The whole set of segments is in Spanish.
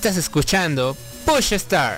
Estás escuchando Push Start.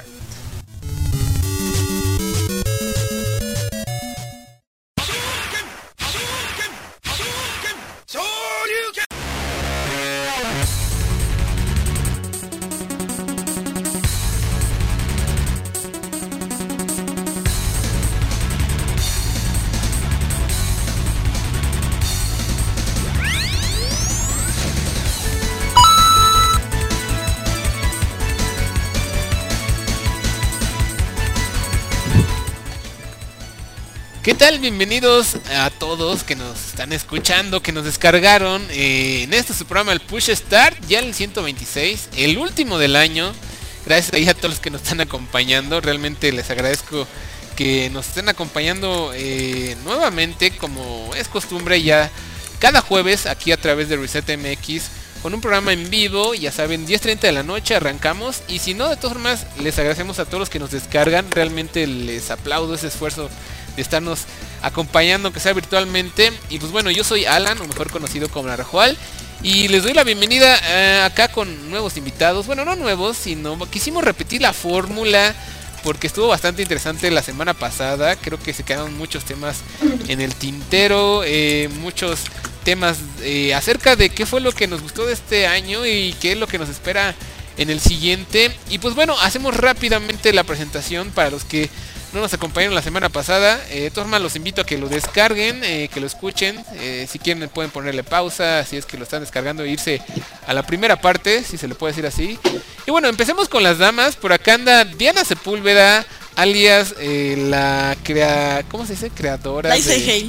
¿Qué tal? Bienvenidos a todos que nos están escuchando, que nos descargaron en este su programa, el Push Start, ya el 126, el último del año. Gracias ahí a todos los que nos están acompañando, realmente les agradezco que nos estén acompañando nuevamente, como es costumbre ya cada jueves aquí a través de Reset MX, con un programa en vivo, ya saben, 10:30 de la noche arrancamos, y si no, de todas formas, les agradecemos a todos los que nos descargan, realmente les aplaudo ese esfuerzo de estarnos acompañando, que sea virtualmente. Y pues bueno, yo soy Alan, o mejor conocido como Narjual, y les doy la bienvenida acá con nuevos invitados. Bueno, no nuevos, sino quisimos repetir la fórmula porque estuvo bastante interesante la semana pasada. Creo que se quedaron muchos temas en el tintero, muchos temas acerca de qué fue lo que nos gustó de este año y qué es lo que nos espera en el siguiente. Y pues bueno, hacemos rápidamente la presentación para los que no nos acompañaron la semana pasada. De todas formas, los invito a que lo descarguen, que lo escuchen. Si quieren pueden ponerle pausa, si es que lo están descargando, e irse a la primera parte, si se le puede decir así. Y bueno, empecemos con las damas. Por acá anda Diana Sepúlveda, alias ¿cómo se dice? Creadora de...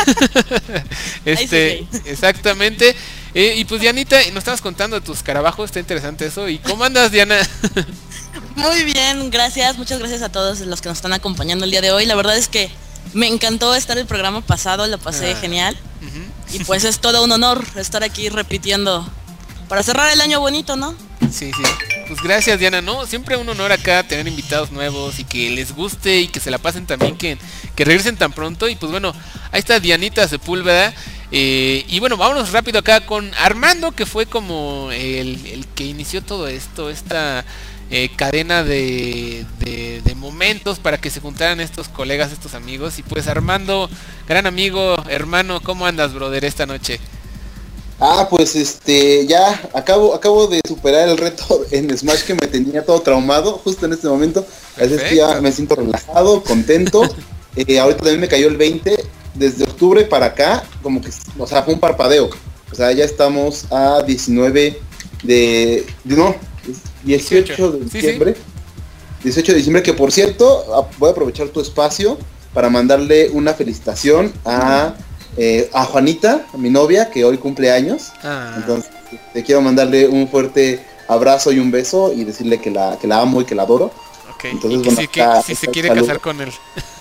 exactamente. Y pues Dianita, nos estabas contando de tus carabajos, está interesante eso. ¿Y cómo andas, Diana? Muy bien, gracias, muchas gracias a todos los que nos están acompañando el día de hoy. La verdad es que me encantó estar el programa pasado, lo pasé genial. Y pues es todo un honor estar aquí repitiendo para cerrar el año bonito, ¿no? Sí, pues gracias, Diana, ¿no? Siempre un honor acá tener invitados nuevos y que les guste y que se la pasen también, que regresen tan pronto. Y pues bueno, ahí está Dianita Sepúlveda. Y bueno, vámonos rápido acá con Armando, que fue como el que inició todo esto, esta cadena de momentos para que se juntaran estos colegas, estos amigos. Y pues Armando, gran amigo, hermano, ¿cómo andas, brother, esta noche? Pues ya acabo de superar el reto en Smash que me tenía todo traumado justo en este momento. Así es que ya me siento relajado, contento. Ahorita también me cayó el 20. Desde octubre para acá, como que, o sea, fue un parpadeo. O sea, ya estamos a 18 de diciembre. Sí. 18 de diciembre, que por cierto, voy a aprovechar tu espacio para mandarle una felicitación a Juanita, a mi novia, que hoy cumple años. Entonces, te quiero mandarle un fuerte abrazo y un beso y decirle que la amo y que la adoro. Okay. Entonces, bueno, si se quiere casar con él.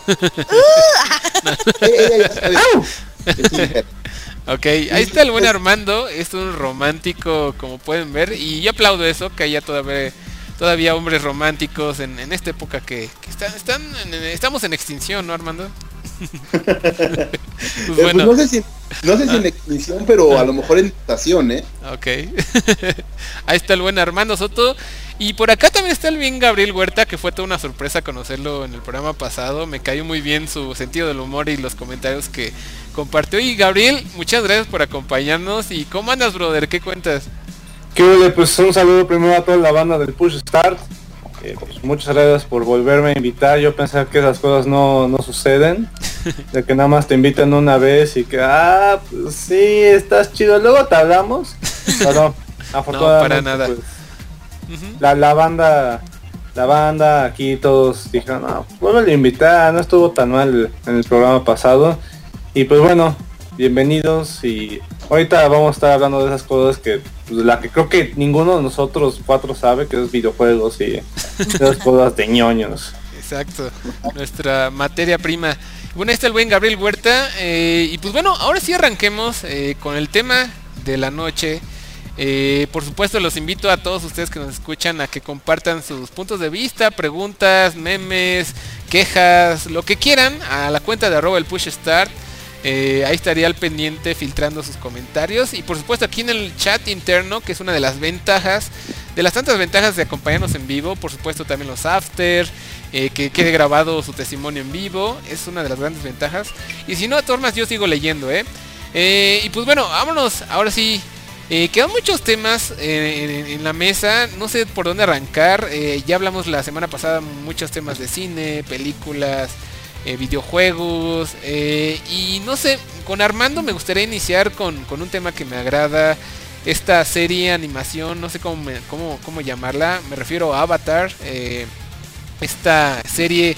Ok, ahí está el buen Armando, es un romántico, como pueden ver, y yo aplaudo eso, que haya todavía hombres románticos en esta época que estamos en extinción, ¿no, Armando? Pues bueno. No sé si en extinción, pero a lo mejor en estación, Ok. Ahí está el buen Armando Soto. Y por acá también está el bien Gabriel Huerta, que fue toda una sorpresa conocerlo en el programa pasado. Me cayó muy bien su sentido del humor y los comentarios que compartió. Y Gabriel, muchas gracias por acompañarnos. ¿Y cómo andas, brother? ¿Qué cuentas? Pues un saludo primero a toda la banda del Push Start. Pues muchas gracias por volverme a invitar. Yo pensaba que esas cosas no suceden, de que nada más te invitan una vez y que pues sí, estás chido, luego te hablamos. Pero afortunadamente, no, para nada. Pues, la banda aquí todos dijeron, vuelve a invitar, no estuvo tan mal en el programa pasado. Y pues bueno, bienvenidos, y ahorita vamos a estar hablando de esas cosas que pues, la que creo que ninguno de nosotros cuatro sabe, que es videojuegos y esas cosas de ñoños. Exacto, nuestra materia prima. Bueno, ahí está el buen Gabriel Huerta, y pues bueno, ahora sí arranquemos con el tema de la noche. Por supuesto, los invito a todos ustedes que nos escuchan a que compartan sus puntos de vista, preguntas, memes, quejas, lo que quieran, a la cuenta de @elpushstart. Ahí estaría al pendiente filtrando sus comentarios. Y por supuesto aquí en el chat interno, que es una de las ventajas de las tantas ventajas de acompañarnos en vivo, por supuesto también los after, que quede grabado su testimonio en vivo, es una de las grandes ventajas. Y si no, de todas formas yo sigo leyendo, y pues bueno, vámonos, ahora sí. Quedan muchos temas en la mesa, no sé por dónde arrancar. Ya hablamos la semana pasada muchos temas de cine, películas, videojuegos, y no sé, con Armando me gustaría iniciar con un tema que me agrada. Esta serie, animación, no sé cómo llamarla, me refiero a Avatar, esta serie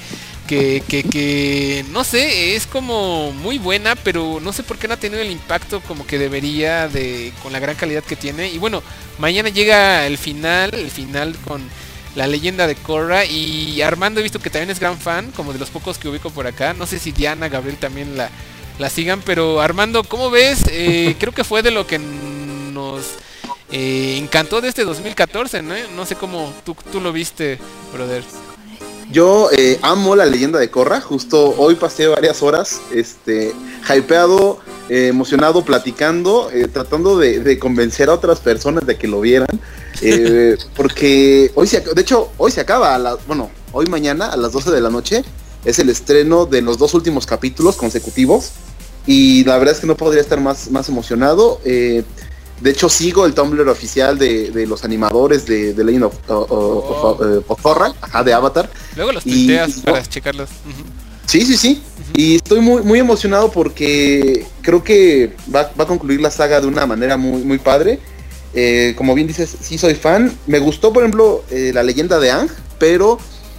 que no sé, es como muy buena, pero no sé por qué no ha tenido el impacto como que debería, con la gran calidad que tiene. Y bueno, mañana llega el final con la leyenda de Korra, y Armando he visto que también es gran fan, como de los pocos que ubico por acá. No sé si Diana, Gabriel también la sigan, pero Armando, ¿cómo ves? Creo que fue de lo que nos encantó de este 2014, ¿no? No sé cómo tú lo viste, brother. Yo amo la leyenda de Korra. Justo hoy pasé varias horas hypeado, emocionado, platicando, tratando de convencer a otras personas de que lo vieran, porque hoy se acaba, hoy mañana a las 12 de la noche es el estreno de los 2 últimos capítulos consecutivos, y la verdad es que no podría estar más emocionado. De hecho, sigo el Tumblr oficial de los animadores de Legend of Korra, de Avatar. Luego los tuiteas para checarlos. Sí. Uh-huh. Y estoy muy emocionado porque creo que va a concluir la saga de una manera muy padre. Como bien dices, sí soy fan. Me gustó, por ejemplo, la leyenda de Aang, pero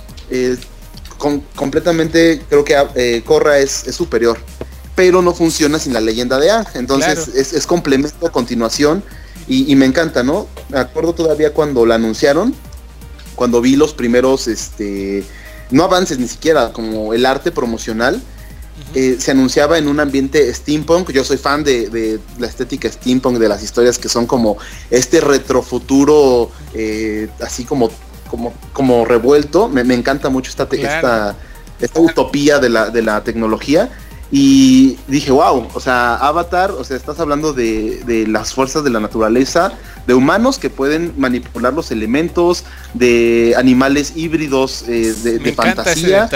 completamente creo que Korra es superior. Pero no funciona sin la leyenda de Aang. Entonces claro, es complemento, continuación, y me encanta, ¿no? Me acuerdo todavía cuando la anunciaron, cuando vi los primeros, no avances ni siquiera, como el arte promocional. Se anunciaba en un ambiente steampunk. Yo soy fan de la estética steampunk, de las historias que son como este retrofuturo, así como revuelto. Me encanta mucho esta utopía de la tecnología. Y dije, wow, o sea, Avatar, o sea, estás hablando de las fuerzas de la naturaleza, de humanos que pueden manipular los elementos, de animales híbridos, de fantasía.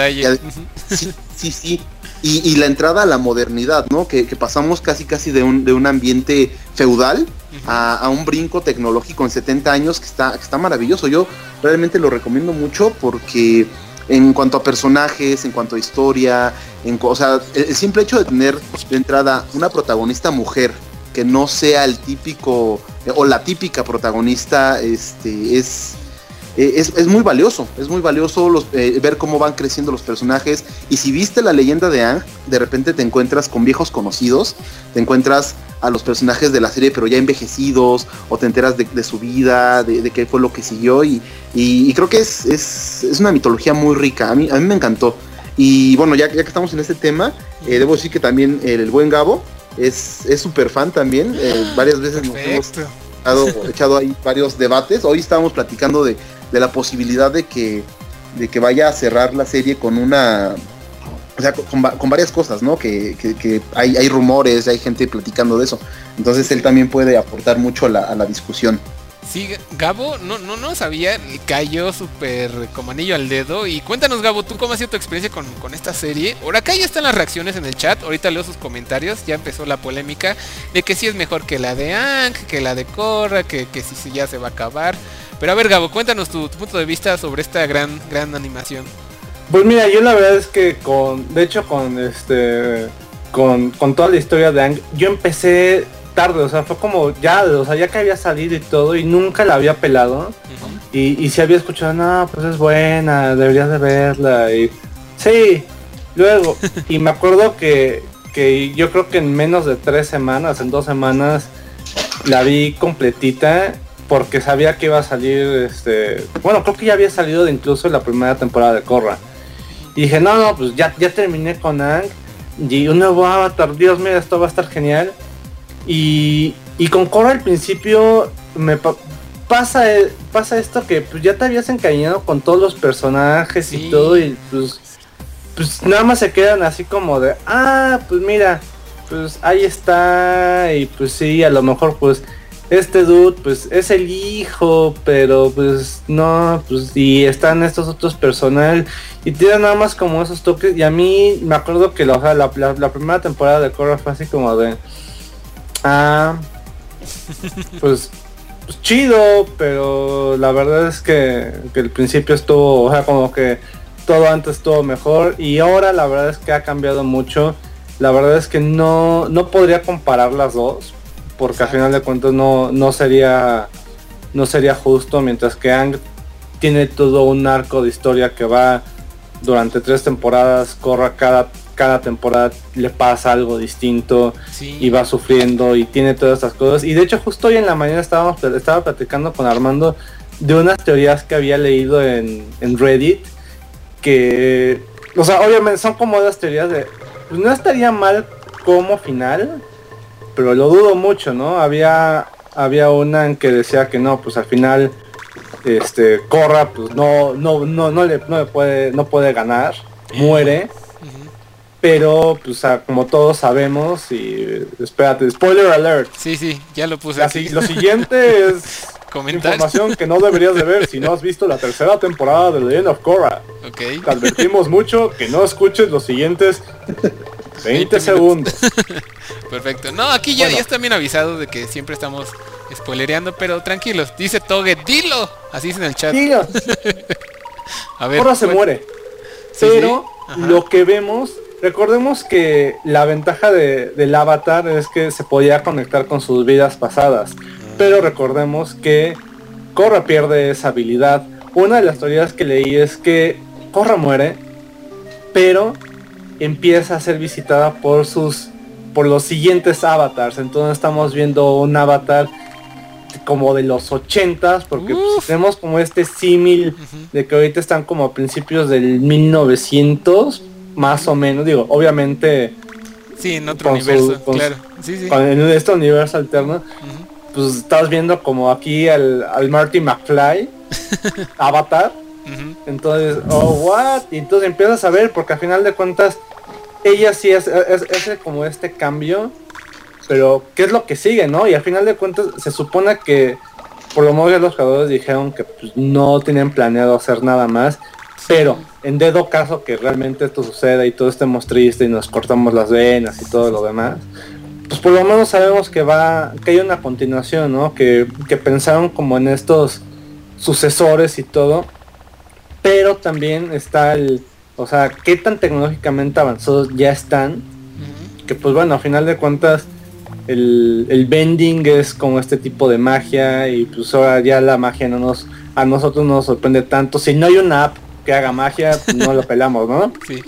Sí. Y la entrada a la modernidad, ¿no? Que pasamos casi de un ambiente feudal a un brinco tecnológico en 70 años que está maravilloso. Yo realmente lo recomiendo mucho porque en cuanto a personajes, en cuanto a historia, o sea, el simple hecho de tener de entrada una protagonista mujer que no sea el típico o la típica protagonista, es muy valioso. Es muy valioso ver cómo van creciendo los personajes. Y si viste la leyenda de Aang, de repente te encuentras con viejos conocidos, te encuentras a los personajes de la serie pero ya envejecidos, o te enteras de su vida, de qué fue lo que siguió, y creo que es una mitología muy rica. A mí me encantó. Y bueno, ya que estamos en este tema, debo decir que también el buen Gabo es súper fan también. Varias veces Perfecto. nos hemos echado ahí varios debates. Hoy estábamos platicando de la posibilidad de que vaya a cerrar la serie con una, o sea, con varias cosas, ¿no? Que hay rumores, hay gente platicando de eso. Entonces él también puede aportar mucho a la discusión. Sí, Gabo, no sabía, cayó súper como anillo al dedo. Y cuéntanos, Gabo, ¿tú cómo ha sido tu experiencia con esta serie? Por acá ya están las reacciones en el chat, ahorita leo sus comentarios. Ya empezó la polémica de que sí es mejor que la de Aang, que la de Korra, que sí ya se va a acabar. Pero a ver, Gabo, cuéntanos tu punto de vista sobre esta gran animación. Pues mira, yo la verdad es que con toda la historia de Aang, yo empecé tarde, o sea, fue como ya que había salido y todo, y nunca la había pelado. Uh-huh. Y si había escuchado, no, pues es buena, deberías de verla, y sí, luego, y me acuerdo que yo creo que en menos de 3 semanas, en 2 semanas, la vi completita, porque sabía que iba a salir, bueno, creo que ya había salido incluso la primera temporada de Korra. Y dije, no, pues ya terminé con Aang, y un nuevo Avatar, Dios mío, esto va a estar genial. Y con Korra al principio me pasa esto que pues ya te habías encariñado con todos los personajes, sí, y todo, y pues nada más se quedan así como de, pues mira, pues ahí está, y pues sí, a lo mejor pues este dude pues es el hijo, pero pues no, pues y están estos otros personajes y tienen nada más como esos toques. Y a mí me acuerdo que la primera temporada de Korra fue así como de pues chido, pero la verdad es que el principio estuvo, o sea, como que todo antes estuvo mejor y ahora la verdad es que ha cambiado mucho. La verdad es que no podría comparar las dos, porque al final de cuentas no sería justo, mientras que Aang tiene todo un arco de historia que va durante 3 temporadas, Korra cada temporada le pasa algo distinto, sí, y va sufriendo y tiene todas estas cosas. Y de hecho justo hoy en la mañana estaba platicando con Armando de unas teorías que había leído en Reddit, que, o sea, obviamente son como las teorías de, pues no estaría mal como final, pero lo dudo mucho, ¿no? Había una en que decía que no, pues al final Korra pues no puede ganar, muere. Pero pues como todos sabemos, y espérate, spoiler alert. Sí, ya lo puse. Lo siguiente es información que no deberías de ver si no has visto la 3ª temporada de The Legend of Korra. Okay. Te advertimos mucho que no escuches los siguientes 20 segundos. Perfecto. No, aquí ya están bien avisados de que siempre estamos spoilereando, pero tranquilos. Dice Toge, dilo. Así es en el chat. Dilo. A ver, Korra se muere. ¿Sí, pero sí? Lo que vemos... Recordemos que la ventaja del avatar es que se podía conectar con sus vidas pasadas, pero recordemos que Korra pierde esa habilidad. Una de las teorías que leí es que Korra muere, pero empieza a ser visitada por los siguientes avatars. Entonces estamos viendo un avatar como de los 80s, porque pues, tenemos como este símil de que ahorita están como a principios del 1900, más o menos, digo, obviamente sí, en otro universo, claro. Sí. En este universo alterno, pues estás viendo como aquí al Marty McFly Avatar. Entonces, what? Y entonces empiezas a ver, porque al final de cuentas ella sí es como este cambio, pero ¿qué es lo que sigue, no? Y al final de cuentas se supone que por lo menos ya los jugadores dijeron que pues, no tienen planeado hacer nada más. Pero en dado caso que realmente esto suceda y todo estemos tristes y nos cortamos las venas y todo lo demás, pues por lo menos sabemos que hay una continuación, ¿no? Que pensaron como en estos sucesores y todo, pero también está o sea, qué tan tecnológicamente avanzados ya están, que pues bueno, a final de cuentas el bending es como este tipo de magia y pues ahora ya la magia a nosotros no nos sorprende tanto. Si no hay una app que haga magia, no lo pelamos, ¿no? Sí.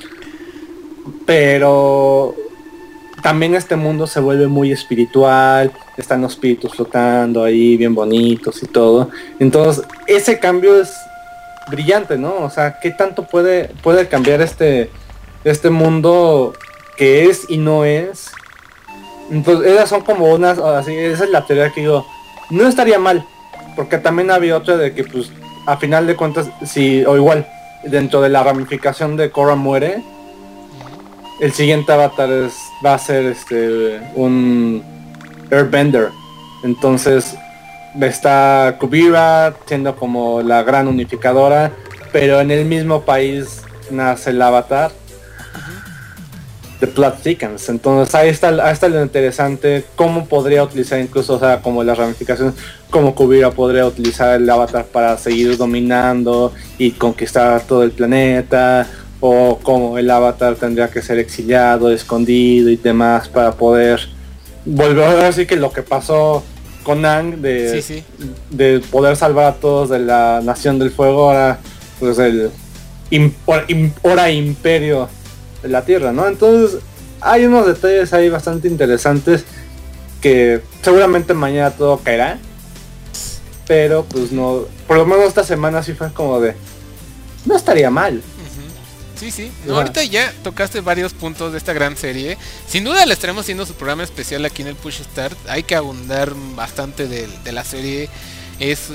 Pero también este mundo se vuelve muy espiritual, están los espíritus flotando ahí bien bonitos y todo. Entonces, ese cambio es brillante, ¿no? O sea, ¿qué tanto puede cambiar este mundo que es y no es? Entonces, esas son como unas, así, esa es la teoría que digo, no estaría mal, porque también había otra de que pues a final de cuentas, o igual, dentro de la ramificación de Korra muere, el siguiente avatar va a ser un Airbender. Entonces está Kuvira siendo como la gran unificadora, pero en el mismo país nace el avatar de Plot Thickens. Entonces ahí está lo interesante, cómo podría utilizar incluso, o sea, como las ramificaciones, cómo Kuvira podría utilizar el avatar para seguir dominando y conquistar todo el planeta, o cómo el avatar tendría que ser exiliado, escondido y demás para poder volver a ver. Así que lo que pasó con Aang de poder salvar a todos de la Nación del Fuego, ahora pues el imperio de la Tierra, ¿no? Entonces hay unos detalles ahí bastante interesantes que seguramente mañana todo caerá, pero pues no, por lo menos esta semana sí fue como de no estaría mal. Sí. No, ahorita ya tocaste varios puntos de esta gran serie. Sin duda le estaremos haciendo su programa especial aquí en el Push Start. Hay que abundar bastante de la serie. Es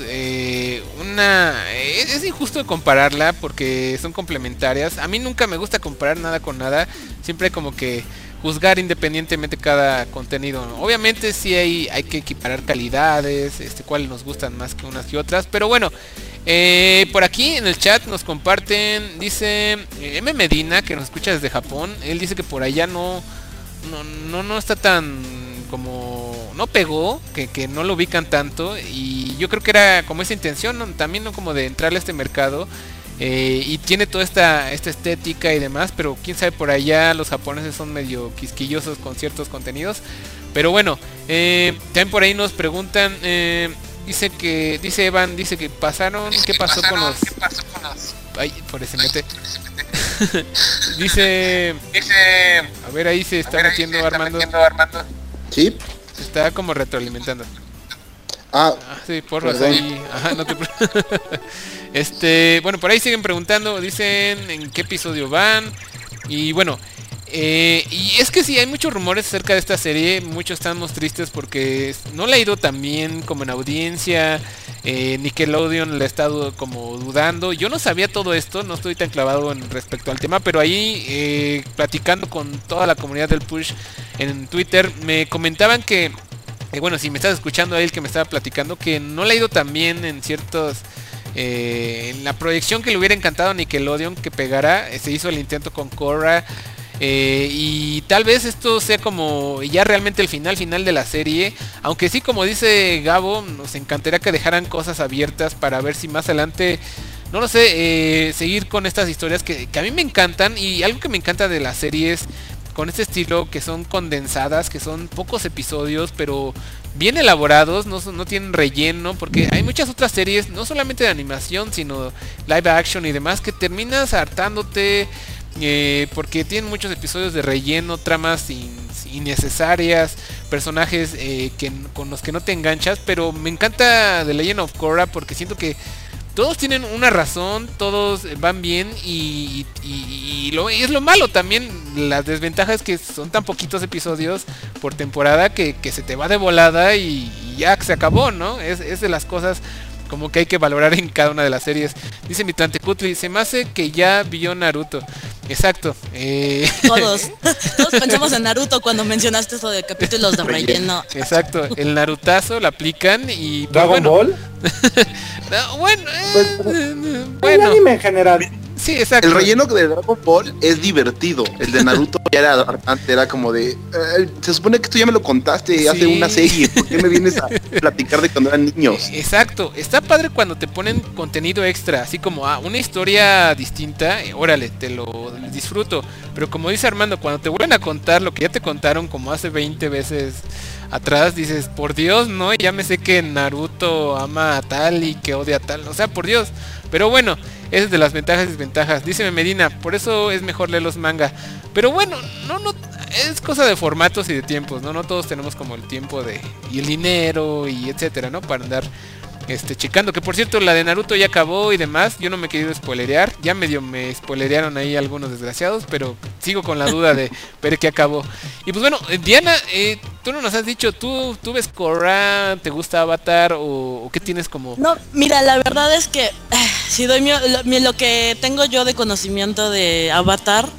injusto compararla porque son complementarias. A mí nunca me gusta comparar nada con nada. Siempre como que juzgar independientemente cada contenido, ¿no? Obviamente sí hay que equiparar calidades, cuáles nos gustan más que unas y otras, pero bueno, por aquí en el chat nos comparten, dice M. Medina, que nos escucha desde Japón, él dice que por allá no está tan como, no pegó, que no lo ubican tanto, y yo creo que era como esa intención, ¿no? También no como de entrarle a este mercado. Y tiene toda esta estética y demás, pero quién sabe, por allá los japoneses son medio quisquillosos con ciertos contenidos. Pero bueno, también por ahí nos preguntan, dice Evan, dice que pasaron, ¿qué pasó con los? Ay, por ese mete. dice, a ver, ahí se está metiendo Armando. Sí. Se está como retroalimentando. Sí, porras perdón. ahí. Ajá, no te bueno, por ahí siguen preguntando, dicen en qué episodio van. Y bueno, y es que sí, hay muchos rumores acerca de esta serie. Muchos estamos tristes porque no le ha ido tan bien como en audiencia. Nickelodeon le ha estado como dudando. Yo no sabía todo esto, no estoy tan clavado respecto al tema, pero ahí platicando con toda la comunidad del Push en Twitter, me comentaban que bueno, si me estás escuchando ahí, el que me estaba platicando, que no le ha ido tan bien en ciertos... en la proyección que le hubiera encantado a Nickelodeon que pegara, se hizo el intento con Korra, y tal vez esto sea como ya realmente el final de la serie, aunque sí, como dice Gabo, nos encantaría que dejaran cosas abiertas para ver si más adelante, no lo sé, seguir con estas historias que a mí me encantan. Y algo que me encanta de las series con este estilo, que son condensadas, que son pocos episodios pero bien elaborados, no tienen relleno, porque hay muchas otras series, no solamente de animación, sino live action y demás, que terminas hartándote porque tienen muchos episodios de relleno, tramas innecesarias, personajes con los que no te enganchas. Pero me encanta The Legend of Korra porque siento que todos tienen una razón, todos van bien, y es lo malo también. Las desventajas es que son tan poquitos episodios por temporada que se te va de volada y ya se acabó, ¿no? Es de las cosas como que hay que valorar en cada una de las series. Dice mi Tantecutli, se me hace que ya vio Naruto. Exacto. Todos pensamos en Naruto cuando mencionaste eso de capítulos de relleno. Exacto, el Narutazo lo aplican y... ¿Dragon Ball? No, bueno, El anime en general. Sí, exacto. El relleno de Dragon Ball es divertido. El de Naruto ya era como de... se supone que tú ya me lo contaste hace una serie. ¿Por qué me vienes a platicar de cuando eran niños? Exacto. Está padre cuando te ponen contenido extra, así como una historia distinta. Órale, te lo disfruto. Pero como dice Armando, cuando te vuelven a contar lo que ya te contaron como hace 20 veces atrás, dices, por Dios, no, ya me sé que Naruto ama a tal y que odia a tal. O sea, por Dios. Pero bueno, esa es de las ventajas y desventajas. Dice Medina, por eso es mejor leer los manga. Pero bueno, no, es cosa de formatos y de tiempos, ¿no? No todos tenemos como el tiempo y el dinero y etcétera, ¿no? Para andar checando. Que por cierto, la de Naruto ya acabó y demás. Yo no me he querido spoilerear. Ya medio me spoilerearon ahí algunos desgraciados, pero sigo con la duda de ver qué acabó. Y pues bueno, Diana, tú no nos has dicho, ¿tú ves Korra? ¿Te gusta Avatar? ¿O qué tienes como...? No, mira, la verdad es que si doy lo que tengo yo de conocimiento de Avatar,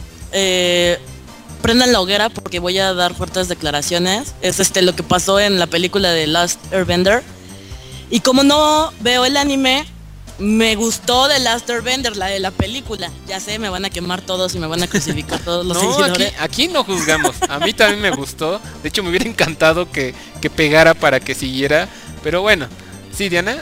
prendan la hoguera porque voy a dar fuertes declaraciones. Es lo que pasó en la película de Last Airbender. Y como no veo el anime, me gustó The Last Airbender, la de la película. Ya sé, me van a quemar todos y me van a crucificar todos los seguidores. Aquí no juzgamos. A mí también me gustó. De hecho, me hubiera encantado que pegara para que siguiera. Pero bueno, ¿sí, Diana?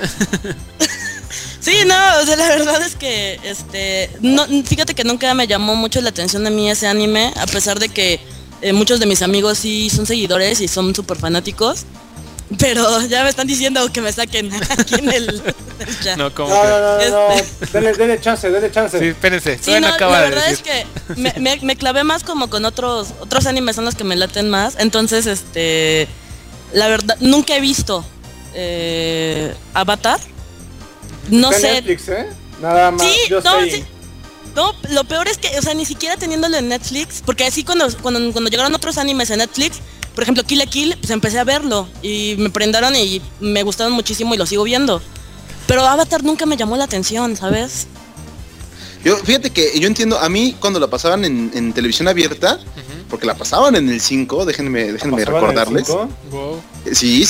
Sí, no, o sea, la verdad es que no, fíjate que nunca me llamó mucho la atención a mí ese anime, a pesar de que muchos de mis amigos sí son seguidores y son súper fanáticos. Pero ya me están diciendo que me saquen aquí en el chat. No, denle chance. Sí, espérense, sí, no, la verdad es que me clavé más como con otros animes, son los que me laten más. Entonces, la verdad, nunca he visto Avatar. No sé. Netflix, nada más. Sí, yo no, sé. sí. No, lo peor es que, o sea, ni siquiera teniéndolo en Netflix, porque así cuando llegaron otros animes en Netflix, por ejemplo, Kill la Kill, pues empecé a verlo y me prendaron y me gustaron muchísimo y lo sigo viendo. Pero Avatar nunca me llamó la atención, ¿sabes? Fíjate que yo entiendo, a mí cuando la pasaban en televisión abierta, porque la pasaban en el 5, déjenme recordarles. Wow. Sí.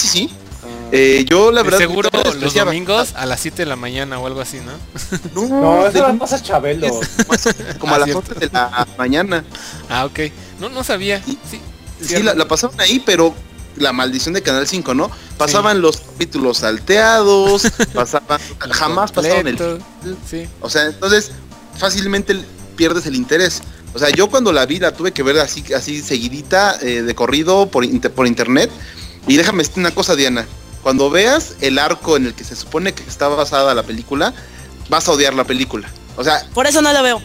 Yo la verdad... Seguro los domingos a las 7 de la mañana o algo así, ¿no? No, eso la pasa Chabelo. Como a las 8 de la mañana. Ah, ok. No sabía. Sí, la pasaban ahí, pero la maldición de Canal 5, ¿no? Pasaban los capítulos salteados, jamás pasaban el... Sí. O sea, entonces fácilmente pierdes el interés. O sea, yo cuando la vi la tuve que ver así seguidita, de corrido por internet. Y déjame decirte una cosa, Diana. Cuando veas el arco en el que se supone que está basada la película, vas a odiar la película. O sea... Por eso no la veo.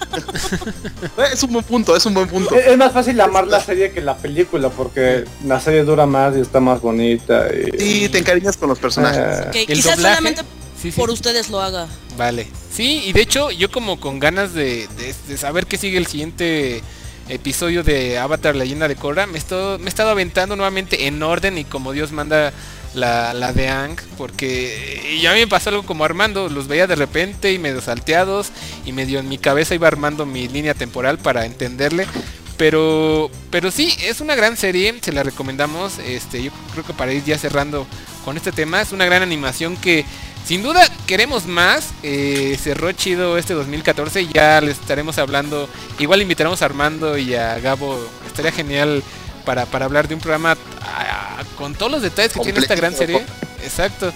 Es un buen punto. Es más fácil amar la serie que la película, porque la serie dura más y está más bonita. Sí, te encariñas con los personajes. Okay, quizás doblaje, solamente por ustedes lo haga. Vale. Sí, y de hecho yo como con ganas de saber qué sigue el siguiente episodio de Avatar Leyenda de Korra, me he estado aventando nuevamente en orden y como Dios manda la de Aang, porque ya a mí me pasó algo como Armando, los veía de repente y medio salteados y medio en mi cabeza iba armando mi línea temporal para entenderle, pero sí, es una gran serie, se la recomendamos. Yo creo que para ir ya cerrando con este tema, es una gran animación que sin duda queremos más. Cerró chido este 2014, ya les estaremos hablando, igual invitaremos a Armando y a Gabo, estaría genial para hablar de un programa con todos los detalles que tiene esta gran serie. Exacto.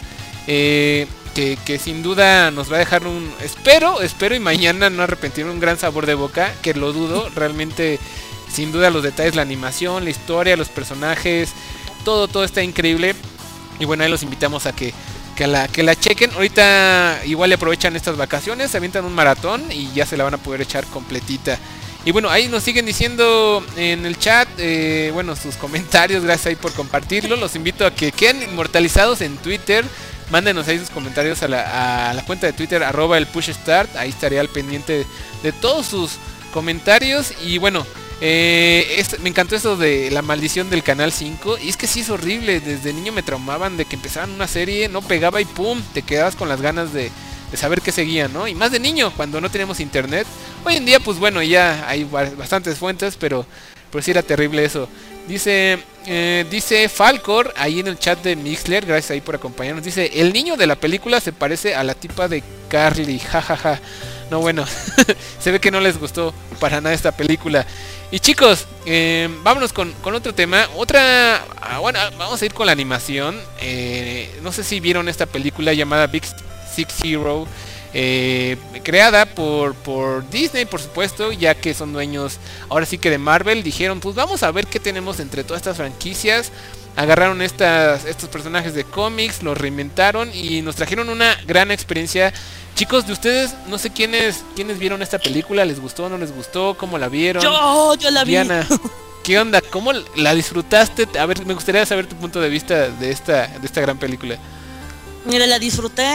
Que sin duda nos va a dejar espero y mañana no arrepentir, un gran sabor de boca, que lo dudo, realmente sin duda los detalles, la animación, la historia, los personajes, todo está increíble. Y bueno, ahí los invitamos a que la chequen. Ahorita igual le aprovechan estas vacaciones, se avientan un maratón y ya se la van a poder echar completita. Y bueno, ahí nos siguen diciendo en el chat, sus comentarios, gracias ahí por compartirlo. Los invito a que queden inmortalizados en Twitter. Mándenos ahí sus comentarios a la cuenta de Twitter, @elpushstart. Ahí estaré al pendiente de todos sus comentarios. Y bueno, me encantó eso de la maldición del Canal 5. Y es que sí es horrible, desde niño me traumaban de que empezaban una serie, no pegaba y pum, te quedabas con las ganas de saber qué seguía, ¿no? Y más de niño, cuando no teníamos internet. Hoy en día, pues bueno, ya hay bastantes fuentes, pero sí era terrible eso. Dice Falcor, ahí en el chat de Mixler, gracias ahí por acompañarnos. Dice, el niño de la película se parece a la tipa de Carly, jajaja. No, bueno, se ve que no les gustó para nada esta película. Y chicos, vámonos con otro tema. Bueno, vamos a ir con la animación. No sé si vieron esta película llamada Big Sick Zero, creada por Disney, por supuesto, ya que son dueños ahora sí que de Marvel. Dijeron, pues vamos a ver qué tenemos entre todas estas franquicias. Agarraron estos personajes de cómics, los reinventaron y nos trajeron una gran experiencia. Chicos, de ustedes, no sé quiénes vieron esta película, ¿les gustó, no les gustó? ¿Cómo la vieron? Yo la vi. Diana, ¿qué onda? ¿Cómo la disfrutaste? A ver, me gustaría saber tu punto de vista de esta gran película. Mira, la disfruté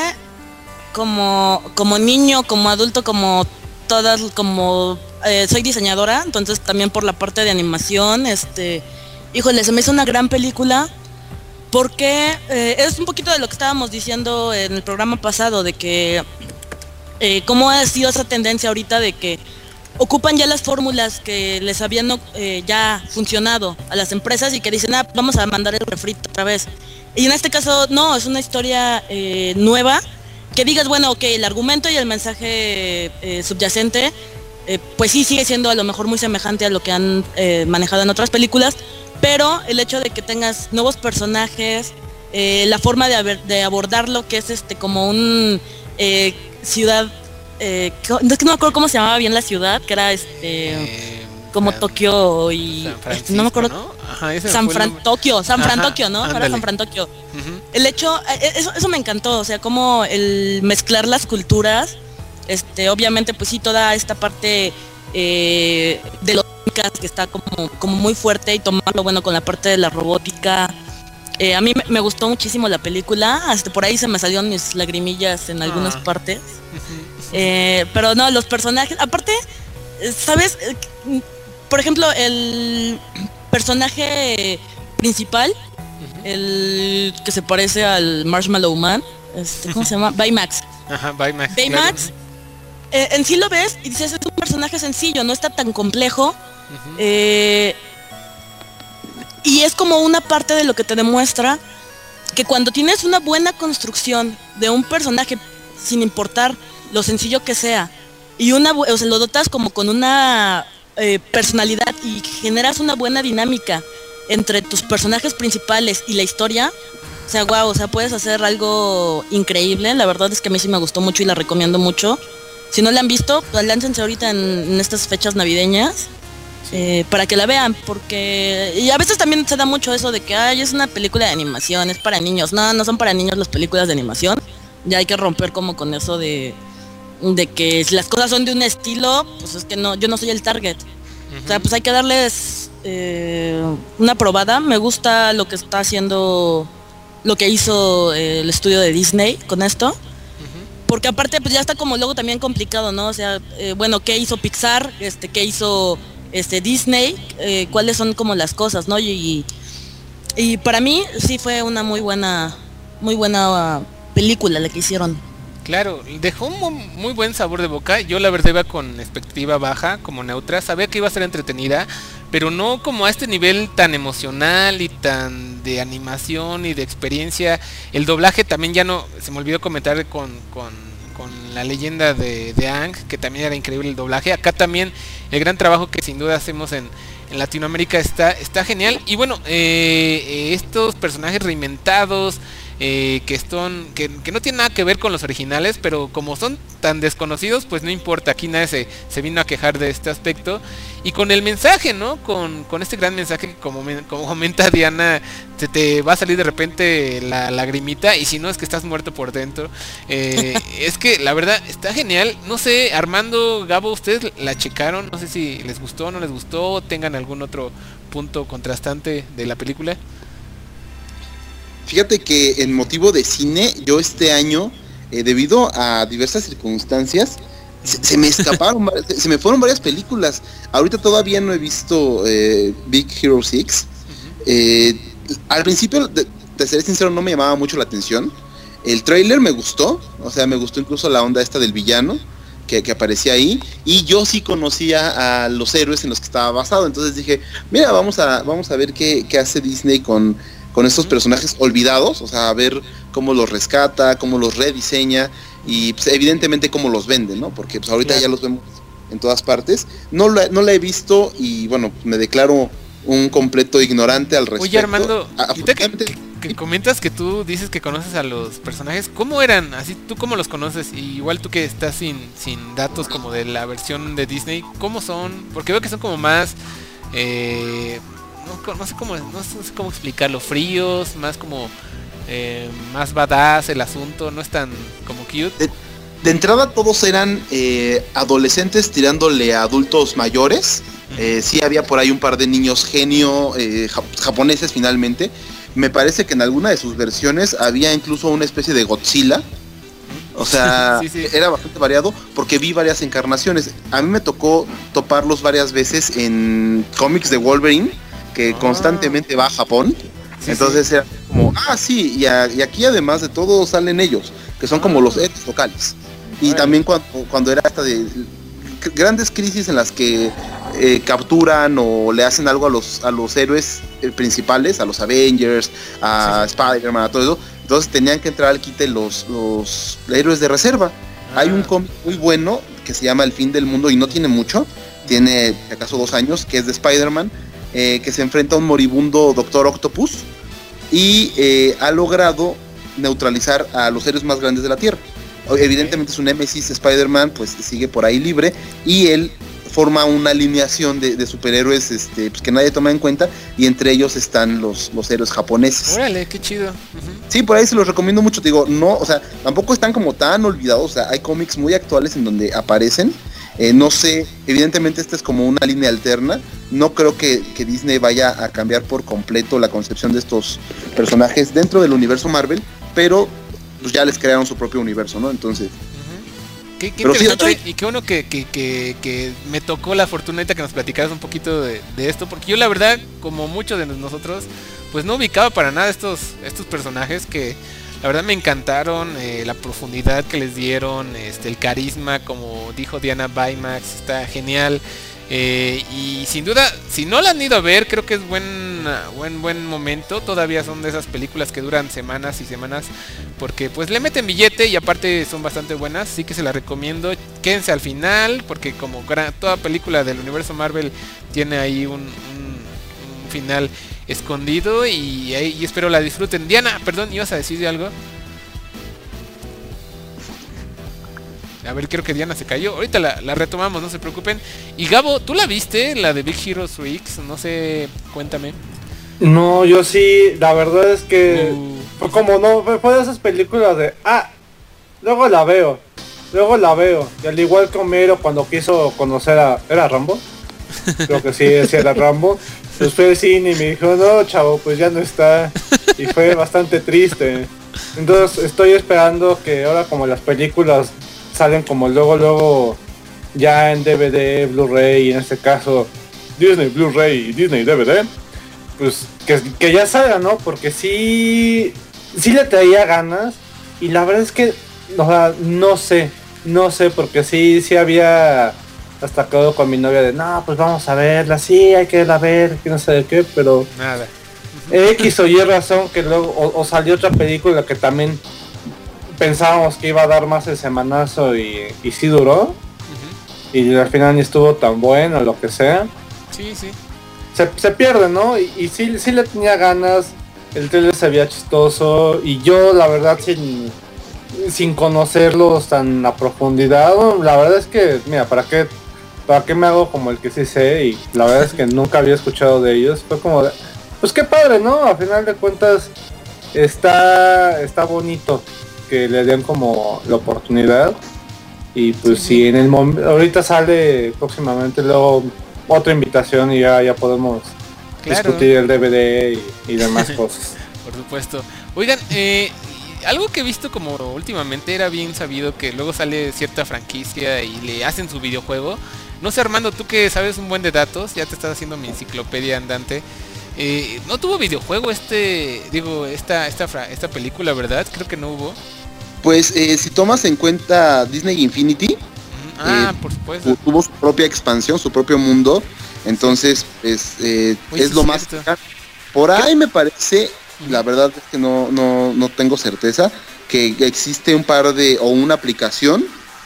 como niño, como adulto, como todas, soy diseñadora, entonces también por la parte de animación, híjole, se me hizo una gran película, porque es un poquito de lo que estábamos diciendo en el programa pasado, de que cómo ha sido esa tendencia ahorita de que ocupan ya las fórmulas que les habían ya funcionado a las empresas y que dicen, vamos a mandar el refrito otra vez. Y en este caso, no, es una historia nueva, que digas, bueno, ok, el argumento y el mensaje subyacente, pues sí sigue siendo a lo mejor muy semejante a lo que han manejado en otras películas, pero el hecho de que tengas nuevos personajes, la forma de abordarlo, que es como un ciudad, es que no me acuerdo cómo se llamaba bien la ciudad, que era como Tokio y San Francisco, no me acuerdo, ¿no? Ajá, San Fran Tokio, ¿no? Ándale. Para San Fran Tokio. El hecho, eso me encantó, o sea, como el mezclar las culturas, obviamente pues sí, toda esta parte de los que está como muy fuerte, y tomarlo bueno con la parte de la robótica. A mí me gustó muchísimo la película, hasta por ahí se me salieron mis lagrimillas en algunas partes. Pero no, los personajes, aparte, ¿sabes? Por ejemplo, el personaje principal, el que se parece al Marshmallow Man, ¿cómo se llama? Baymax. Ajá, Baymax. Baymax, claro. En sí lo ves y dices, es un personaje sencillo, no está tan complejo, Y es como una parte de lo que te demuestra que cuando tienes una buena construcción de un personaje, sin importar lo sencillo que sea, y lo dotas como con una personalidad y generas una buena dinámica entre tus personajes principales y la historia, o sea, wow, o sea, puedes hacer algo increíble. La verdad es que a mí sí me gustó mucho y la recomiendo mucho. Si no la han visto, pues láncense ahorita en estas fechas navideñas para que la vean, porque y a veces también se da mucho eso de que es una película de animación, es para niños. No son para niños las películas de animación. Ya hay que romper como con eso de que si las cosas son de un estilo, pues es que yo no soy el target. O sea, pues hay que darles una probada. Me gusta lo que está haciendo, lo que hizo el estudio de Disney con esto. Porque aparte pues ya está como luego también complicado, ¿no? O sea, bueno, ¿qué hizo Pixar? ¿Qué hizo Disney? ¿Cuáles son como las cosas, no? Y para mí sí fue una muy buena película la que hicieron. Claro, dejó un muy buen sabor de boca. Yo la verdad iba con expectativa baja, como neutra. Sabía que iba a ser entretenida, pero no como a este nivel tan emocional y tan de animación y de experiencia. El doblaje también ya no, se me olvidó comentar con la leyenda de Aang, que también era increíble el doblaje. Acá también el gran trabajo que sin duda hacemos en Latinoamérica está genial. Y bueno, estos personajes reinventados, que no tienen nada que ver con los originales, pero como son tan desconocidos, pues no importa, aquí nadie se vino a quejar de este aspecto. Y con el mensaje, ¿no? Con este gran mensaje, como comenta Diana, se te va a salir de repente la lagrimita, y si no es que estás muerto por dentro. Es que la verdad está genial. No sé, Armando, Gabo, ¿ustedes la checaron? No sé si les gustó o no les gustó, o tengan algún otro punto contrastante de la película. Fíjate que en motivo de cine, yo este año, debido a diversas circunstancias, se me escaparon, se me fueron varias películas. Ahorita todavía no he visto Big Hero 6. Al principio, te seré sincero, no me llamaba mucho la atención. El tráiler me gustó, o sea, me gustó incluso la onda esta del villano que aparecía ahí, y yo sí conocía a los héroes en los que estaba basado. Entonces dije, mira, vamos a ver qué hace Disney con estos personajes olvidados, o sea, a ver cómo los rescata, cómo los rediseña, y pues, evidentemente cómo los vende, ¿no? Porque pues ahorita ya los vemos en todas partes. No la he visto, y bueno, me declaro un completo ignorante al respecto. Oye, Armando, que comentas que tú dices que conoces a los personajes, ¿cómo eran? Así, ¿tú cómo los conoces? Y igual tú que estás sin datos como de la versión de Disney, ¿cómo son? Porque veo que son como más... no sé cómo explicarlo, fríos, más como más badass el asunto, no es tan como cute. De entrada todos eran adolescentes tirándole a adultos mayores. Sí había por ahí un par de niños genio japoneses finalmente. Me parece que en alguna de sus versiones había incluso una especie de Godzilla. O sea, sí. Era bastante variado porque vi varias encarnaciones. A mí me tocó toparlos varias veces en cómics de Wolverine, que constantemente va a Japón. Entonces era como, y aquí además de todo salen ellos, que son como los héroes locales. Y también cuando era hasta de grandes crisis en las que capturan o le hacen algo a los héroes principales, a los Avengers, a Spider-Man, a todo eso, entonces tenían que entrar al quite los héroes de reserva. Hay un cómic muy bueno que se llama El Fin del Mundo, y no tiene mucho, tiene acaso 2 años, que es de Spider-Man, que se enfrenta a un moribundo Doctor Octopus y ha logrado neutralizar a los héroes más grandes de la Tierra. Evidentemente su némesis Spider-Man pues sigue por ahí libre, y él forma una alineación de superhéroes pues, que nadie toma en cuenta, y entre ellos están los héroes japoneses. Órale, qué chido. Sí, por ahí se los recomiendo mucho. Te digo, no, o sea, tampoco están como tan olvidados. O sea, hay cómics muy actuales en donde aparecen. No sé, evidentemente esta es como una línea alterna. No creo que Disney vaya a cambiar por completo la concepción de estos personajes dentro del universo Marvel, pero pues ya les crearon su propio universo, ¿no? Entonces... Qué interesante, y qué bueno que me tocó la fortunita que nos platicaras un poquito de esto, porque yo la verdad, como muchos de nosotros, pues no ubicaba para nada estos personajes que la verdad me encantaron, la profundidad que les dieron, el carisma, como dijo Diana Baymax, está genial. Y sin duda, si no la han ido a ver, creo que es buen momento. Todavía son de esas películas que duran semanas y semanas, porque pues le meten billete y aparte son bastante buenas. Así que se la recomiendo. Quédense al final, porque como toda película del universo Marvel tiene ahí un final escondido, y espero la disfruten. Diana, perdón, ¿ibas a decir algo? A ver, creo que Diana se cayó. Ahorita la retomamos, no se preocupen. Y Gabo, ¿tú la viste? La de Big Hero 6. No sé, cuéntame. No, yo sí. La verdad es que fue como fue de esas películas de luego la veo. Y al igual que Homero cuando quiso conocer ¿era Rambo? Creo que sí era Rambo. Pues fue al cine y me dijo, no, chavo, pues ya no está. Y fue bastante triste. Entonces estoy esperando que ahora, como las películas salen como luego ya en DVD, Blu-ray, y en este caso Disney Blu-ray y Disney DVD, pues que ya salga, ¿no? Porque sí le traía ganas, y la verdad es que, o sea, no sé, porque sí había hasta quedado con mi novia de, no, pues vamos a verla, sí, hay que irla a ver, que no sé de qué, pero nada. X o Y razón que luego o salió otra película que también pensábamos que iba a dar más el semanazo y sí duró. Y al final ni estuvo tan bueno, lo que sea. Sí. Se pierde, ¿no? Y sí le tenía ganas. El trailer se veía chistoso. Y yo, la verdad, sin conocerlos tan a profundidad, la verdad es que, mira, ¿para qué me hago como el que sí sé? Y la verdad es que nunca había escuchado de ellos. Fue como de, pues qué padre, ¿no? A final de cuentas está bonito que le den como la oportunidad. Y pues sí, en el ahorita sale próximamente luego otra invitación y ya podemos discutir el DVD y demás cosas. Por supuesto. Oigan, algo que he visto como últimamente, era bien sabido que luego sale cierta franquicia y le hacen su videojuego. No sé, Armando, tú que sabes un buen de datos, ya te estás haciendo mi enciclopedia andante. No tuvo videojuego esta película, ¿verdad? Creo que no hubo. Pues si tomas en cuenta Disney Infinity, por supuesto, tuvo su propia expansión, su propio mundo. Entonces es lo más cercano. Por ahí me parece, la verdad es que no tengo certeza, que existe una aplicación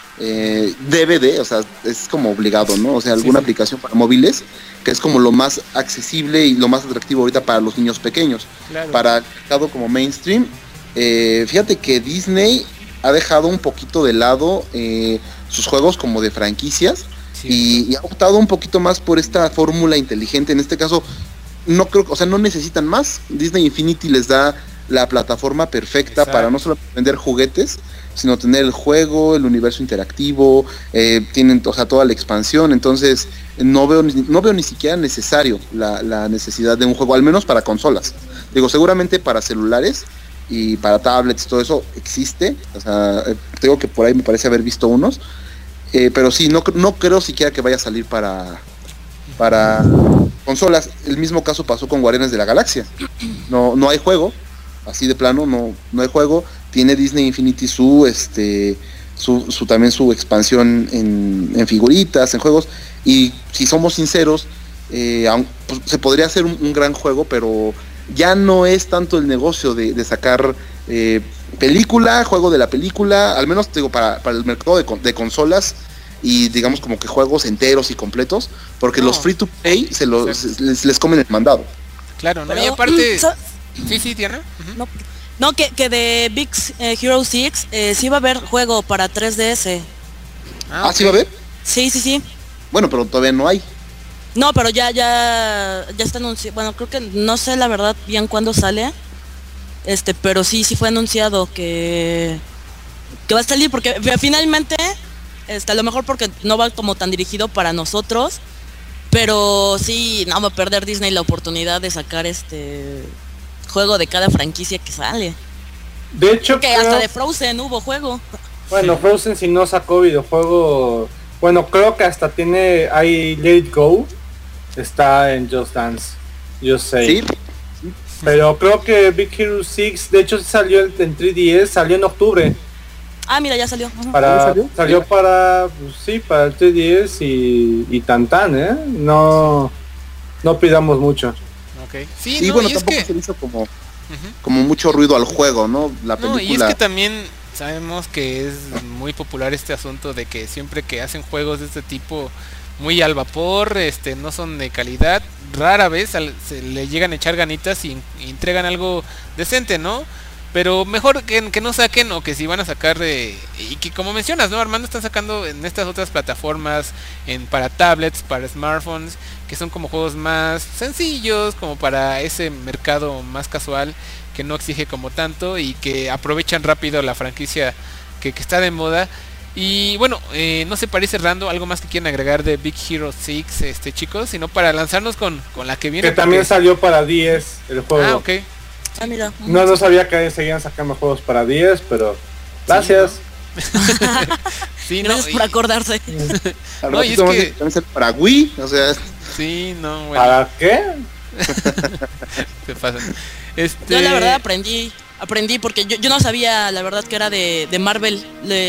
DVD, o sea, es como obligado, ¿no? O sea, alguna aplicación para móviles, que es como lo más accesible y lo más atractivo ahorita para los niños pequeños. Claro. Para el mercado como mainstream, fíjate que Disney ha dejado un poquito de lado sus juegos como de franquicias, y ha optado un poquito más por esta fórmula inteligente. En este caso, no necesitan más. Disney Infinity les da la plataforma perfecta para no solo vender juguetes, sino tener el juego, el universo interactivo, tienen toda la expansión. Entonces no veo ni siquiera necesario la necesidad de un juego, al menos para consolas. Digo, seguramente para celulares y para tablets, todo eso existe. O sea, te digo que por ahí me parece haber visto unos, pero sí, no creo siquiera que vaya a salir para consolas. El mismo caso pasó con Guardianes de la Galaxia. No hay juego, así de plano, no hay juego. Tiene Disney Infinity también su expansión en figuritas, en juegos, y si somos sinceros, pues, se podría hacer un gran juego, pero ya no es tanto el negocio de sacar juego de la película, al menos digo, para el mercado de consolas, y digamos como que juegos enteros y completos, porque los free to play les comen el mandado. Claro, ¿no? Y aparte... Sí, Diana. No, que de Big Hero 6 sí va a haber juego para 3DS. Okay. ¿Sí va a haber? Sí. Bueno, pero todavía no hay. No, pero ya está anunciado. Bueno, creo que no sé la verdad bien cuándo sale. Pero sí fue anunciado que va a salir, porque finalmente a lo mejor porque no va como tan dirigido para nosotros, pero sí, no va a perder Disney la oportunidad de sacar juego de cada franquicia que sale. De hecho, que hasta de Frozen hubo juego. Bueno, Frozen si no sacó videojuego. Bueno, creo que hasta hay Let It Go. Está en Just Dance, Just Say. Sí. Pero creo que Big Hero 6, de hecho salió en 3DS, salió en octubre. Ah, mira, ya salió. Salió para, pues, sí, para el 3DS y tan, ¿eh? No pidamos mucho. Okay. Sí, y no, bueno, y tampoco es que... se hizo como mucho ruido al juego, ¿no? La película. No, y es que también sabemos que es muy popular este asunto de que siempre que hacen juegos de este tipo muy al vapor, no son de calidad, rara vez se le llegan a echar ganitas y entregan algo decente, ¿no? Pero mejor que no saquen, o que si van a sacar, y que como mencionas, ¿no? Armando está sacando en estas otras plataformas, para tablets, para smartphones, que son como juegos más sencillos, como para ese mercado más casual, que no exige como tanto y que aprovechan rápido la franquicia que está de moda. Y bueno, no se parece cerrando, algo más que quieren agregar de Big Hero 6, chicos, sino para lanzarnos con la que viene. Que también salió para 10 el juego. Ah, ok. Ah, mira. No sabía que seguían sacando juegos para 10, pero gracias. Sí, gracias por acordarse. No, y es que también para Wii, o sea. Sí, no, bueno. ¿Para qué? Se pasa. Yo la verdad aprendí porque yo no sabía la verdad que era de Marvel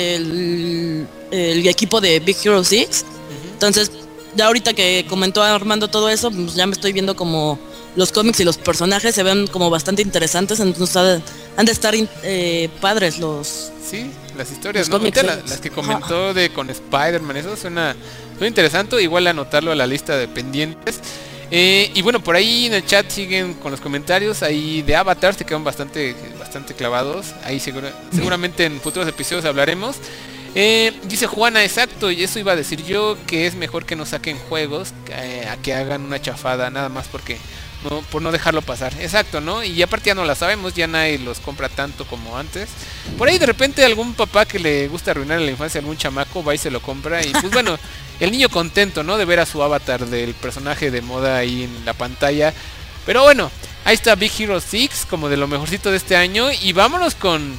el equipo de Big Hero 6. Entonces, ya ahorita que comentó Armando todo eso, pues ya me estoy viendo como los cómics y los personajes se ven como bastante interesantes, entonces han de estar padres los... Sí, las historias, ¿no? Las que comentó con Spider-Man, eso suena interesante, igual anotarlo a la lista de pendientes. Y bueno, por ahí en el chat siguen con los comentarios ahí de Avatar, se quedan bastante clavados, ahí seguramente en futuros episodios hablaremos. Dice Juana, exacto, y eso iba a decir yo, que es mejor que no saquen juegos a que hagan una chafada, nada más por no dejarlo pasar. Exacto, ¿no? Y aparte ya no la sabemos, ya nadie los compra tanto como antes. Por ahí de repente algún papá que le gusta arruinar la infancia a algún chamaco va y se lo compra. Y pues bueno, el niño contento, ¿no? De ver a su avatar del personaje de moda ahí en la pantalla. Pero bueno, ahí está Big Hero 6 como de lo mejorcito de este año. Y vámonos con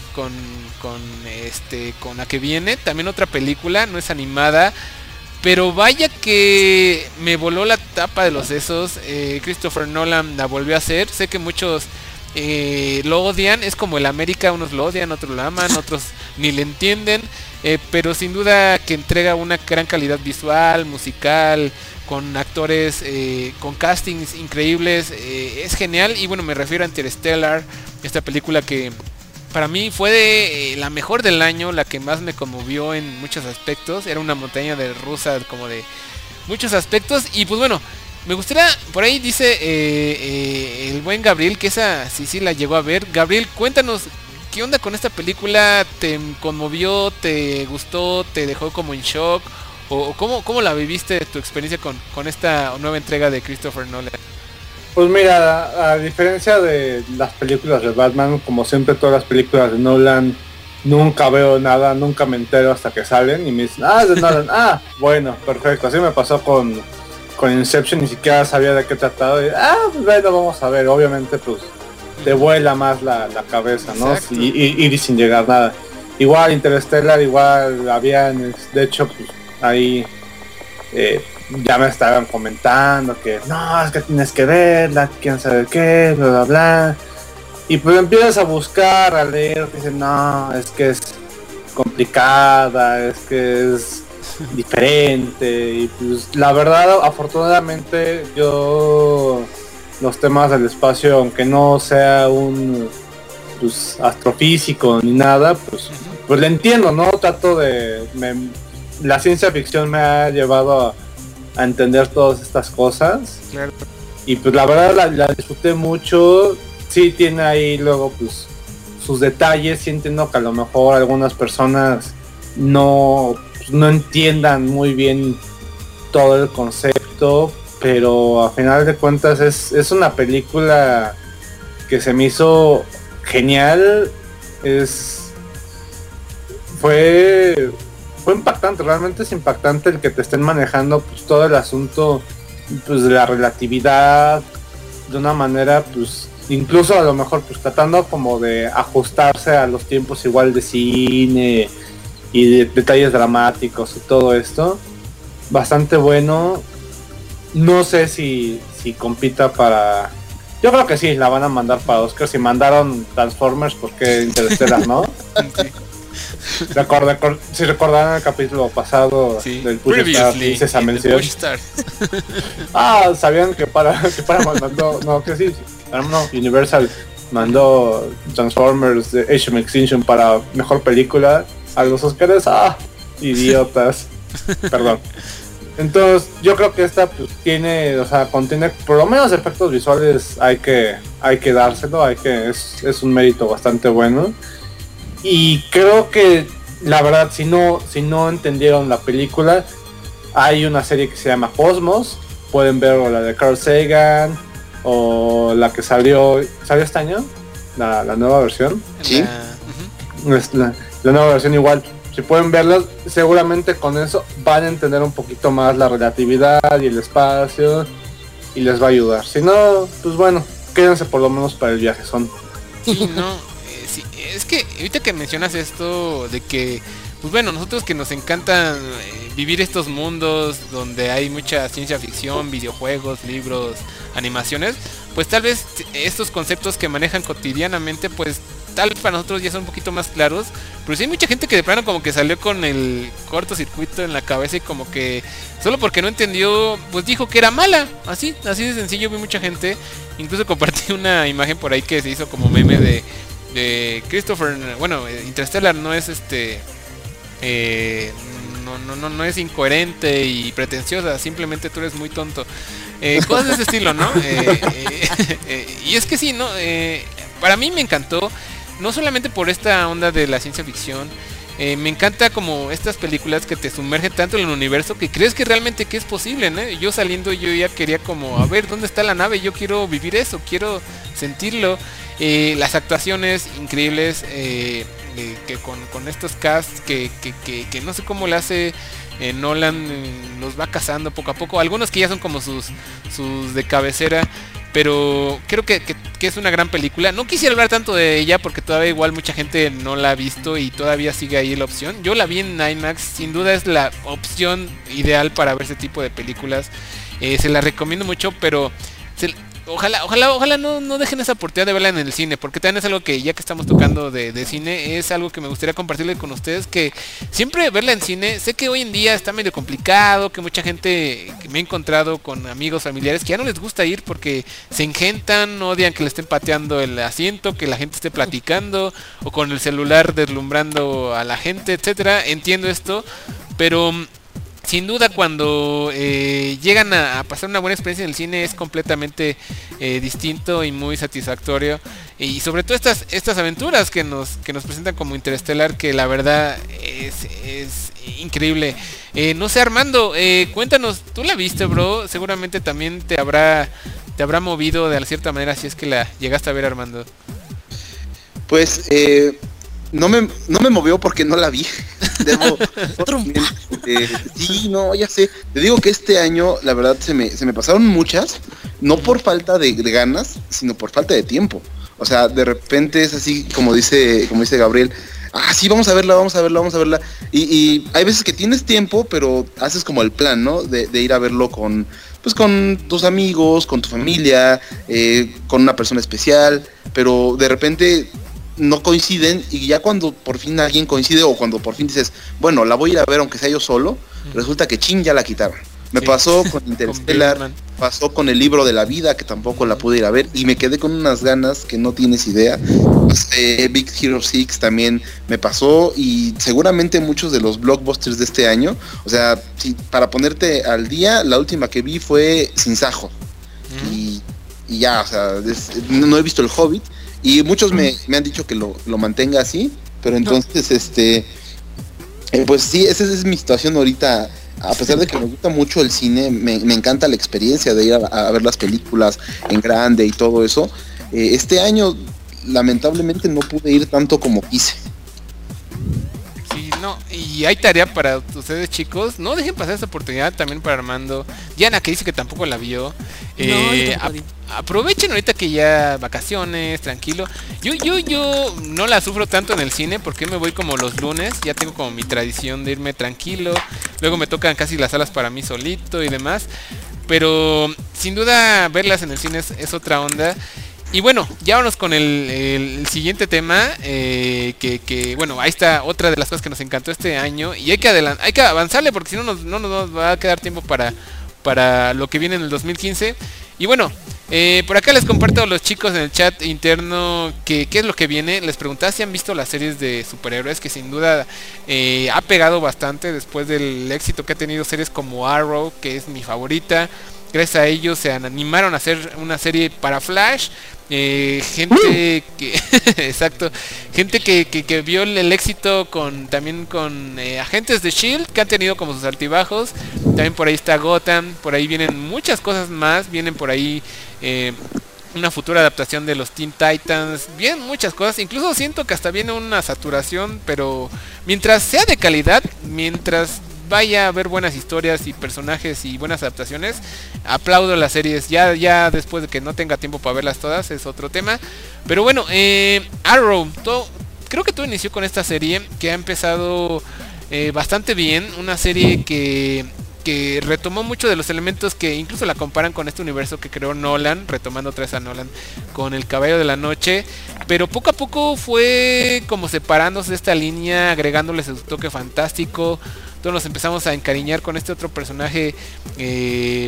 la que viene. También otra película, no es animada, pero vaya que me voló la tapa de los sesos. Christopher Nolan la volvió a hacer. Sé que muchos lo odian. Es como el América, unos lo odian, otros lo aman, otros ni le entienden. Pero sin duda que entrega una gran calidad visual, musical, con actores, con castings increíbles. Es genial. Y bueno, me refiero a Interstellar, esta película que para mí fue la mejor del año, la que más me conmovió en muchos aspectos. Era una montaña rusa como de muchos aspectos. Y pues bueno, me gustaría, por ahí dice el buen Gabriel, que esa sí la llegó a ver. Gabriel, cuéntanos, ¿qué onda con esta película? ¿Te conmovió? ¿Te gustó? ¿Te dejó como en shock? ¿O cómo la viviste, tu experiencia con esta nueva entrega de Christopher Nolan? Pues mira, a diferencia de las películas de Batman, como siempre todas las películas de Nolan, nunca veo nada, nunca me entero hasta que salen y me dicen, es de Nolan, bueno, perfecto. Así me pasó con Inception, ni siquiera sabía de qué trataba, y, pues bueno, vamos a ver, obviamente pues te vuela más la cabeza, ¿no? Y ir sin llegar nada. Igual Interstellar, igual habían, de hecho, pues ahí... ya me estaban comentando que no, es que tienes que verla, quién sabe qué, bla bla bla. Y pues empiezas a buscar, a leer, dicen no, es que es complicada, es que es diferente. Y pues la verdad, afortunadamente, yo los temas del espacio, aunque no sea un astrofísico ni nada, pues le entiendo, ¿no? Trato de... la ciencia ficción me ha llevado a entender todas estas cosas. Claro. Y pues la verdad la disfruté mucho. Sí tiene ahí luego pues sus detalles. Sí entiendo que a lo mejor algunas personas no entiendan muy bien todo el concepto, pero a final de cuentas es una película que se me hizo genial. Fue impactante, realmente es impactante el que te estén manejando pues todo el asunto pues de la relatividad de una manera pues incluso a lo mejor pues tratando como de ajustarse a los tiempos igual de cine y de detalles dramáticos y todo esto. Bastante bueno. No sé si compita para... Yo creo que sí, la van a mandar para Oscar. Si mandaron Transformers, ¿por qué Interstellar no? Sí. Si recordarán el capítulo pasado del Push Start, hice esa mención. Sabían que Paramount mandó, Universal mandó Transformers The Age of Extinction para mejor película a los Oscars. Idiotas. Perdón. Entonces yo creo que esta pues, contiene por lo menos efectos visuales, hay que dárselo, es un mérito bastante bueno. Y creo que la verdad si no entendieron la película, hay una serie que se llama Cosmos, pueden ver o la de Carl Sagan o la que salió este año, la nueva versión. Sí. La nueva versión igual. Si pueden verlas, seguramente con eso van a entender un poquito más la relatividad y el espacio y les va a ayudar. Si no, pues bueno, quédense por lo menos para el viaje son. Sí, sí, es que ahorita que mencionas esto de que, pues bueno, nosotros que nos encantan vivir estos mundos donde hay mucha ciencia ficción, videojuegos, libros, animaciones, pues tal vez estos conceptos que manejan cotidianamente, pues tal vez para nosotros ya son un poquito más claros, pero sí hay mucha gente que de plano como que salió con el cortocircuito en la cabeza y como que solo porque no entendió, pues dijo que era mala, así de sencillo. Vi mucha gente, incluso compartí una imagen por ahí que se hizo como meme de Christopher, bueno, Interstellar no es no es incoherente y pretenciosa, simplemente tú eres muy tonto, cosas de ese estilo, ¿no? Y es que sí, ¿no? Para mí me encantó, no solamente por esta onda de la ciencia ficción, me encanta como estas películas que te sumergen tanto en el universo que crees que realmente que es posible, ¿no? Yo saliendo yo ya quería como, a ver, ¿dónde está la nave? Yo quiero vivir eso, quiero sentirlo. Las actuaciones increíbles, que con estos casts que no sé cómo le hace Nolan, los va cazando poco a poco, algunos que ya son como sus de cabecera, pero creo que es una gran película. No quisiera hablar tanto de ella porque todavía igual mucha gente no la ha visto y todavía sigue ahí la opción. Yo la vi en IMAX, sin duda es la opción ideal para ver ese tipo de películas. Se la recomiendo mucho, pero ojalá no dejen esa oportunidad de verla en el cine, porque también es algo que, ya que estamos tocando de cine, es algo que me gustaría compartirle con ustedes, que siempre verla en cine, sé que hoy en día está medio complicado, que mucha gente que me he encontrado con amigos, familiares, que ya no les gusta ir porque se engentan, odian que le estén pateando el asiento, que la gente esté platicando, o con el celular deslumbrando a la gente, etcétera. Entiendo esto, pero sin duda cuando llegan a pasar una buena experiencia en el cine es completamente distinto y muy satisfactorio, y sobre todo estas aventuras que nos presentan como Interstellar, que la verdad es increíble. No sé, Armando, cuéntanos, tú la viste, bro, seguramente también te habrá movido de cierta manera, si es que la llegaste a ver, Armando. Pues no me movió porque no la vi. Sí, no, ya sé. Te digo que este año, la verdad, se me pasaron muchas, no por falta de ganas, sino por falta de tiempo. O sea, de repente es así, como dice Gabriel, sí, vamos a verla. Y hay veces que tienes tiempo, pero haces como el plan, ¿no? De ir a verlo con tus amigos, con tu familia, con una persona especial, pero de repente no coinciden, y ya cuando por fin alguien coincide, o cuando por fin dices, bueno, la voy a ir a ver aunque sea yo solo, resulta que ya la quitaron. Me pasó con Interstellar, pasó con El Libro de la Vida, que tampoco la pude ir a ver, y me quedé con unas ganas que no tienes idea. Big Hero 6 también me pasó, y seguramente muchos de los blockbusters de este año. O sea, para ponerte al día, la última que vi fue Sin Sajo, y ya, o sea, no he visto El Hobbit. Y muchos me han dicho que lo mantenga así, pero entonces, pues sí, esa es mi situación ahorita. A pesar de que me gusta mucho el cine, me encanta la experiencia de ir a ver las películas en grande y todo eso. Este año, lamentablemente, no pude ir tanto como quise. Sí, no, y hay tarea para ustedes, chicos. No dejen pasar esta oportunidad, también para Armando. Diana, que dice que tampoco la vio. Aprovechen ahorita que ya vacaciones, tranquilo. Yo no la sufro tanto en el cine porque me voy como los lunes. Ya tengo como mi tradición de irme tranquilo. Luego me tocan casi las salas para mí solito y demás. Pero sin duda verlas en el cine es otra onda. Y bueno, ya vamos con el siguiente tema, que bueno, ahí está otra de las cosas que nos encantó este año. Y hay que avanzarle porque si no nos va a quedar tiempo para lo que viene en el 2015. Y bueno, por acá les comparto a los chicos en el chat interno qué es lo que viene. Les preguntaba si han visto las series de superhéroes, que sin duda ha pegado bastante después del éxito que ha tenido series como Arrow, que es mi favorita. Gracias a ellos se animaron a hacer una serie para Flash. Gente que exacto, gente que vio el éxito también con agentes de Shield, que han tenido como sus altibajos. También por ahí está Gotham, por ahí vienen muchas cosas más, vienen por ahí una futura adaptación de los Teen Titans, bien muchas cosas, incluso siento que hasta viene una saturación, pero mientras sea de calidad, mientras vaya a haber buenas historias y personajes y buenas adaptaciones, aplaudo las series. Ya después de que no tenga tiempo para verlas todas es otro tema. Pero bueno, Arrow, creo que todo inició con esta serie que ha empezado bastante bien. Una serie que retomó mucho de los elementos que incluso la comparan con este universo que creó Nolan, retomando otra vez a Nolan con El Caballero de la Noche, pero poco a poco fue como separándose de esta línea, agregándole su toque fantástico. Todos nos empezamos a encariñar con este otro personaje que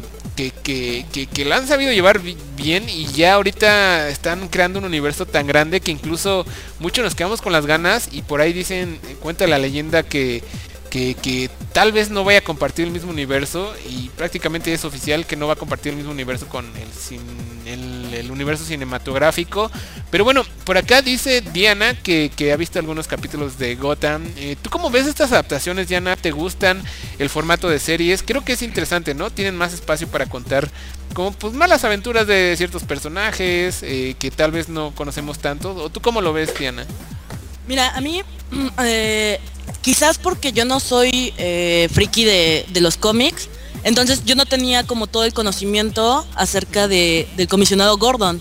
lo han sabido llevar bien, y ya ahorita están creando un universo tan grande que incluso muchos nos quedamos con las ganas, y por ahí dicen, cuenta la leyenda que tal vez no vaya a compartir el mismo universo, y prácticamente es oficial que no va a compartir el mismo universo con el universo cinematográfico. Pero bueno, por acá dice Diana que ha visto algunos capítulos de Gotham. ¿Tú cómo ves estas adaptaciones, Diana? ¿Te gustan el formato de series? Creo que es interesante, ¿no? Tienen más espacio para contar como pues malas aventuras de ciertos personajes que tal vez no conocemos tanto. ¿O tú cómo lo ves, Diana? Mira, a mí quizás porque yo no soy friki de los cómics, entonces yo no tenía como todo el conocimiento acerca del comisionado Gordon.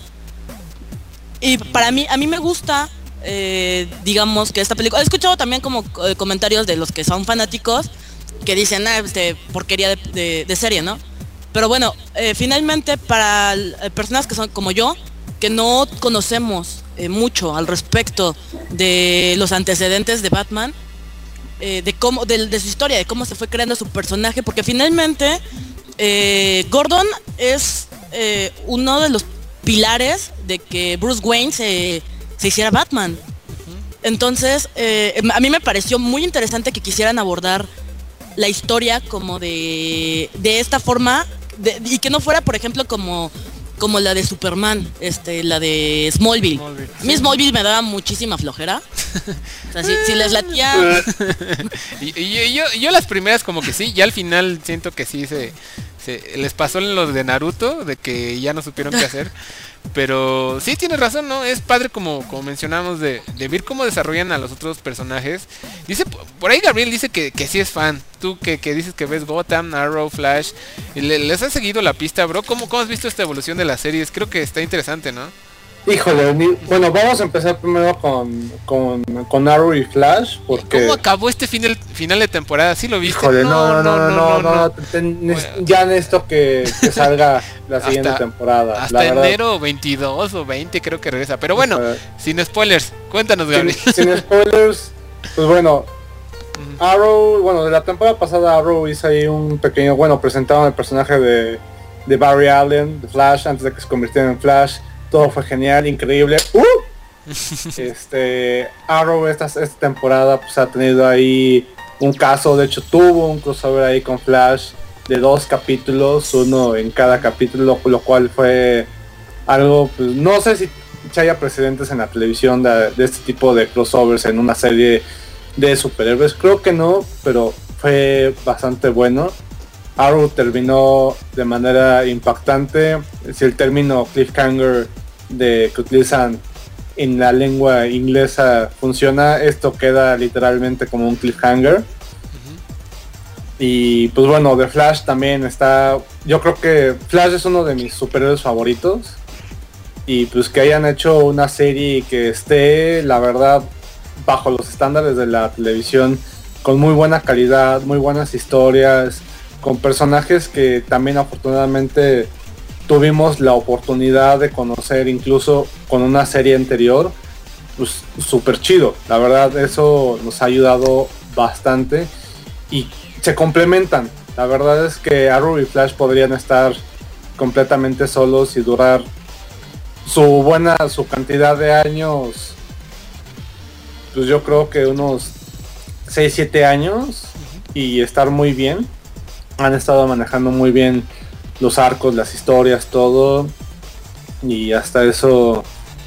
Y a mí me gusta, digamos, que esta película... He escuchado también como comentarios de los que son fanáticos que dicen, porquería de serie, ¿no? Pero bueno, finalmente para personas que son como yo, que no conocemos mucho al respecto de los antecedentes de Batman, de su historia, de cómo se fue creando su personaje, porque finalmente Gordon es uno de los pilares de que Bruce Wayne se hiciera Batman. Entonces a mí me pareció muy interesante que quisieran abordar la historia como de esta forma, y que no fuera, por ejemplo, como la de Superman, la de Smallville. A mí Smallville me daba muchísima flojera. O sea, si les latía... y yo las primeras como que sí, ya al final siento que sí se les pasó en los de Naruto, de que ya no supieron qué hacer. Pero sí, tienes razón, ¿no? Es padre como mencionamos de ver cómo desarrollan a los otros personajes. Dice, por ahí Gabriel dice que sí es fan. Tú que dices que ves Gotham, Arrow, Flash, ¿les has seguido la pista, bro? ¿Cómo has visto esta evolución de las series? Creo que está interesante, ¿no? Híjole, bueno, vamos a empezar primero con Arrow y Flash, porque... ¿Cómo acabó este final de temporada? ¿Sí lo viste? Híjole, no. Ya necesito que salga la siguiente temporada. Hasta enero 22 o 20 creo que regresa. Pero bueno, sin spoilers, cuéntanos, Gabriel. Sin spoilers, pues bueno, Arrow, bueno, de la temporada pasada Arrow hizo ahí un pequeño, presentaron el personaje de Barry Allen, de Flash, antes de que se convirtiera en Flash. Todo fue genial, increíble. Arrow esta temporada pues ha tenido ahí un caso, de hecho tuvo un crossover ahí con Flash de 2 capítulos, uno en cada capítulo, lo cual fue algo, pues no sé si haya precedentes en la televisión de este tipo de crossovers en una serie de superhéroes, creo que no, pero fue bastante bueno. Arrow terminó de manera impactante. Si el término cliffhanger que utilizan en la lengua inglesa funciona, esto queda literalmente como un cliffhanger. Y pues bueno, de Flash también está... Yo creo que Flash es uno de mis superhéroes favoritos. Y pues que hayan hecho una serie que esté, la verdad, bajo los estándares de la televisión, con muy buena calidad, muy buenas historias, con personajes que también afortunadamente tuvimos la oportunidad de conocer incluso con una serie anterior, pues súper chido. La verdad, eso nos ha ayudado bastante y se complementan. La verdad es que Arrow y Flash podrían estar completamente solos y durar su cantidad de años, pues yo creo que unos 6-7 años y estar muy bien. Han estado manejando muy bien los arcos, las historias, todo, y hasta eso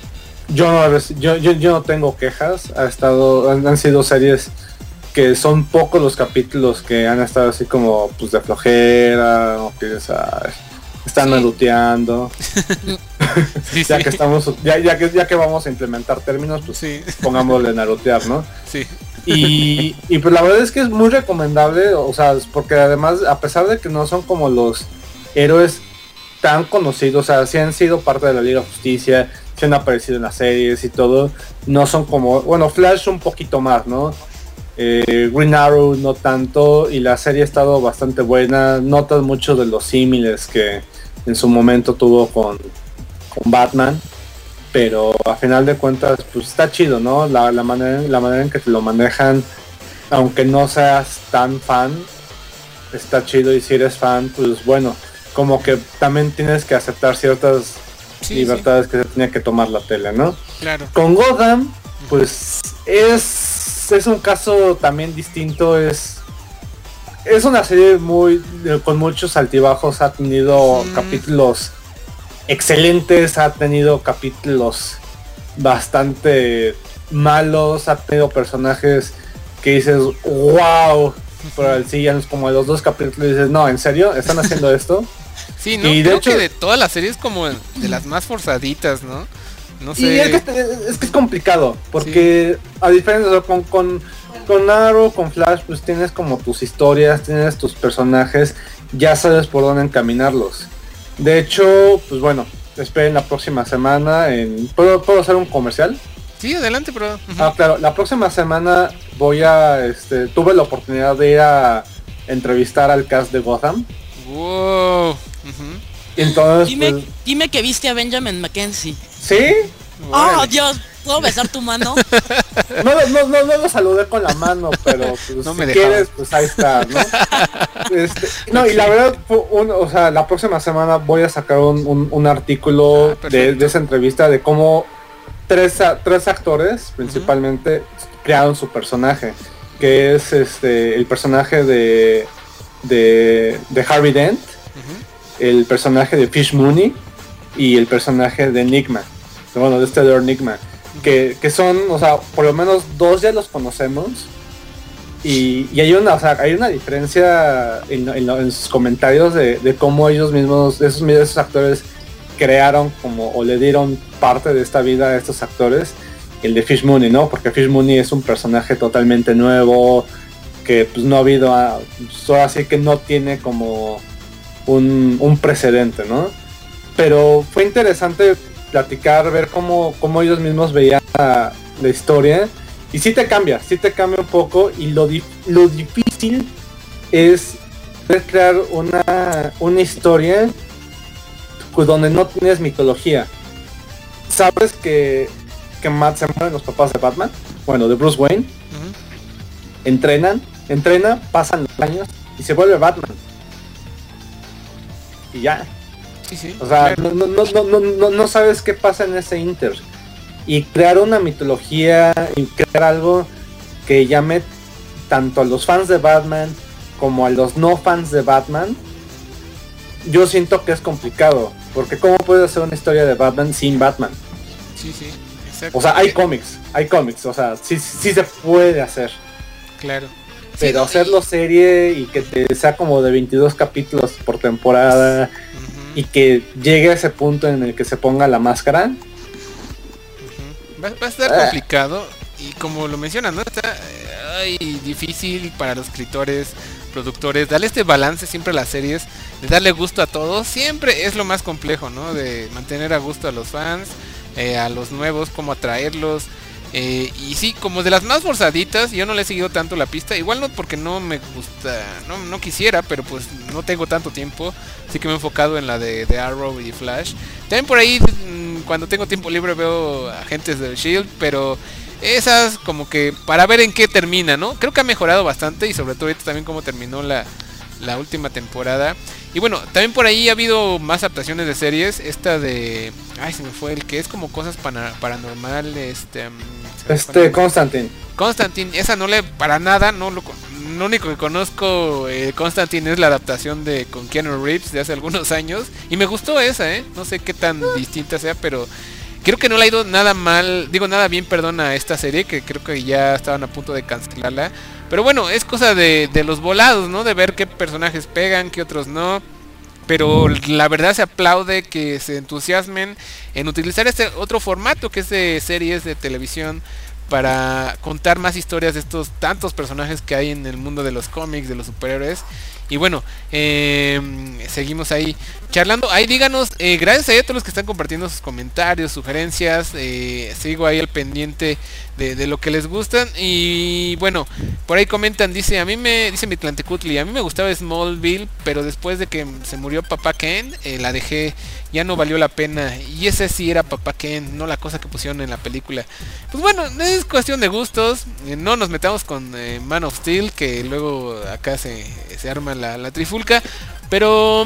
yo no tengo quejas. Han sido series que son pocos los capítulos que han estado así como pues de flojera o que están naruteando. Sí, ya que estamos, ya que vamos a implementar términos, pues pongámosle narutear, ¿no? Sí. Y pues la verdad es que es muy recomendable, o sea, porque además, a pesar de que no son como los héroes tan conocidos, o sea, sí han sido parte de la Liga de Justicia, sí han aparecido en las series y todo, no son como, bueno, Flash un poquito más, ¿no? Green Arrow no tanto, y la serie ha estado bastante buena. Notas mucho de los símiles que en su momento tuvo con Batman, pero a final de cuentas pues está chido, ¿no? La manera en que te lo manejan, aunque no seas tan fan, está chido. Y si eres fan, pues bueno, como que también tienes que aceptar ciertas libertades que se tenía que tomar la tele, ¿no? Claro. Con Gotham, pues es un caso también distinto. Es una serie con muchos altibajos. Ha tenido capítulos excelentes, ha tenido capítulos bastante malos, ha tenido personajes que dices wow, pero al sí ya es como de los 2 capítulos dices, no, ¿en serio? ¿Están haciendo esto? Sí, no, y creo de hecho, que de todas las series como de las más forzaditas, ¿no? No sé. Y es que es complicado, porque a diferencia de con Arrow, con Flash, pues tienes como tus historias, tienes tus personajes, ya sabes por dónde encaminarlos. De hecho, pues bueno, esperen la próxima semana ¿Puedo hacer un comercial? Sí, adelante, bro. Claro, la próxima semana tuve la oportunidad de ir a entrevistar al cast de Gotham. Wow. Entonces, dime que viste a Benjamin Mackenzie. ¿Sí? ¡Oh, Dios! ¿Puedo besar tu mano? No lo saludé con la mano, pero pues, no si quieres, pues ahí está, ¿no? No, y la verdad, la próxima semana voy a sacar un artículo de esa entrevista de cómo tres actores, principalmente, crearon su personaje, que es el personaje de Harvey Dent, el personaje de Fish Mooney y el personaje de Enigma, bueno, de Lord Enigma, que son, o sea, por lo menos 2 ya los conocemos y hay una diferencia en sus comentarios de cómo ellos mismos, esos actores crearon o le dieron parte de esta vida a estos actores. El de Fish Mooney, ¿no? Porque Fish Mooney es un personaje totalmente nuevo, que pues no ha habido, ahora sí que no tiene como un precedente, ¿no? Pero fue interesante platicar, ver cómo ellos mismos veían la historia, y sí te cambia un poco, y lo difícil es crear una historia donde no tienes mitología. Sabes que se mueren los papás de Batman, bueno, de Bruce Wayne. Entrena, pasan los años y se vuelve Batman. Y ya. Sí, o sea, claro. no sabes qué pasa en ese inter. Y crear una mitología y crear algo que llame tanto a los fans de Batman como a los no fans de Batman, yo siento que es complicado. Porque ¿cómo puedes hacer una historia de Batman sin Batman? Sí, exacto. O sea, hay cómics, o sea, sí se puede hacer. Claro. Pero hacerlo serie y que te sea como de 22 capítulos por temporada, y que llegue a ese punto en el que se ponga la máscara, va a estar complicado. Y como lo mencionas, ¿no? Está difícil para los escritores, productores, darle este balance siempre a las series, de darle gusto a todos, siempre es lo más complejo, ¿no? De mantener a gusto a los fans, a los nuevos, cómo atraerlos. Y sí, como de las más forzaditas, yo no le he seguido tanto la pista. Igual no porque no me gusta, no quisiera, pero pues no tengo tanto tiempo. Así que me he enfocado en la de Arrow y Flash. También por ahí, cuando tengo tiempo libre, veo Agentes de S.H.I.E.L.D., pero esas como que para ver en qué termina, ¿no? Creo que ha mejorado bastante y sobre todo ahorita también cómo terminó la última temporada. Y bueno, también por ahí ha habido más adaptaciones de series. Esta de... Ay, se me fue el que es como cosas paranormales. Constantine. Constantine, esa no le... Para nada, no lo único que conozco Constantine es la adaptación de con Keanu Reeves de hace algunos años. Y me gustó esa, no sé qué tan distinta sea, pero... Creo que no le ha ido nada mal, nada bien, perdón, a esta serie, que creo que ya estaban a punto de cancelarla. Pero bueno, es cosa de los volados, ¿no? De ver qué personajes pegan, qué otros no. Pero la verdad se aplaude que se entusiasmen en utilizar este otro formato que es de series de televisión para contar más historias de estos tantos personajes que hay en el mundo de los cómics, de los superhéroes. Y bueno, seguimos ahí charlando. Ahí díganos, gracias a todos los que están compartiendo sus comentarios, sugerencias. Sigo ahí al pendiente de lo que les gustan. Y bueno, por ahí comentan, dice mi Tlantecutli, a mí me gustaba Smallville, pero después de que se murió Papá Ken, la dejé, ya no valió la pena. Y ese sí era Papá Ken, no la cosa que pusieron en la película. Pues bueno, es cuestión de gustos. No nos metamos con Man of Steel, que luego acá se arma la trifulca. Pero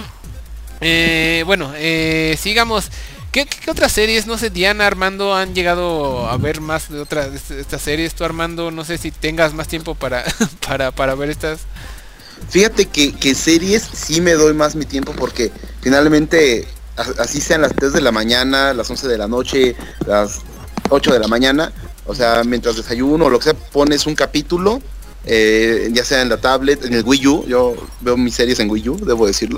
bueno, sigamos. ¿Qué otras series, no sé, Diana, Armando, han llegado a ver más de estas series? Tú, Armando, no sé si tengas más tiempo para ver estas. Fíjate que series sí me doy más mi tiempo porque finalmente, así sean las 3 de la mañana, las 11 de la noche, las 8 de la mañana, o sea, mientras desayuno o lo que sea, pones un capítulo, ya sea en la tablet, en el Wii U. Yo veo mis series en Wii U, debo decirlo.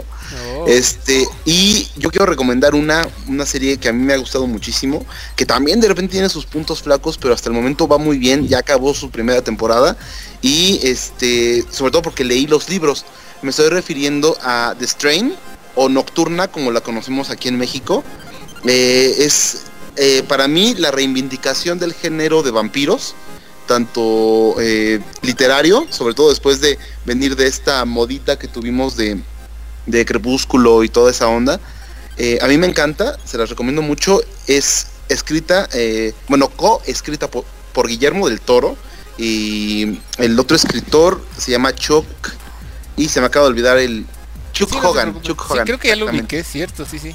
Y yo quiero recomendar una serie que a mí me ha gustado muchísimo, que también de repente tiene sus puntos flacos, pero hasta el momento va muy bien. Ya acabó su primera temporada y sobre todo porque leí los libros. Me estoy refiriendo a The Strain, o Nocturna, como la conocemos aquí en México. Es para mí la reivindicación del género de vampiros, tanto literario, sobre todo después de venir de esta modita que tuvimos de Crepúsculo y toda esa onda. A mí me encanta, se las recomiendo mucho. Es escrita, co-escrita por Guillermo del Toro, y el otro escritor se llama Chuck, y se me acaba de olvidar Chuck Hogan. Sí, creo que ya lo ubiqué, es cierto, sí.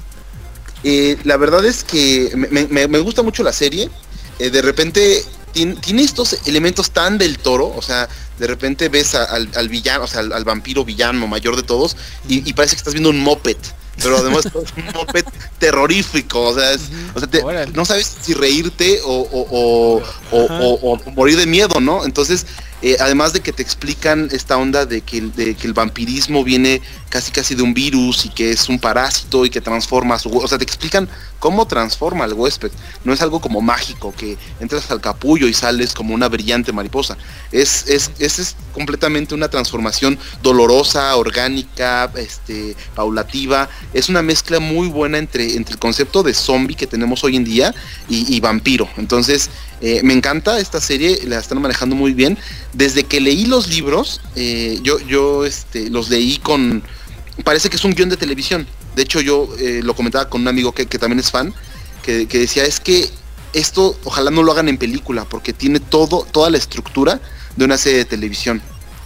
La verdad es que me gusta mucho la serie. De repente tiene estos elementos tan del Toro, o sea, de repente ves al villano, o sea, al vampiro villano mayor de todos, y parece que estás viendo un moped, pero además es un moped terrorífico, o sea, no sabes si reírte o morir de miedo, ¿no? Entonces, además de que te explican esta onda de que el vampirismo viene casi de un virus y que es un parásito y que transforma o sea, te explican cómo transforma al huésped. No es algo como mágico, que entras al capullo y sales como una brillante mariposa. Es completamente una transformación dolorosa, orgánica, paulativa. Es una mezcla muy buena entre el concepto de zombie que tenemos hoy en día y vampiro. Entonces, me encanta esta serie, la están manejando muy bien. Desde que leí los libros, yo los leí con... Parece que es un guión de televisión. De hecho, yo lo comentaba con un amigo que también es fan, que decía, es que esto ojalá no lo hagan en película, porque tiene toda la estructura de una serie de televisión.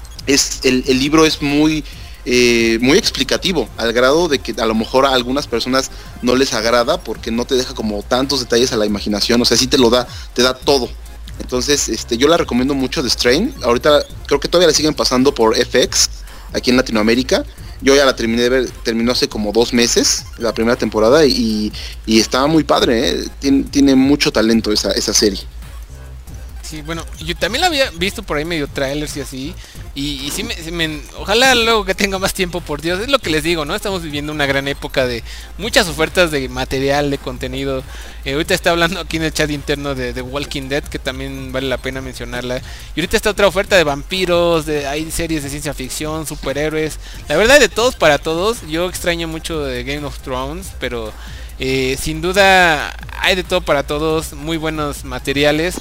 El libro es muy explicativo, al grado de que a lo mejor a algunas personas no les agrada, porque no te deja como tantos detalles a la imaginación. O sea, sí te da todo. Entonces, yo la recomiendo mucho, The Strain. Ahorita creo que todavía la siguen pasando por FX aquí en Latinoamérica. Yo ya la terminé de ver, terminó hace como 2 meses la primera temporada y estaba muy padre, tiene mucho talento esa serie. Sí, bueno, yo también la había visto por ahí medio trailers y así. Y sí ojalá luego que tenga más tiempo, por Dios. Es lo que les digo, ¿no? Estamos viviendo una gran época de muchas ofertas de material, de contenido. Ahorita está hablando aquí en el chat interno de Walking Dead, que también vale la pena mencionarla. Y ahorita está otra oferta de vampiros, hay series de ciencia ficción, superhéroes. La verdad, de todos para todos. Yo extraño mucho de Game of Thrones, pero sin duda hay de todo para todos, muy buenos materiales.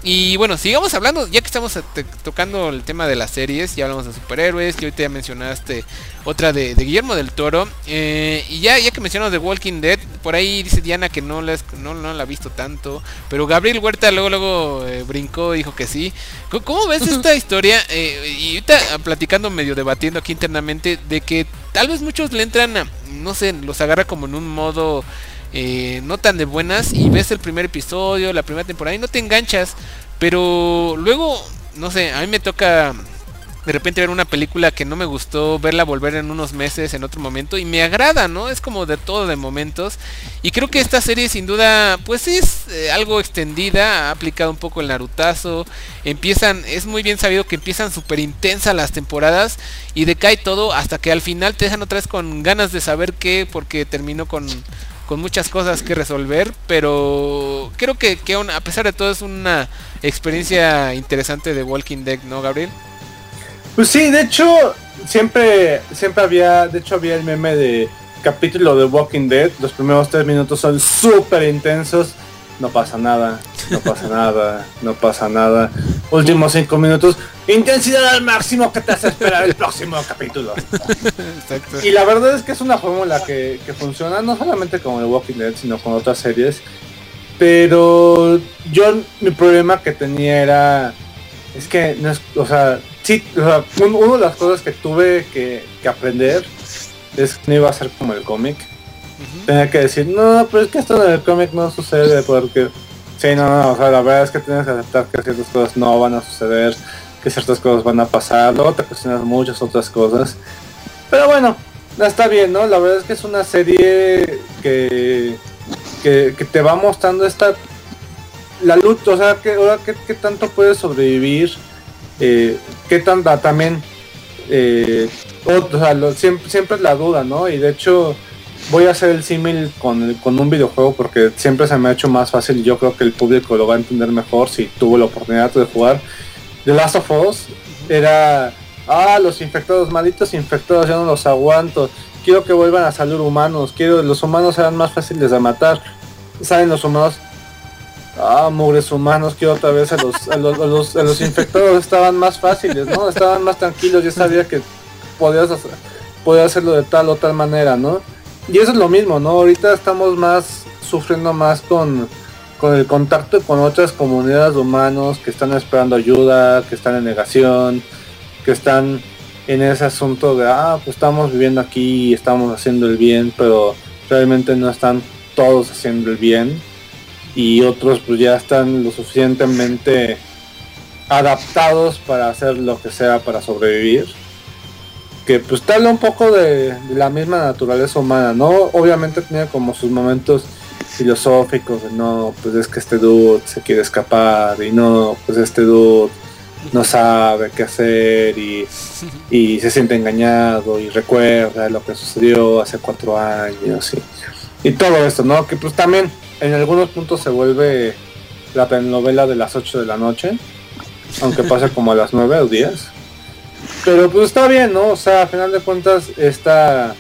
Y bueno, sigamos hablando, ya que estamos tocando el tema de las series, ya hablamos de superhéroes, y ahorita ya mencionaste otra de Guillermo del Toro, y ya que mencionamos de Walking Dead, por ahí dice Diana que no la ha visto tanto, pero Gabriel Huerta luego brincó y dijo que sí. ¿Cómo ves esta historia? Y ahorita platicando, medio debatiendo aquí internamente, de que tal vez muchos le entran a, no sé, los agarra como en un modo... no tan de buenas, y ves el primer episodio, la primera temporada y no te enganchas, pero luego, no sé, a mí me toca de repente ver una película que no me gustó, verla volver en unos meses, en otro momento, y me agrada, ¿no? Es como de todo de momentos, y creo que esta serie sin duda, pues es algo extendida, ha aplicado un poco el Narutazo, es muy bien sabido que empiezan súper intensas las temporadas, y decae todo hasta que al final te dejan otra vez con ganas de saber qué, porque terminó con muchas cosas que resolver, pero creo que a pesar de todo es una experiencia interesante de Walking Dead, ¿no, Gabriel? Pues sí, de hecho siempre había el meme de capítulo de Walking Dead, los primeros 3 minutos son súper intensos, no pasa nada, últimos 5 minutos, intensidad al máximo que te hace esperar el próximo capítulo. Exacto. Y la verdad es que es una fórmula que funciona no solamente con el Walking Dead, sino con otras series. Pero mi problema que tenía es que no es, una de las cosas que tuve que aprender es que no iba a ser como el cómic. Tenía que decir, no, pero es que esto en el cómic no sucede, porque sí, no, la verdad es que tienes que aceptar que ciertas cosas no van a suceder, que ciertas cosas van a pasar, luego te cuestionas muchas otras cosas, pero bueno, está bien, ¿no? La verdad es que es una serie que te va mostrando la lucha, o sea, qué tanto puedes sobrevivir, qué tanta también, siempre es la duda, ¿no? Y de hecho voy a hacer el símil con un videojuego porque siempre se me ha hecho más fácil y yo creo que el público lo va a entender mejor si tuvo la oportunidad de jugar. The Last of Us era, los infectados, malditos infectados, ya no los aguanto, quiero que vuelvan a salir humanos, los humanos sean más fáciles de matar, salen los humanos, mugres humanos, quiero otra vez a los infectados, estaban más fáciles, ¿no? Estaban más tranquilos, ya sabía que podía hacerlo de tal o tal manera, ¿no? Y eso es lo mismo, ¿no? Ahorita estamos sufriendo más con el contacto con otras comunidades de humanos que están esperando ayuda, que están en negación, que están en ese asunto de, pues estamos viviendo aquí y estamos haciendo el bien, pero realmente no están todos haciendo el bien. Y otros pues ya están lo suficientemente adaptados para hacer lo que sea para sobrevivir. Que pues te habla un poco de la misma naturaleza humana, ¿no? Obviamente tiene como sus momentos filosóficos de no, pues es que este dude se quiere escapar y no, pues este dude no sabe qué hacer y se siente engañado y recuerda lo que sucedió hace 4 años y todo esto, ¿no? Que pues también en algunos puntos se vuelve la telenovela de las 8 de la noche, aunque pase como a las 9 o 10. Pero pues está bien, ¿no? O sea, a final de cuentas esta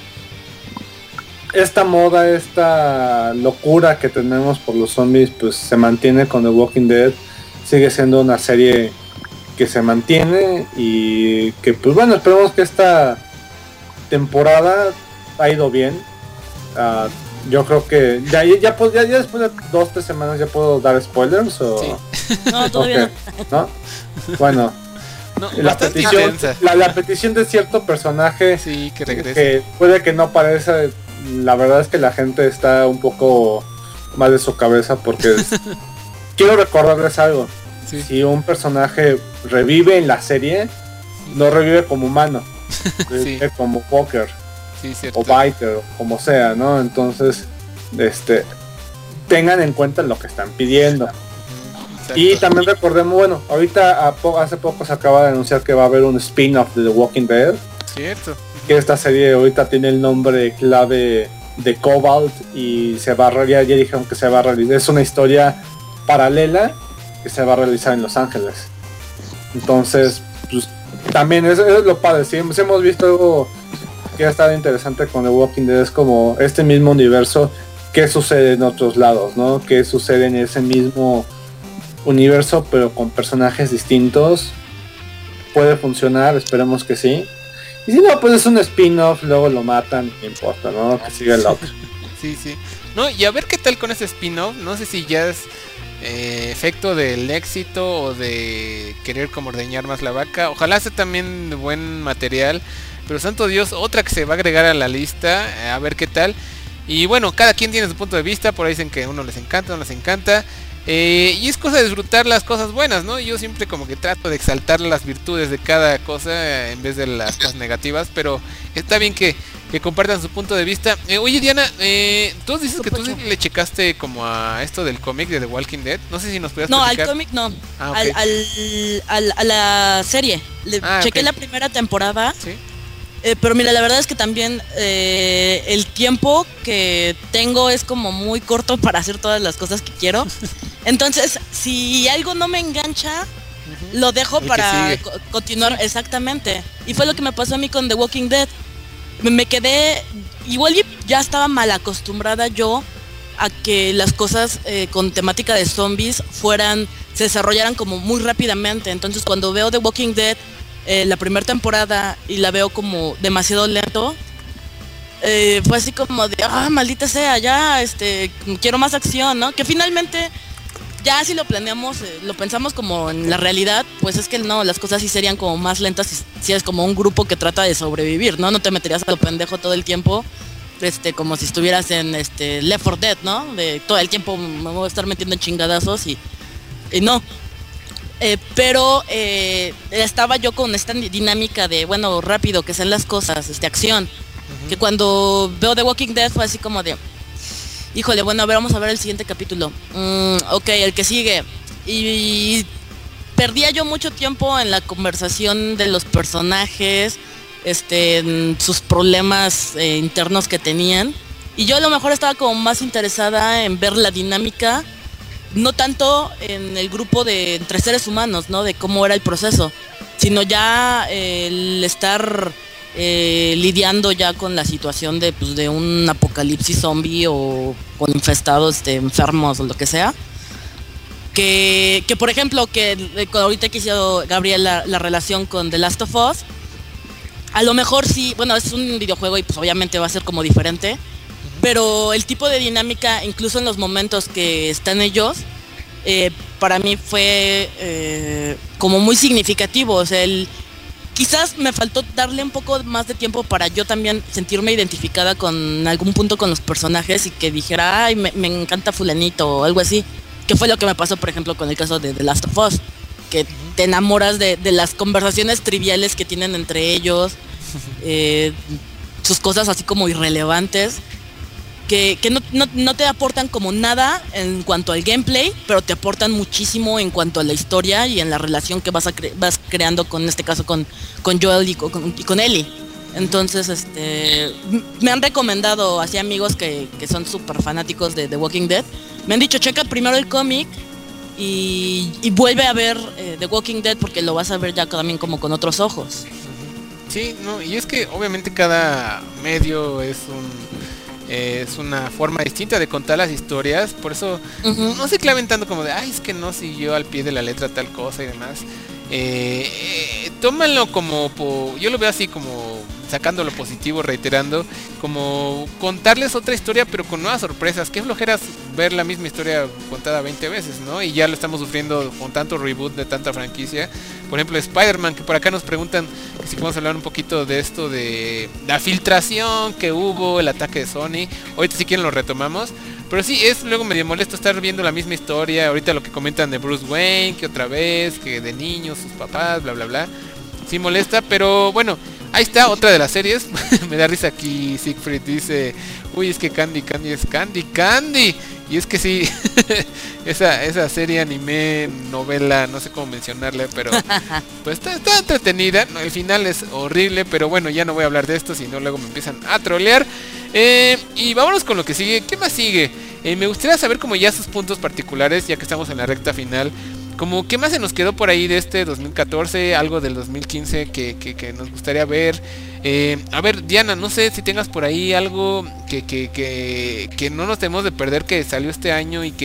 moda, esta locura que tenemos por los zombies, pues se mantiene con The Walking Dead. Sigue siendo una serie que se mantiene y que pues bueno, esperemos que esta temporada ha ido bien. Yo creo que ya después de 2-3 semanas ya puedo dar spoilers o... Sí. No, todavía okay, ¿no? Bueno, no, la petición de cierto personaje, sí, que regrese, que puede que no parezca, la verdad es que la gente está un poco mal de su cabeza porque quiero recordarles algo. Sí. Si un personaje revive en la serie, no revive como humano, revive como Walker. Sí, o Biter, o como sea, ¿no? Entonces, tengan en cuenta lo que están pidiendo. Exacto. Y también recordemos, bueno, ahorita hace poco se acaba de anunciar que va a haber un spin-off de The Walking Dead. Cierto. Que esta serie ahorita tiene el nombre clave de Cobalt y ya dijeron que se va a realizar. Es una historia paralela que se va a realizar en Los Ángeles. Entonces, pues, también es lo padre. Si hemos visto algo que ha estado interesante con The Walking Dead, es como este mismo universo, qué sucede en otros lados, ¿no? Qué sucede en ese mismo universo, pero con personajes distintos. Puede funcionar, esperemos que sí. Y si no, pues es un spin-off, luego lo matan, no importa, ¿no? Que siga el otro. Sí. No, y a ver qué tal con ese spin-off. No sé si ya es efecto del éxito o de querer como ordeñar más la vaca. Ojalá sea también buen material. Pero santo Dios, otra que se va a agregar a la lista, a ver qué tal. Y bueno, cada quien tiene su punto de vista. Por ahí dicen que a uno les encanta, a uno les encanta. Y es cosa de disfrutar las cosas buenas, ¿no? Yo siempre como que trato de exaltar las virtudes de cada cosa en vez de las cosas negativas. Pero está bien que compartan su punto de vista. Oye Diana, tú dices que tú le checaste como a esto del cómic de The Walking Dead. No sé si nos puedes platicar. No, al cómic no. Okay. A la serie. Chequé okay. La primera temporada. ¿Sí? Pero mira, la verdad es que también el tiempo que tengo es como muy corto para hacer todas las cosas que quiero. Entonces, si algo no me engancha, lo dejo para continuar. Exactamente. Y fue lo que me pasó a mí con The Walking Dead. Me quedé, igual ya estaba mal acostumbrada yo a que las cosas con temática de zombies se desarrollaran como muy rápidamente. Entonces cuando veo The Walking Dead la primera temporada y la veo como demasiado lento, fue así como de, maldita sea, ya, quiero más acción, ¿no? Que finalmente, ya si lo planeamos, lo pensamos como en la realidad, pues es que no, las cosas sí serían como más lentas si es como un grupo que trata de sobrevivir, ¿no? No te meterías a lo pendejo todo el tiempo, como si estuvieras en Left 4 Dead, ¿no? De todo el tiempo me voy a estar metiendo en chingadazos y no. Pero estaba yo con esta dinámica de, bueno, rápido, que sean las cosas, acción. Que cuando veo The Walking Dead fue así como de, híjole, bueno, a ver, vamos a ver el siguiente capítulo. Ok, el que sigue. Y perdía yo mucho tiempo en la conversación de los personajes, en sus problemas internos que tenían. Y yo a lo mejor estaba como más interesada en ver la dinámica, no tanto en el grupo entre seres humanos, ¿no? De cómo era el proceso, sino ya el estar lidiando ya con la situación de un apocalipsis zombie o con infestados, enfermos o lo que sea. Que por ejemplo, que ahorita que hizo Gabriel la relación con The Last of Us, a lo mejor sí, bueno, es un videojuego y pues obviamente va a ser como diferente, pero el tipo de dinámica, incluso en los momentos que están ellos, para mí fue como muy significativo. O sea, quizás me faltó darle un poco más de tiempo para yo también sentirme identificada con algún punto con los personajes y que dijera, ay, me encanta fulanito o algo así, que fue lo que me pasó, por ejemplo, con el caso de The Last of Us, que te enamoras de las conversaciones triviales que tienen entre ellos, sus cosas así como irrelevantes, que no te aportan como nada en cuanto al gameplay, pero te aportan muchísimo en cuanto a la historia y en la relación que vas creando, con este caso con Joel y con Ellie. Entonces, me han recomendado así amigos que son súper fanáticos de The Walking Dead. Me han dicho, checa primero el cómic y vuelve a ver The Walking Dead, porque lo vas a ver ya también como con otros ojos. Sí, no, y es que obviamente cada medio es una forma distinta de contar las historias. Por eso no se claven tanto como de, ay, es que no siguió al pie de la letra tal cosa y demás. Tómanlo como, yo lo veo así como sacando lo positivo, reiterando, como contarles otra historia pero con nuevas sorpresas. Qué flojeras ver la misma historia contada 20 veces, ¿no? Y ya lo estamos sufriendo con tanto reboot de tanta franquicia. Por ejemplo, Spider-Man, que por acá nos preguntan que si podemos hablar un poquito de esto de la filtración que hubo, el ataque de Sony. Ahorita si quieren lo retomamos. Pero sí, es luego medio molesto estar viendo la misma historia. Ahorita lo que comentan de Bruce Wayne, que otra vez, que de niños, sus papás, bla bla bla. Sí molesta, pero bueno, ahí está otra de las series. Me da risa aquí, Siegfried dice, uy, es que Candy es Candy. Y es que sí, esa serie, anime, novela, no sé cómo mencionarle, pero pues está entretenida. El final es horrible, pero bueno, ya no voy a hablar de esto, sino luego me empiezan a trolear. Y vámonos con lo que sigue. ¿Qué más sigue? Me gustaría saber como ya sus puntos particulares, ya que estamos en la recta final. Como qué más se nos quedó por ahí de este 2014, algo del 2015 que nos gustaría ver. A ver, Diana, no sé si tengas por ahí algo que no nos tenemos de perder, que salió este año y que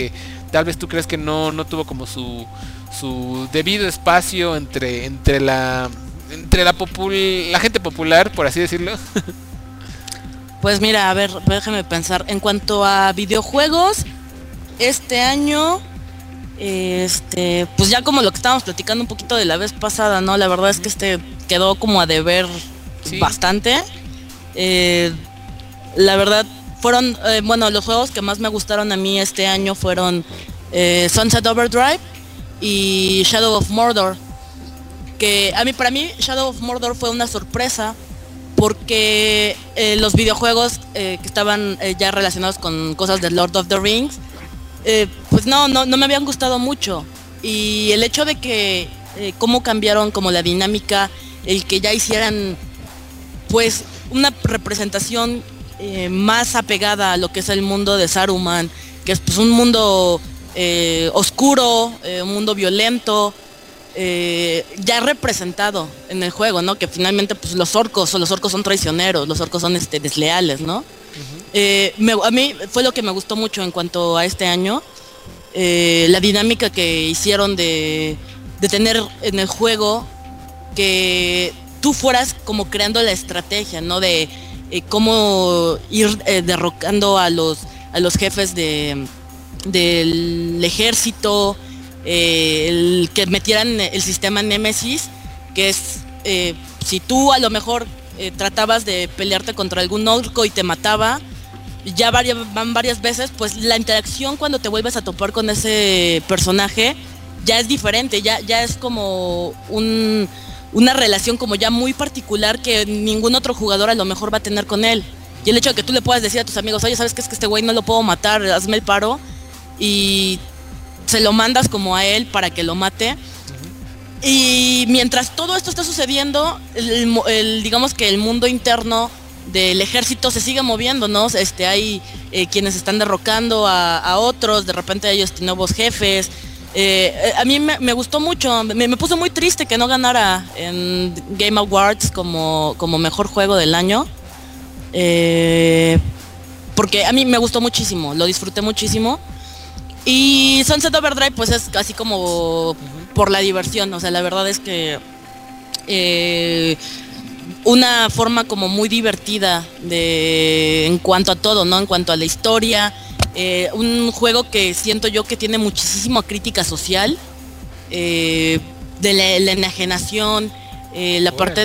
tal vez tú crees que no tuvo como su debido espacio entre la gente popular, por así decirlo. Pues mira, a ver, déjame pensar. En cuanto a videojuegos, este año, pues ya como lo que estábamos platicando un poquito de la vez pasada, ¿no? La verdad es que quedó como a deber bastante. La verdad, fueron, los juegos que más me gustaron a mí este año fueron Sunset Overdrive y Shadow of Mordor. Que para mí Shadow of Mordor fue una sorpresa porque los videojuegos que estaban ya relacionados con cosas de Lord of the Rings, pues no me habían gustado mucho. Y el hecho de que cómo cambiaron como la dinámica, el que ya hicieran pues una representación más apegada a lo que es el mundo de Saruman, que es pues un mundo oscuro, un mundo violento, ya representado en el juego, ¿no? Que finalmente pues los orcos son traicioneros, los orcos son desleales, ¿no? A mí fue lo que me gustó mucho en cuanto a este año, la dinámica que hicieron de tener en el juego que tú fueras como creando la estrategia, ¿no? De cómo ir derrocando a los jefes del ejército, el que metieran el sistema Némesis, que es si tú a lo mejor tratabas de pelearte contra algún orco y te mataba, ya van varias veces, pues la interacción cuando te vuelves a topar con ese personaje ya es diferente, ya es como una relación como ya muy particular que ningún otro jugador a lo mejor va a tener con él. Y el hecho de que tú le puedas decir a tus amigos, oye, ¿sabes qué? Es que este güey no lo puedo matar, hazme el paro, y se lo mandas como a él para que lo mate. Y mientras todo esto está sucediendo, digamos que el mundo interno del ejército se sigue moviendo, ¿no? Hay quienes están derrocando a otros, de repente hay nuevos jefes. A mí me gustó mucho, me puso muy triste que no ganara en Game Awards como mejor juego del año, porque a mí me gustó muchísimo, lo disfruté muchísimo. Y Sunset Overdrive pues es casi como por la diversión, o sea, la verdad es que una forma como muy divertida en cuanto a todo, ¿no? En cuanto a la historia, un juego que siento yo que tiene muchísima crítica social, de la enajenación, la parte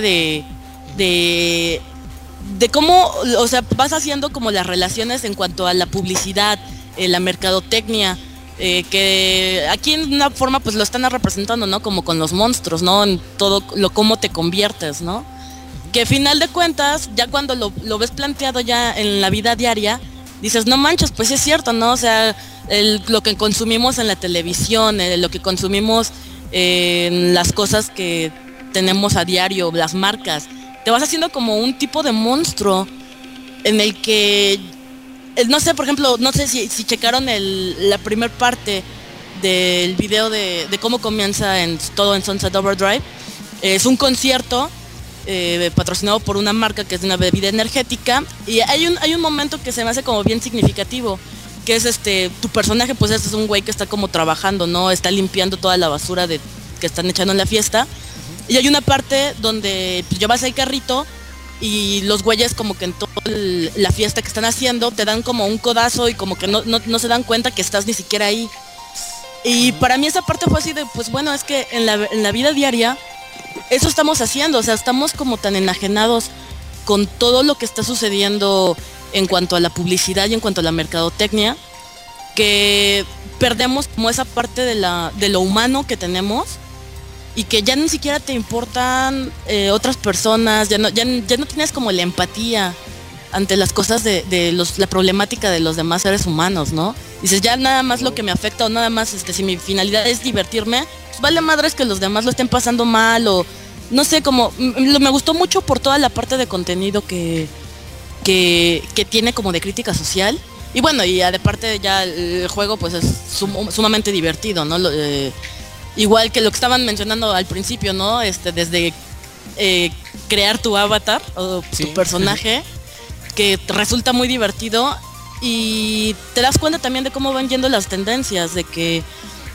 de cómo, o sea, vas haciendo como las relaciones en cuanto a la publicidad, la mercadotecnia, que aquí en una forma pues lo están representando, ¿no? Como con los monstruos, ¿no? En todo cómo te conviertes, ¿no? Que al final de cuentas, ya cuando lo ves planteado ya en la vida diaria, dices, no manches, pues sí es cierto, ¿no? O sea, lo que consumimos en la televisión, lo que consumimos en las cosas que tenemos a diario, las marcas, te vas haciendo como un tipo de monstruo en el que, no sé, por ejemplo, no sé si checaron la primer parte del video de cómo comienza todo en Sunset Overdrive. Es un concierto patrocinado por una marca que es de una bebida energética, y hay un momento que se me hace como bien significativo, que es tu personaje pues es un güey que está como trabajando, ¿no? Está limpiando toda la basura que están echando en la fiesta, y hay una parte donde pues, llevas el carrito y los güeyes como que en toda la fiesta que están haciendo te dan como un codazo y como que no se dan cuenta que estás ni siquiera ahí. Y para mí esa parte fue así de, pues bueno, es que en la vida diaria eso estamos haciendo, o sea, estamos como tan enajenados con todo lo que está sucediendo en cuanto a la publicidad y en cuanto a la mercadotecnia, que perdemos como esa parte de lo humano que tenemos, y que ya ni siquiera te importan otras personas, ya no tienes como la empatía ante las cosas la problemática de los demás seres humanos, ¿no? Dices, ya nada más lo que me afecta, o nada más si mi finalidad es divertirme, pues vale madres que los demás lo estén pasando mal, o no sé, como me gustó mucho por toda la parte de contenido que tiene como de crítica social. Y bueno, y aparte ya el juego pues es sumamente divertido, ¿no? Igual que lo que estaban mencionando al principio, ¿no? Desde crear tu avatar o tu personaje, que resulta muy divertido, y te das cuenta también de cómo van yendo las tendencias, de que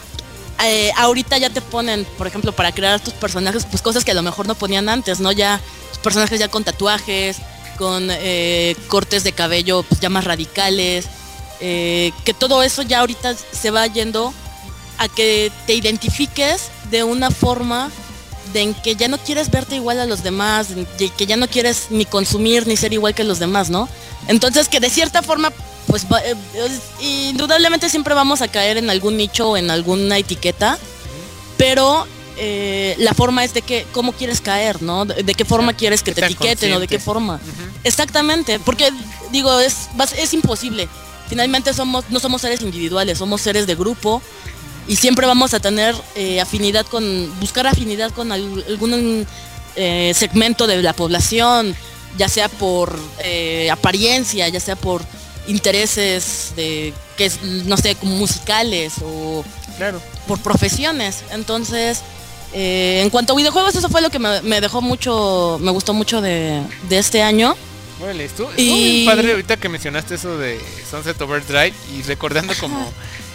ahorita ya te ponen, por ejemplo, para crear tus personajes, pues cosas que a lo mejor no ponían antes, ¿no? Ya personajes ya con tatuajes, con cortes de cabello pues ya más radicales, que todo eso ya ahorita se va yendo a que te identifiques de una forma de en que ya no quieres verte igual a los demás, de que ya no quieres ni consumir ni ser igual que los demás, ¿no? Entonces que de cierta forma pues indudablemente siempre vamos a caer en algún nicho o en alguna etiqueta, pero la forma es de que cómo quieres caer, ¿no? De qué forma quieres que te etiqueten o de qué forma. Exactamente, porque digo, es imposible. Finalmente no somos seres individuales, somos seres de grupo y siempre vamos a tener buscar afinidad con algún segmento de la población, ya sea por apariencia, ya sea por intereses no sé, musicales o por profesiones. Entonces, en cuanto a videojuegos, eso fue lo que me gustó mucho de este año. Bueno, estuvo bien padre ahorita que mencionaste eso de Sunset Overdrive y recordando como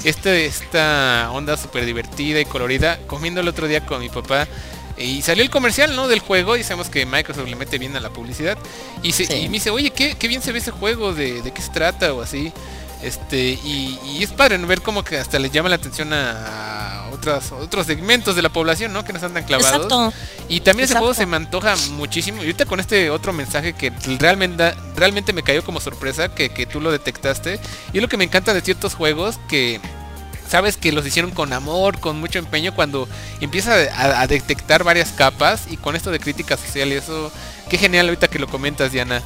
esta onda súper divertida y colorida, comiendo el otro día con mi papá. Y salió el comercial, ¿no? Del juego y sabemos que Microsoft le mete bien a la publicidad. Y me dice, oye, qué bien se ve ese juego, de qué se trata o así. Y es padre, ¿no? Ver como que hasta les llama la atención a otros segmentos de la población, ¿no? Que no están tan clavados. Exacto. Y también ese juego se me antoja muchísimo. Y ahorita con este otro mensaje que realmente me cayó como sorpresa, que tú lo detectaste. Y es lo que me encanta de ciertos juegos que sabes que los hicieron con amor, con mucho empeño, cuando empieza a detectar varias capas y con esto de crítica social y eso, qué genial ahorita que lo comentas, Diana.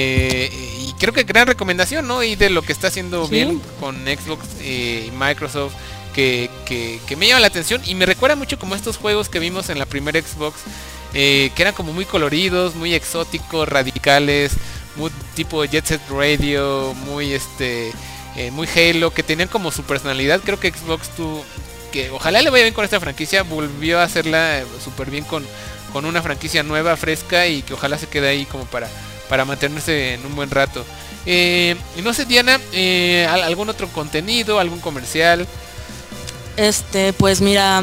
Y creo que gran recomendación, ¿no? Y de lo que está haciendo bien con Xbox y Microsoft, que me llama la atención y me recuerda mucho como estos juegos que vimos en la primera Xbox, que eran como muy coloridos, muy exóticos, radicales, muy tipo Jet Set Radio, muy muy Halo, que tenían como su personalidad. Creo que Xbox que ojalá le vaya bien con esta franquicia, volvió a hacerla súper bien con una franquicia nueva, fresca, y que ojalá se quede ahí como para mantenerse en un buen rato. Y no sé, Diana, ¿algún otro contenido, algún comercial? Pues mira,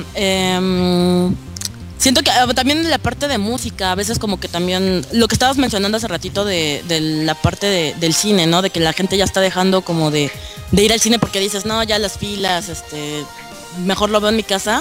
siento que también la parte de música, a veces como que también, lo que estabas mencionando hace ratito de la parte del cine, ¿no? De que la gente ya está dejando como de ir al cine porque dices, no, ya las filas, mejor lo veo en mi casa.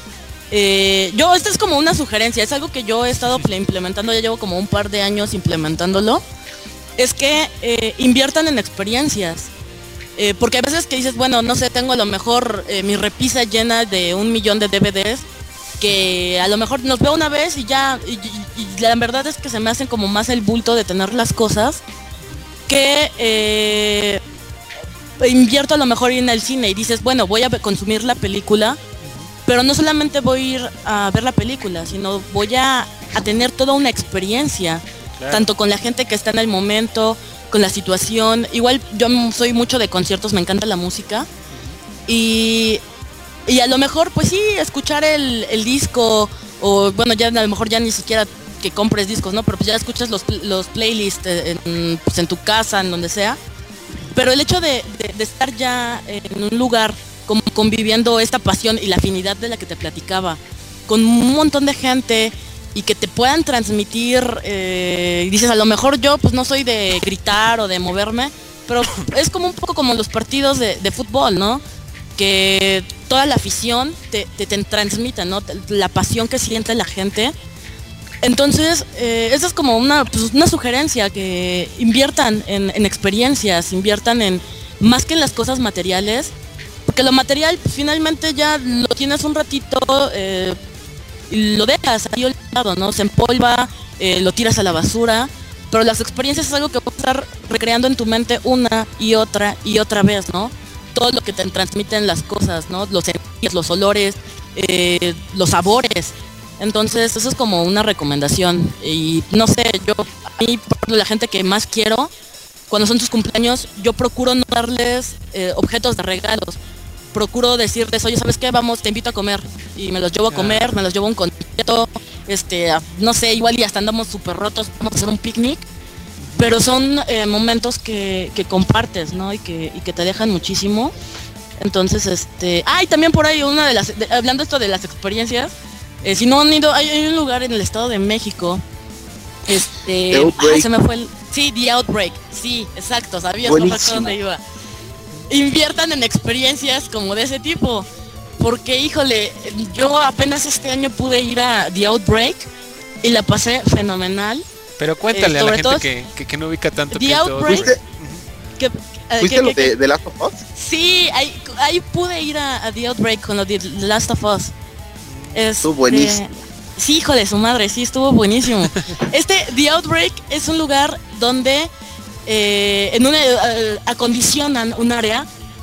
Esta es como una sugerencia, es algo que yo he estado implementando, ya llevo como un par de años implementándolo. Es que inviertan en experiencias. Porque a veces que dices, bueno, no sé, tengo a lo mejor mi repisa llena de 1 millón de DVDs, que a lo mejor nos veo una vez y ya, y la verdad es que se me hacen como más el bulto de tener las cosas, que invierto a lo mejor en el cine y dices, bueno, voy a consumir la película, pero no solamente voy a ir a ver la película, sino voy a tener toda una experiencia, tanto con la gente que está en el momento, con la situación. Igual yo soy mucho de conciertos, me encanta la música, y a lo mejor pues sí, escuchar el disco, o bueno, ya a lo mejor ya ni siquiera que compres discos, ¿no? Pero pues ya escuchas los playlists en tu casa, en donde sea. Pero el hecho de estar ya en un lugar como conviviendo esta pasión y la afinidad de la que te platicaba, con un montón de gente, y que te puedan transmitir, dices, a lo mejor yo pues no soy de gritar o de moverme, pero es como un poco como los partidos de fútbol, ¿no? Que toda la afición te transmite, ¿no? La pasión que siente la gente. Entonces, esa es como una sugerencia, que inviertan en experiencias, inviertan en más que en las cosas materiales, porque lo material pues, finalmente ya lo tienes un ratito y lo dejas ahí olvidado, ¿no? Se empolva, lo tiras a la basura, pero las experiencias es algo que vas a estar recreando en tu mente una y otra vez, ¿no? Todo lo que te transmiten las cosas, ¿no? Los sentidos, los olores, los sabores. Entonces, eso es como una recomendación. Y no sé, a mí, por ejemplo, la gente que más quiero, cuando son sus cumpleaños, yo procuro no darles objetos de regalos. Procuro decirles, oye, ¿sabes qué? Vamos, te invito a comer. Y me los llevo a comer, me los llevo a un concierto, no sé, igual y hasta andamos súper rotos, vamos a hacer un picnic. pero son momentos que compartes, ¿no? Y que te dejan muchísimo. Entonces, y también por ahí hablando esto de las experiencias, si no han ido, hay un lugar en el Estado de México, se me fue The Outbreak, sí, exacto, sabías perfecto dónde iba. Inviertan en experiencias como de ese tipo, porque híjole, yo apenas este año pude ir a The Outbreak y la pasé fenomenal. Pero cuéntale a la gente que no ubica tanto. The Outbreak. ¿Fuiste lo de Last of Us? Sí, ahí pude ir a The Outbreak con lo de The Last of Us. Estuvo buenísimo. Sí, hijo de su madre, sí, estuvo buenísimo. The Outbreak es un lugar donde acondicionan un área.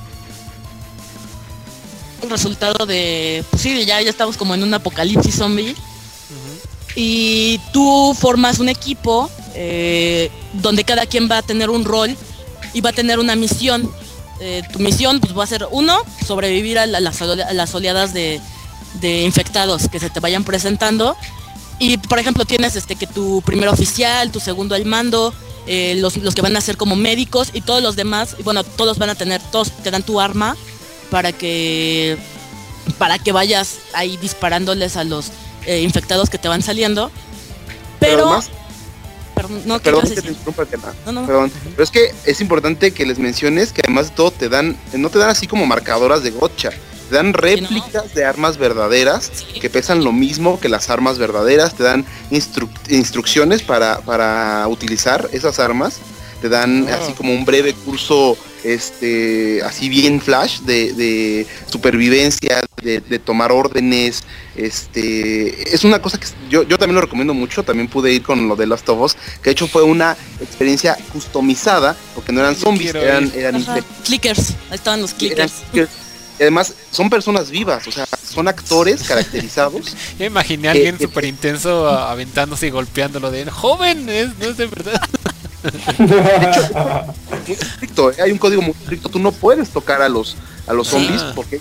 El resultado de, pues sí, ya estamos como en un apocalipsis zombie. Y tú formas un equipo donde cada quien va a tener un rol y va a tener una misión. Tu misión pues va a ser sobrevivir a las oleadas de infectados que se te vayan presentando. Y por ejemplo tienes que tu primer oficial, tu segundo al mando, los que van a ser como médicos y todos los demás, bueno, todos te dan tu arma para que vayas ahí disparándoles a los infectados que te van saliendo. Pero además, perdón que te interrumpa, no. Perdón, pero es que es importante que les menciones que además de todo no te dan así como marcadoras de gotcha, te dan réplicas de armas verdaderas que pesan lo mismo que las armas verdaderas, te dan instrucciones para utilizar esas armas, te dan así como un breve curso así bien flash de supervivencia, de tomar órdenes. Es una cosa que yo también lo recomiendo mucho. También pude ir con lo de Last of Us, que de hecho fue una experiencia customizada, porque no eran zombies, eran clickers, ahí estaban los clickers. Y además son personas vivas, o sea, son actores caracterizados. Yo imaginé a alguien súper intenso aventándose y golpeándolo de joven, no es de verdad. De hecho, muy estricto, hay un código muy estricto, tú no puedes tocar a los zombies porque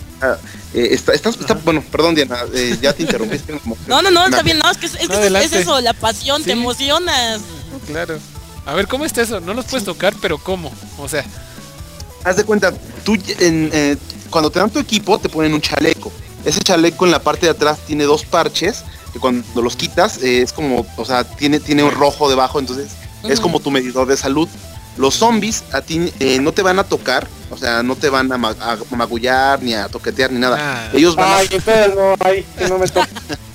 bueno, perdón Diana, ya te interrumpí. No, está bien, no, es eso, la pasión, te emocionas. Claro. A ver, ¿cómo está eso? No los puedes tocar, pero ¿cómo? O sea, haz de cuenta, tú cuando te dan tu equipo te ponen un chaleco. Ese chaleco en la parte de atrás tiene 2 parches que cuando los quitas es como, o sea, tiene un rojo debajo, entonces es como tu medidor de salud. Los zombies a ti no te van a tocar, o sea, no te van a magullar ni a toquetear ni nada. Ellos van que no me toquen.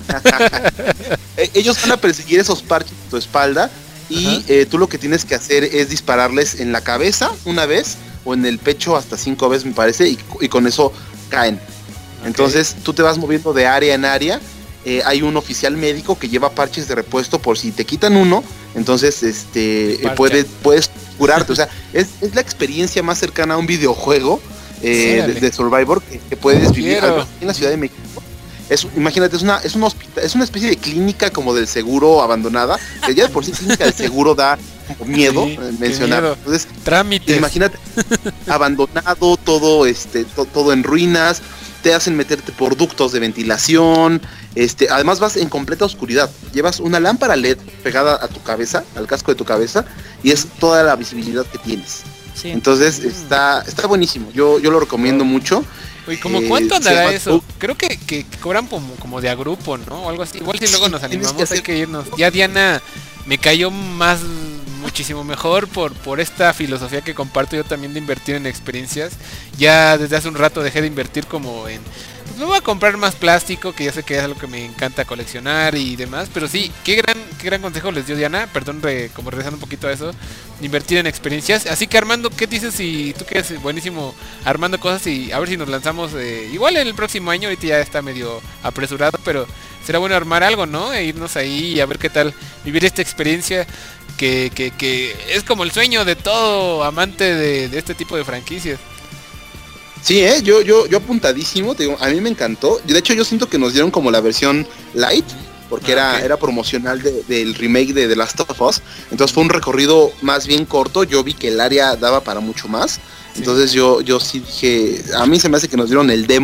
Ellos van a perseguir esos parches en tu espalda y tú lo que tienes que hacer es dispararles en la cabeza una vez o en el pecho hasta 5 veces me parece y con eso caen. Entonces tú te vas moviendo de área en área. Hay un oficial médico que lleva parches de repuesto por si te quitan uno, entonces puedes curarte. O sea, es la experiencia más cercana a un videojuego de Survivor que puedes vivir en la Ciudad de México. Imagínate, es un hospital, es una especie de clínica como del seguro abandonada, que ya de por sí clínica del seguro da como miedo mencionar. Entonces, trámites. Imagínate, abandonado, todo en ruinas. Te hacen meterte por ductos de ventilación, además vas en completa oscuridad, llevas una lámpara LED pegada a tu cabeza, al casco de tu cabeza, y es toda la visibilidad que tienes. Sí. Entonces está buenísimo, yo lo recomiendo mucho. Uy, ¿cómo cuánto andará eso? Creo que cobran como de a grupo, ¿no? O algo así, igual si luego nos animamos hay que irnos. Ya Diana me cayó muchísimo mejor por esta filosofía que comparto yo también de invertir en experiencias. Ya desde hace un rato dejé de invertir como en... Pues me voy a comprar más plástico, que ya sé que es algo que me encanta coleccionar y demás. Pero sí, qué gran consejo les dio Diana. Perdón, como regresando un poquito a eso, de invertir en experiencias. Así que Armando, ¿qué dices si tú que eres buenísimo armando cosas y a ver si nos lanzamos igual en el próximo año? Ahorita ya está medio apresurado, pero será bueno armar algo, ¿no? E irnos ahí y a ver qué tal vivir esta experiencia que es como el sueño de todo amante de este tipo de franquicias. Sí, yo apuntadísimo, te digo, a mí me encantó. De hecho, yo siento que nos dieron como la versión light, porque era promocional del remake de The Last of Us. Entonces fue un recorrido más bien corto. Yo vi que el área daba para mucho más. Entonces yo sí dije, a mí se me hace que nos dieron el demo,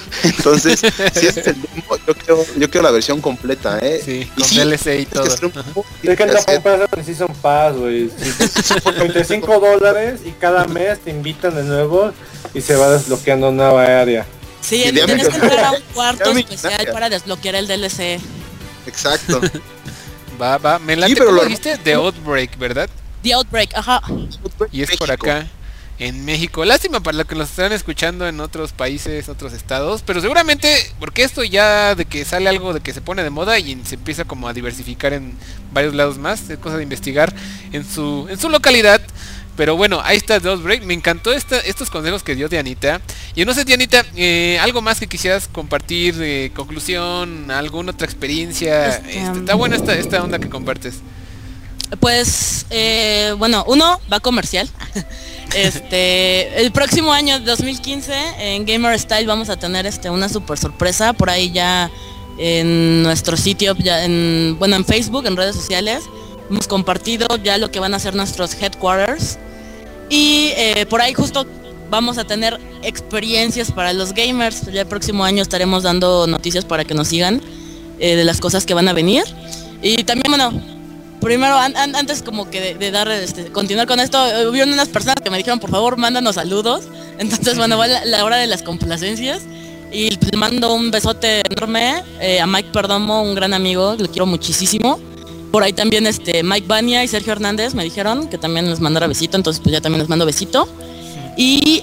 Entonces, si es el demo, yo quiero la versión completa, Sí, y con DLC y todo. Es que no compras el Season Pass, güey. Por $35 y cada mes te invitan de nuevo y se va desbloqueando nueva área. Sí, tienes que entrar a un cuarto especial para desbloquear el DLC. Exacto. Va, me late, ¿cómo dijiste? The Outbreak, ¿verdad? The Outbreak, ajá. Y es por acá, en México. Lástima para los que nos están escuchando en otros países, otros estados, pero seguramente, porque esto ya de que sale algo de que se pone de moda y se empieza como a diversificar en varios lados más, es cosa de investigar en su localidad. Pero bueno, ahí está The Outbreak. Me encantó estos consejos que dio Dianita. Y no sé, Dianita, algo más que quisieras compartir, conclusión, alguna otra experiencia. Está buena esta onda que compartes. Pues, bueno, uno va comercial. El próximo año, 2015, en Gamer Style vamos a tener una super sorpresa. Por ahí ya en nuestro sitio, en Facebook, en redes sociales, hemos compartido ya lo que van a ser nuestros headquarters. Y por ahí justo vamos a tener experiencias para los gamers. Ya el próximo año estaremos dando noticias para que nos sigan de las cosas que van a venir. Y también, bueno, primero, antes como que de dar, continuar con esto, hubieron unas personas que me dijeron, por favor, mándanos saludos. Entonces, bueno, va la hora de las complacencias. Y le mando un besote enorme a Mike Perdomo, un gran amigo, le quiero muchísimo. Por ahí también Mike Bania y Sergio Hernández me dijeron que también les mandara besito, entonces pues ya también les mando besito. Y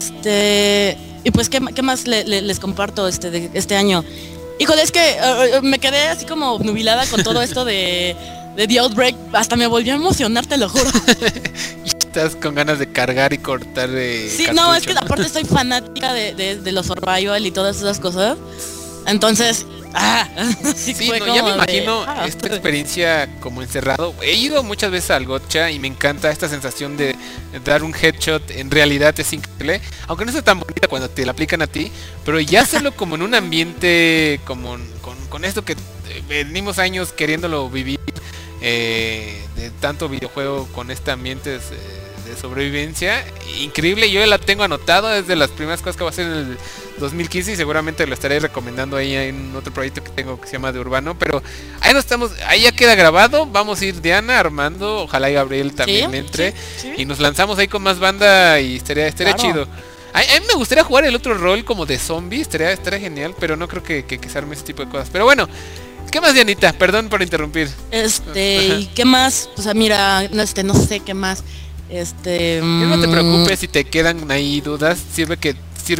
y pues qué más les comparto de este año. Híjole, es que me quedé así como nubilada con todo esto de The Outbreak, hasta me volvió a emocionar, te lo juro. Estás con ganas de cargar y cortar sí, cartucho. No, es que aparte soy fanática de los survival y todas esas cosas. Entonces, sí, no, ya me imagino esta experiencia como encerrado. He ido muchas veces al Gotcha y me encanta esta sensación de dar un headshot. En realidad es increíble, aunque no es tan bonita cuando te la aplican a ti, pero ya hacerlo como en un ambiente como con esto que venimos años queriéndolo vivir, de tanto videojuego con este ambiente de sobrevivencia increíble. Yo la tengo anotado, es de las primeras cosas que voy a hacer en el 2015 y seguramente lo estaré recomendando ahí en otro proyecto que tengo que se llama de Urbano, pero ahí no estamos, ahí ya queda grabado. Vamos a ir Diana, Armando, ojalá y Gabriel también entre y nos lanzamos ahí con más banda y estaría claro. Chido. A mí me gustaría jugar el otro rol como de zombie, estaría genial, pero no creo que se arme ese tipo de cosas. Pero bueno, ¿qué más, Dianita? Perdón por interrumpir. ¿Y qué más? O sea, mira, no sé qué más. No te preocupes si te quedan ahí dudas, sirve que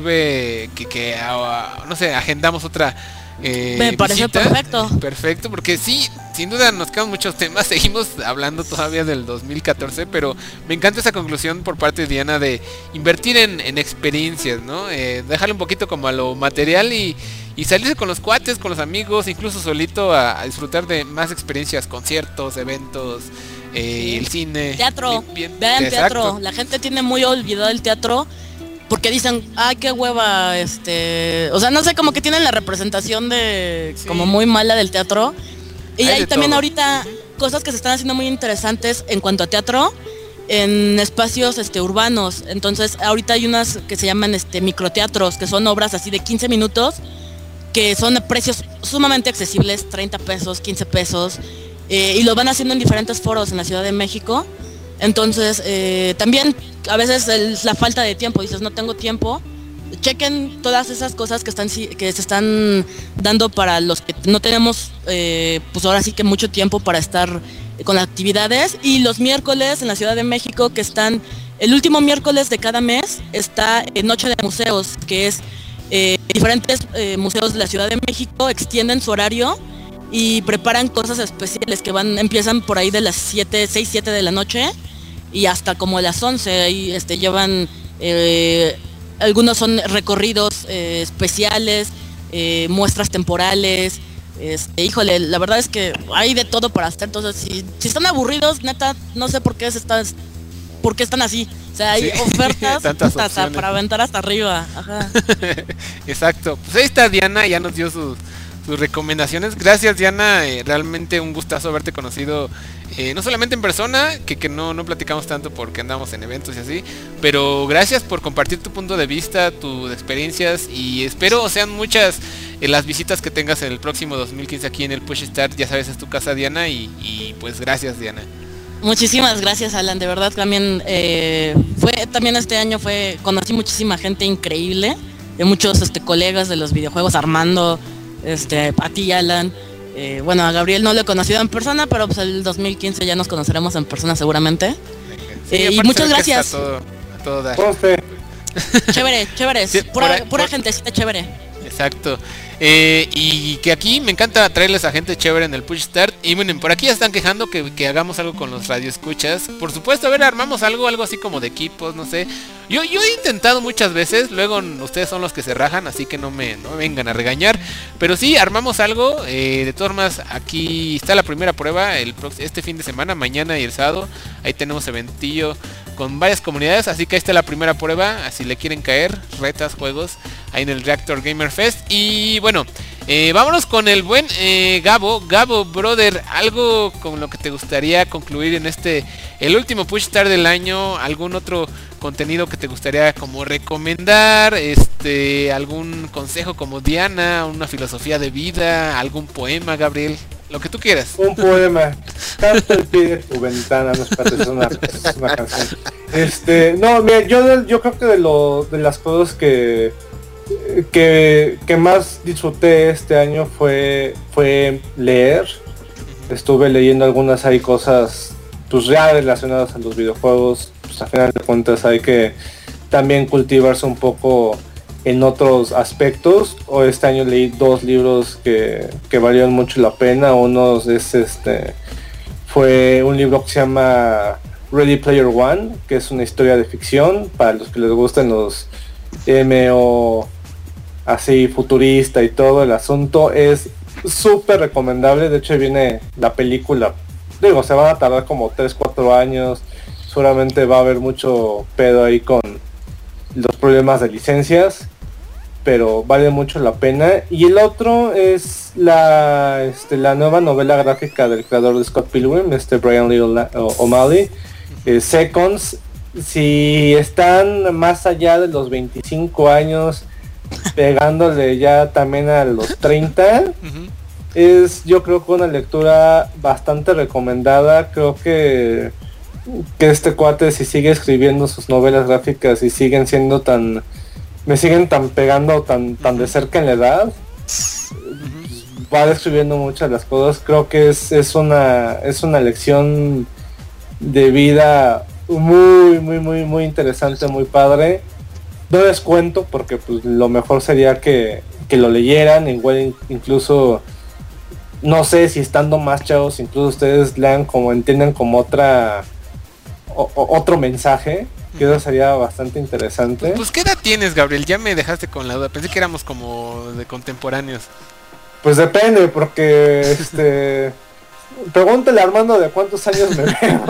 no sé, agendamos otra me parece visita. Perfecto, porque sí, sin duda nos quedan muchos temas, seguimos hablando todavía del 2014, pero me encanta esa conclusión por parte de Diana de invertir en experiencias, ¿no? Dejarle un poquito como a lo material y salirse con los cuates, con los amigos, incluso solito a disfrutar de más experiencias, conciertos, eventos, el cine, teatro, vean teatro. La gente tiene muy olvidado el teatro porque dicen, ay, qué hueva, o sea, no sé, como que tienen la representación de como muy mala del teatro. Y hay también todo. Ahorita cosas que se están haciendo muy interesantes en cuanto a teatro en espacios urbanos. Entonces ahorita hay unas que se llaman microteatros, que son obras así de 15 minutos que son de precios sumamente accesibles, 30 pesos, 15 pesos, y lo van haciendo en diferentes foros en la Ciudad de México. Entonces también a veces es la falta de tiempo, dices no tengo tiempo. Chequen todas esas cosas que se están dando para los que no tenemos pues ahora sí que mucho tiempo para estar con actividades. Y los miércoles en la Ciudad de México, que están el último miércoles de cada mes, está Noche de Museos, que es diferentes museos de la Ciudad de México extienden su horario y preparan cosas especiales que empiezan por ahí de las 6, 7 de la noche y hasta como las 11 y llevan algunos son recorridos especiales, muestras temporales. Híjole, la verdad es que hay de todo para hacer. Entonces si están aburridos, neta, no sé por qué están así. O sea, hay ofertas para aventar hasta arriba. Ajá. Exacto. Pues ahí está Diana, ya nos dio sus sus recomendaciones. Gracias, Diana, realmente un gustazo haberte conocido, no solamente en persona, que no platicamos tanto porque andamos en eventos y así, pero gracias por compartir tu punto de vista, tus experiencias, y espero sean muchas las visitas que tengas en el próximo 2015 aquí en el Push Start. Ya sabes, es tu casa, Diana, y pues gracias, Diana. Muchísimas gracias, Alan, de verdad también también este año conocí muchísima gente increíble, de muchos colegas de los videojuegos, Armando, a ti, Alan, bueno, a Gabriel no lo he conocido en persona, pero pues el 2015 ya nos conoceremos en persona seguramente. Sí, y muchas gracias. A todo dar. Chévere, sí, pura gentecita chévere. Exacto. Y que aquí me encanta traerles a gente chévere en el Push Start. Y bueno, por aquí ya están quejando que hagamos algo con los radioescuchas. Por supuesto, a ver, armamos algo así como de equipos, no sé. Yo he intentado muchas veces, luego ustedes son los que se rajan, así que no me vengan a regañar. Pero sí, armamos algo. De todas formas, aquí está la primera prueba este fin de semana, mañana y el sábado. Ahí tenemos eventillo con varias comunidades, así que ahí está la primera prueba. Si le quieren caer, retas, juegos, ahí en el Reactor Gamer Fest. Y bueno, vámonos con el buen Gabo, brother, algo con lo que te gustaría concluir en el último Push Start del año. ¿Algún otro contenido que te gustaría como recomendar? ¿Algún consejo como Diana? ¿Una filosofía de vida? ¿Algún poema, Gabriel? Lo que tú quieras. Un poema. Tanto el pie de tu ventana, no es una canción. No, mira, yo creo que de las cosas que más disfruté este año fue leer. Estuve leyendo algunas cosas pues ya relacionadas a los videojuegos. Pues a final de cuentas hay que también cultivarse un poco en otros aspectos. O este año leí 2 libros que valieron mucho la pena. Uno fue un libro que se llama Ready Player One, que es una historia de ficción para los que les gustan los MMO así futurista y todo el asunto. Es súper recomendable. De hecho viene la película, digo, se van a tardar como 3-4 años, seguramente va a haber mucho pedo ahí con los problemas de licencias, pero vale mucho la pena. Y el otro es la nueva novela gráfica del creador de Scott Pilgrim, Brian Lee O'Malley, Seconds. Si están más allá de los 25 años, pegándole ya también a los 30, es yo creo que una lectura bastante recomendada. Creo que este cuate, si sigue escribiendo sus novelas gráficas y me siguen tan pegando tan de cerca en la edad, va describiendo muchas de las cosas. Creo que es una lección de vida muy interesante, muy padre. No les cuento porque pues lo mejor sería que lo leyeran. Igual incluso no sé si estando más chavos incluso ustedes lean como entienden como otro mensaje, que eso sería bastante interesante. Pues ¿qué edad tienes, Gabriel? Ya me dejaste con la duda, pensé que éramos como de contemporáneos. Pues depende, porque pregúntale a Armando de cuántos años me veo.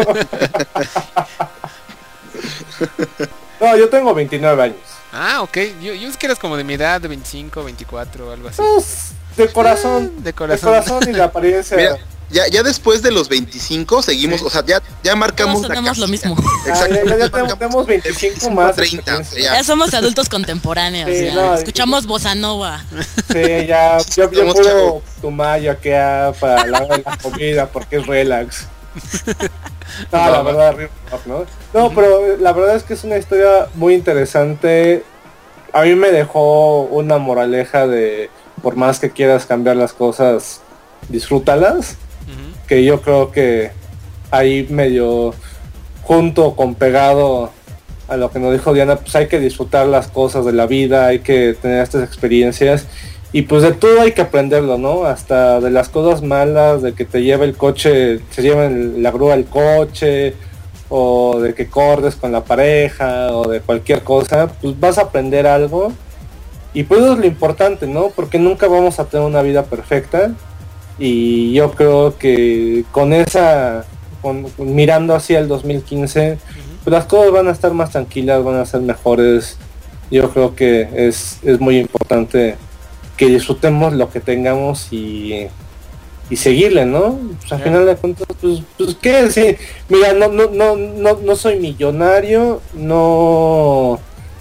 No, yo tengo 29 años. Ah, ok. Yo es que eras como de mi edad, de 25, 24, algo así. Pues, de corazón y de apariencia. Mira, ya después de los 25 seguimos, sí. O sea, ya marcamos. Todos tenemos lo mismo. Exacto. Ya tenemos 25 más. 30. Ya somos adultos contemporáneos. Sí, escuchamos bossa nova. Sí, yo puedo tomar ya que para la hora de la comida porque es relax. No, la verdad, ¿no? Pero la verdad es que es una historia muy interesante. A mí me dejó una moraleja de por más que quieras cambiar las cosas, disfrútalas. Que yo creo que ahí medio junto con pegado a lo que nos dijo Diana, pues hay que disfrutar las cosas de la vida, hay que tener estas experiencias y pues de todo hay que aprenderlo, ¿no? Hasta de las cosas malas, de que te lleve el coche, se lleven la grúa al coche, o de que corres con la pareja, o de cualquier cosa, pues vas a aprender algo. Y pues eso es lo importante, ¿no? Porque nunca vamos a tener una vida perfecta. Y yo creo que mirando hacia el 2015, pues las cosas van a estar más tranquilas, van a ser mejores. Yo creo que es muy importante que disfrutemos lo que tengamos y seguirle, ¿no? Pues al final de cuentas, pues qué, sí, mira, no soy millonario, no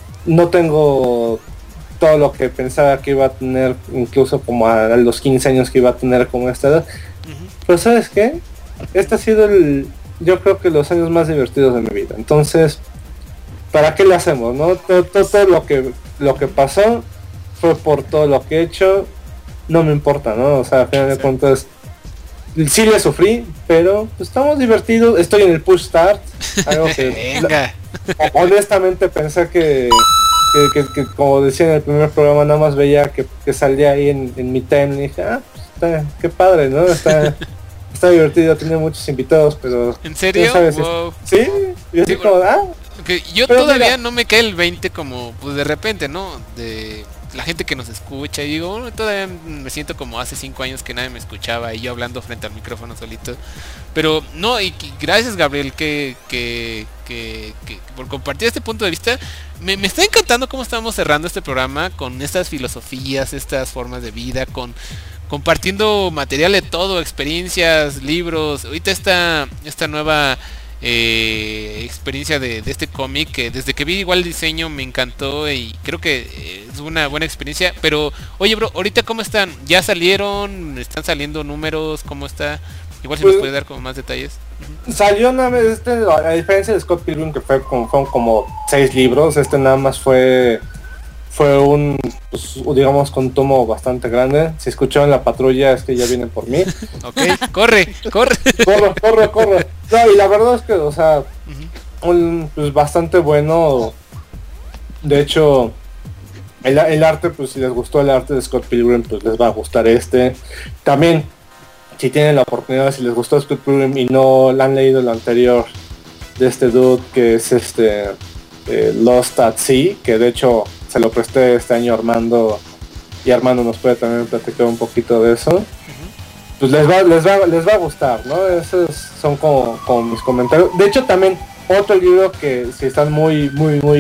tengo todo lo que pensaba que iba a tener, incluso como a los 15 años que iba a tener como esta edad. Pero ¿sabes qué? Este ha sido yo creo que los años más divertidos de mi vida. Entonces, ¿para qué le hacemos, no? Todo lo que pasó fue por todo lo que he hecho, no me importa, ¿no? O sea, al final de cuentas, sí le sufrí, pero pues, estamos divertidos. Estoy en el push start, algo que honestamente pensé que como decía en el primer programa, nada más veía que salía ahí en mi time y dije, pues, qué padre, ¿no? Está divertido, tiene muchos invitados, pero... ¿En serio? ¿Sabes? Wow. Sí, y así como, Okay, yo todavía no me cae el 20 como, pues de repente, ¿no? De la gente que nos escucha y digo, todavía me siento como hace 5 años que nadie me escuchaba y yo hablando frente al micrófono solito. Pero no, y gracias Gabriel que por compartir este punto de vista. Me está encantando cómo estamos cerrando este programa con estas filosofías, estas formas de vida, compartiendo material de todo, experiencias, libros. Ahorita esta nueva experiencia de este cómic, que desde que vi igual el diseño me encantó y creo que es una buena experiencia. Pero oye bro, ahorita ¿cómo están? ¿Ya salieron? ¿Están saliendo números? ¿Cómo está? Igual si nos puede dar como más detalles. Salió una vez, a diferencia de Scott Pilgrim, que fueron como 6 libros, nada más fue un, pues, digamos, con un tomo bastante grande. Si escucharon La Patrulla, es que ya vienen por mí. Ok, corre. Corre. No, y la verdad es que, o sea, pues bastante bueno. De hecho, el arte, pues si les gustó el arte de Scott Pilgrim, pues les va a gustar También, si tienen la oportunidad, si les gustó Scott Pilgrim y no han leído lo anterior de este dude, que es Lost at Sea, que de hecho se lo presté este año a Armando, y Armando nos puede también platicar un poquito de eso. Pues les va a gustar, ¿no? Esos son como mis comentarios. De hecho, también otro libro que si están muy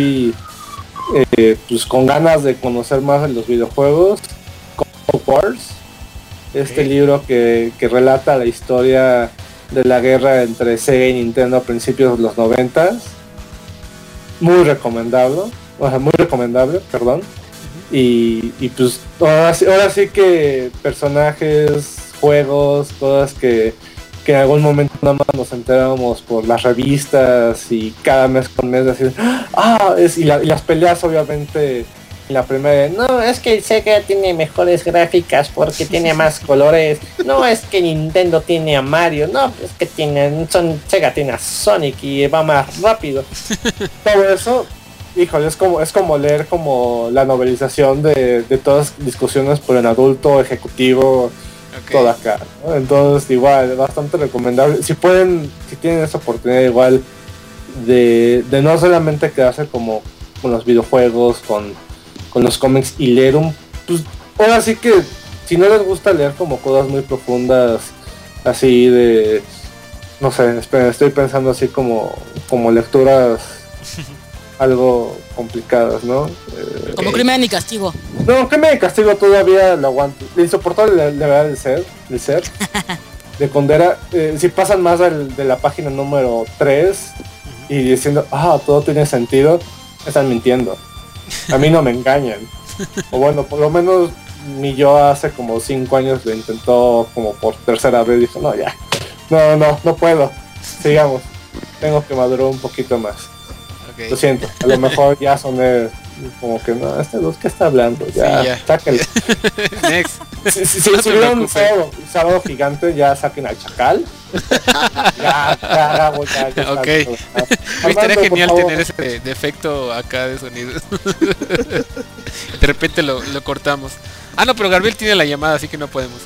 pues con ganas de conocer más de los videojuegos, Call Wars, libro que relata la historia de la guerra entre Sega y Nintendo a principios de los 90. Muy recomendable, perdón. Y pues ahora sí que personajes, juegos, cosas que en algún momento nada más nos enterábamos por las revistas y cada mes con mes decir, y las peleas obviamente. La primera, no, es que Sega tiene mejores gráficas porque tiene más colores. No, es que Nintendo tiene a Mario. No, es que Sega tiene a Sonic y va más rápido. Todo eso, híjole, es como leer como la novelización de todas las discusiones por el adulto ejecutivo, todo acá, ¿no? Entonces igual, bastante recomendable. Si tienen esa oportunidad igual de no solamente quedarse como con los videojuegos, con los cómics y leer pues ahora sí que si no les gusta leer como cosas muy profundas así de, no sé, estoy pensando así como lecturas algo complicadas, ¿no? Como Crimen y Castigo. No, Crimen y Castigo todavía lo aguanto. Le insoportable la verdad del ser de Condera. Si pasan más de la página número 3 y diciendo, todo tiene sentido, están mintiendo. A mí no me engañan. O bueno, por lo menos mi yo hace como 5 años lo intentó como por tercera vez. Dijo, no, ya. No puedo. Sigamos. Tengo que madurar un poquito más. Lo siento. A lo mejor ya soné como que no, ¿qué está hablando? Ya. Sáquenlo. Next. Si subieron un sábado gigante, ya saquen al chacal. Ya. Ok. Estaría genial tener ese defecto acá de sonido. De repente lo cortamos. No, pero Gabriel tiene la llamada, así que no podemos.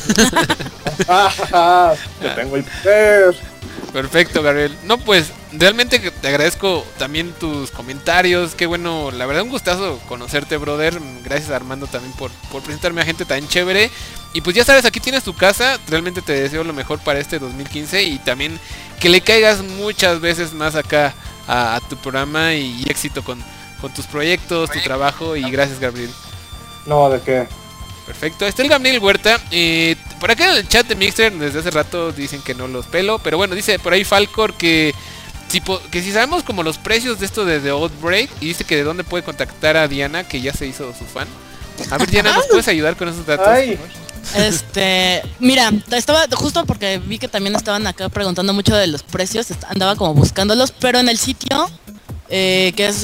Yo tengo el poder. Perfecto, Gabriel. No, pues realmente te agradezco también tus comentarios. Qué bueno, la verdad un gustazo conocerte, brother. Gracias a Armando también por presentarme a gente tan chévere. Y pues ya sabes, aquí tienes tu casa. Realmente te deseo lo mejor para este 2015 y también que le caigas muchas veces más acá a tu programa y éxito con tus proyectos, tu trabajo y gracias, Gabriel. No, ¿de qué? Perfecto, está el Gabriel Huerta. Por acá en el chat de Mixer desde hace rato dicen que no los pelo, pero bueno, dice por ahí Falcor que si sabemos como los precios de esto de The Outbreak, y dice que de dónde puede contactar a Diana, que ya se hizo su fan. A ver, Diana, ¿nos puedes ayudar con esos datos? Mira, estaba justo porque vi que también estaban acá preguntando mucho de los precios, andaba como buscándolos, pero en el sitio que es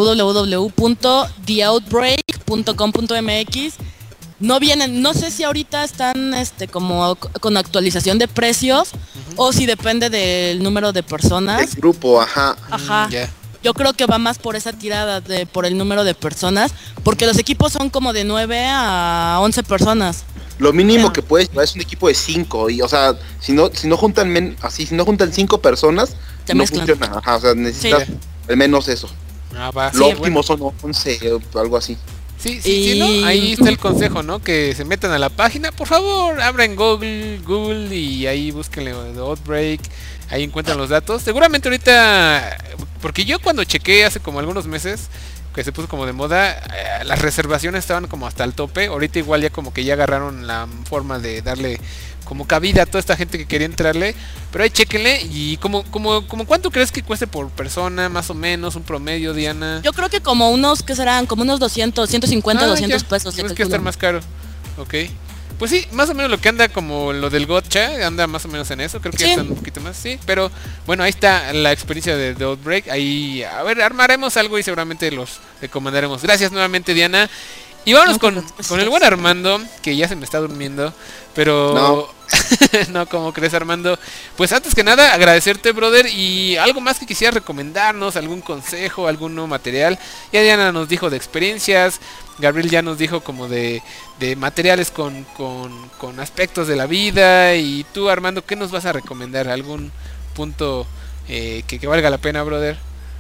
www.theoutbreak.com.mx no vienen, no sé si ahorita están como con actualización de precios o si depende del número de personas. El grupo, ajá. Yeah. Yo creo que va más por esa tirada por el número de personas, porque los equipos son como de 9 a 11 personas. Lo mínimo que puedes llevar es un equipo de 5 y, o sea, si no juntan si no juntan 5 personas, no funciona. Ajá, o sea, necesitas al menos eso. Lo óptimo son 11 o algo así. Sí, ¿no? Ahí está el consejo, ¿no? Que se metan a la página, por favor, abran Google y ahí búsquenle The Outbreak, ahí encuentran los datos. Seguramente ahorita, porque yo cuando chequé hace como algunos meses, que se puso como de moda, las reservaciones estaban como hasta el tope. Ahorita igual ya como que ya agarraron la forma de darle como cabida a toda esta gente que quería entrarle, pero ahí chéquenle. Y como ¿cuánto crees que cueste por persona, más o menos, un promedio, Diana? Yo creo que como unos, ¿qué serán? Como unos 200, 150, 200 pesos. ¿Crees que va a estar más caro? Ok. Pues sí, más o menos lo que anda como lo del Gotcha, anda más o menos en eso, creo que ya está un poquito más, sí, pero bueno, ahí está la experiencia de The Outbreak, ahí, a ver, armaremos algo y seguramente los recomendaremos. Gracias nuevamente, Diana. Y vámonos con el buen Armando, que ya se me está durmiendo, pero... No. No, ¿cómo crees, Armando? Pues antes que nada, agradecerte, brother, y algo más que quisieras recomendarnos, algún consejo, algún nuevo material. Ya Diana nos dijo de experiencias, Gabriel ya nos dijo como de materiales con aspectos de la vida, y tú, Armando, ¿qué nos vas a recomendar? ¿Algún punto que valga la pena, brother?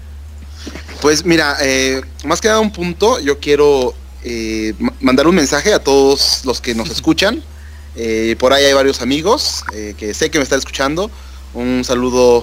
Pues mira, más que nada un punto, yo quiero mandar un mensaje a todos los que nos escuchan. Por ahí hay varios amigos que sé que me están escuchando. Un saludo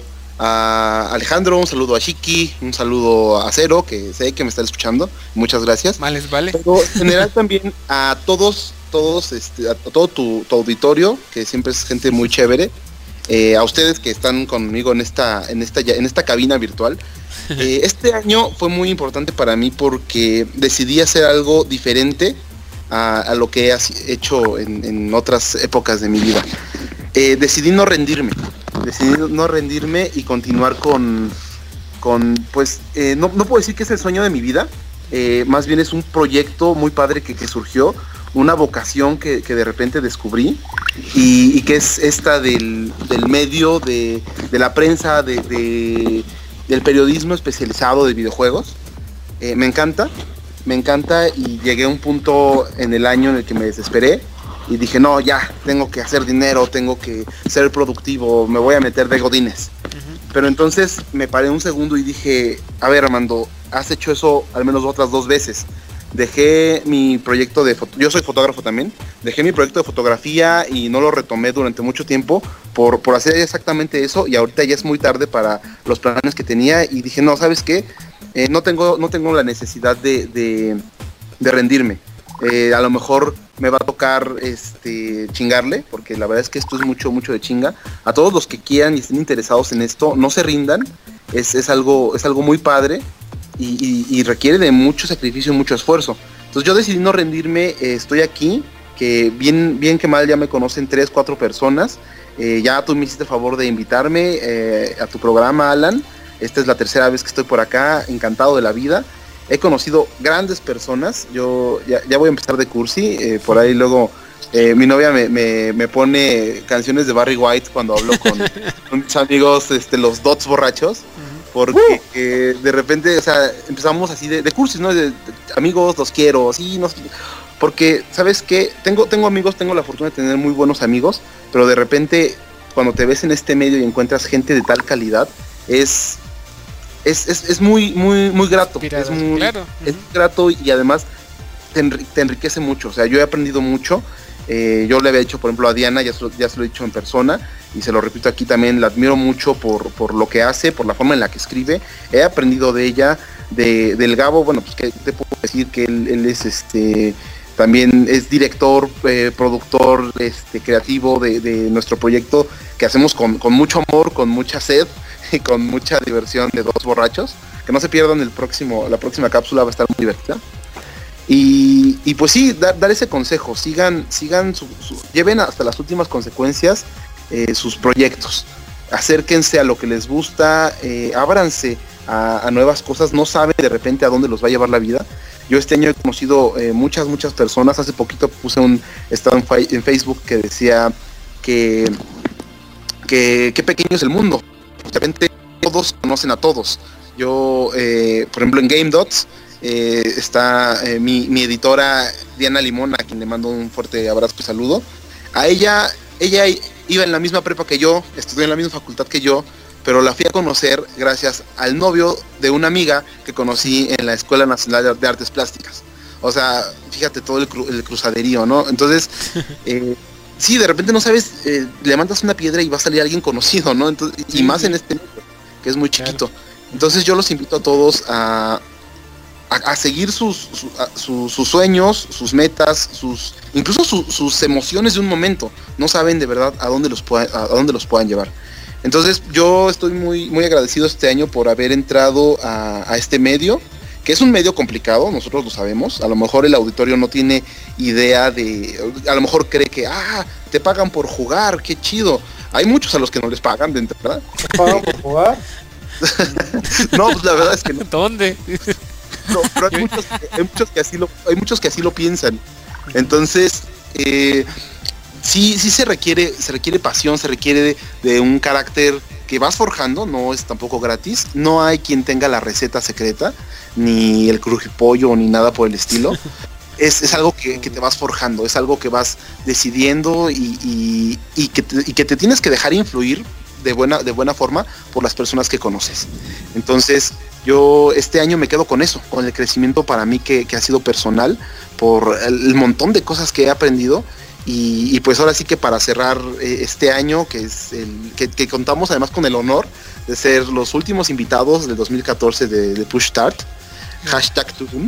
a Alejandro, un saludo a Shiki, un saludo a Cero, que sé que me están escuchando. Muchas gracias. Vale. Pero en general también a todos, a todo tu auditorio, que siempre es gente muy chévere. A ustedes que están conmigo en esta cabina virtual. Este año fue muy importante para mí porque decidí hacer algo diferente a lo que he hecho en otras épocas de mi vida. Decidí no rendirme y continuar con pues, no puedo decir que es el sueño de mi vida, más bien es un proyecto muy padre que surgió, una vocación que de repente descubrí y que es esta del medio, de la prensa, del periodismo especializado de videojuegos. Me encanta y llegué a un punto en el año en el que me desesperé y dije, no, ya, tengo que hacer dinero, tengo que ser productivo, me voy a meter de godines. Pero entonces me paré un segundo y dije, a ver, Armando, has hecho eso al menos otras 2 veces. Dejé mi proyecto yo soy fotógrafo también, dejé mi proyecto de fotografía y no lo retomé durante mucho tiempo por hacer exactamente eso, y ahorita ya es muy tarde para los planes que tenía y dije, no, ¿sabes qué? No tengo la necesidad de rendirme. A lo mejor me va a tocar chingarle, porque la verdad es que esto es mucho de chinga. A todos los que quieran y estén interesados en esto, no se rindan. Es algo muy padre y requiere de mucho sacrificio y mucho esfuerzo. Entonces yo decidí no rendirme. Estoy aquí, que bien que mal ya me conocen 3-4 personas. Ya tú me hiciste el favor de invitarme a tu programa, Alan. Esta es la 3ª vez que estoy por acá, encantado de la vida. He conocido grandes personas. Yo ya voy a empezar de cursi. Por ahí luego mi novia me pone canciones de Barry White cuando hablo con mis amigos, los Dots borrachos. Porque de repente, o sea, empezamos así de cursis, ¿no? De amigos, los quiero, sí, no. Porque, ¿sabes qué? Tengo amigos, tengo la fortuna de tener muy buenos amigos, pero de repente, cuando te ves en este medio y encuentras gente de tal calidad, es muy grato. Es muy grato y además te enriquece mucho. O sea, yo he aprendido mucho. Yo le había dicho, por ejemplo, a Diana, ya se lo he dicho en persona y se lo repito aquí también, la admiro mucho por lo que hace, por la forma en la que escribe. He aprendido de ella, del Gabo. Bueno, pues que te puedo decir que él es también es director, productor, creativo de nuestro proyecto, que hacemos con mucho amor, con mucha sed y con mucha diversión de dos borrachos. Que no se pierdan la próxima cápsula, va a estar muy divertida. Y pues sí, dar ese consejo, sigan lleven hasta las últimas consecuencias sus proyectos, acérquense a lo que les gusta, ábranse a nuevas cosas, no saben de repente a dónde los va a llevar la vida. Yo este año he conocido muchas personas. Hace poquito puse un estado en Facebook que decía que pequeño es el mundo. De repente todos conocen a todos. Yo, por ejemplo, en GameDots está mi editora Diana Limón, a quien le mando un fuerte abrazo y saludo. A ella iba en la misma prepa que yo, estudió en la misma facultad que yo, pero la fui a conocer gracias al novio de una amiga que conocí en la Escuela Nacional de Artes Plásticas. O sea, fíjate todo el cruzaderío, ¿no? Entonces, sí, de repente no sabes, levantas una piedra y va a salir alguien conocido, ¿no? Entonces, y más en este mundo, que es muy chiquito. Entonces yo los invito a todos a seguir sus sueños, sus metas, incluso sus emociones de un momento. No saben de verdad a dónde los puedan llevar. Entonces yo estoy muy, muy agradecido este año por haber entrado a este medio, que es un medio complicado, nosotros lo sabemos. A lo mejor el auditorio no tiene idea a lo mejor cree que te pagan por jugar, qué chido. Hay muchos a los que no les pagan de entrada. ¿Te pagan por jugar? No, pues la verdad es que no. ¿Dónde? No, pero hay muchos que así lo piensan. Entonces, sí se requiere pasión, se requiere de un carácter que vas forjando, no es tampoco gratis. No hay quien tenga la receta secreta, ni el crujipollo, ni nada por el estilo. Es algo que te vas forjando, es algo que vas decidiendo y que te tienes que dejar influir de buena forma por las personas que conoces. Entonces yo este año me quedo con eso, con el crecimiento para mí que ha sido personal, por el montón de cosas que he aprendido. Y pues ahora sí que para cerrar este año, que es que contamos además con el honor de ser los últimos invitados del 2014 de Push Start, #Tune.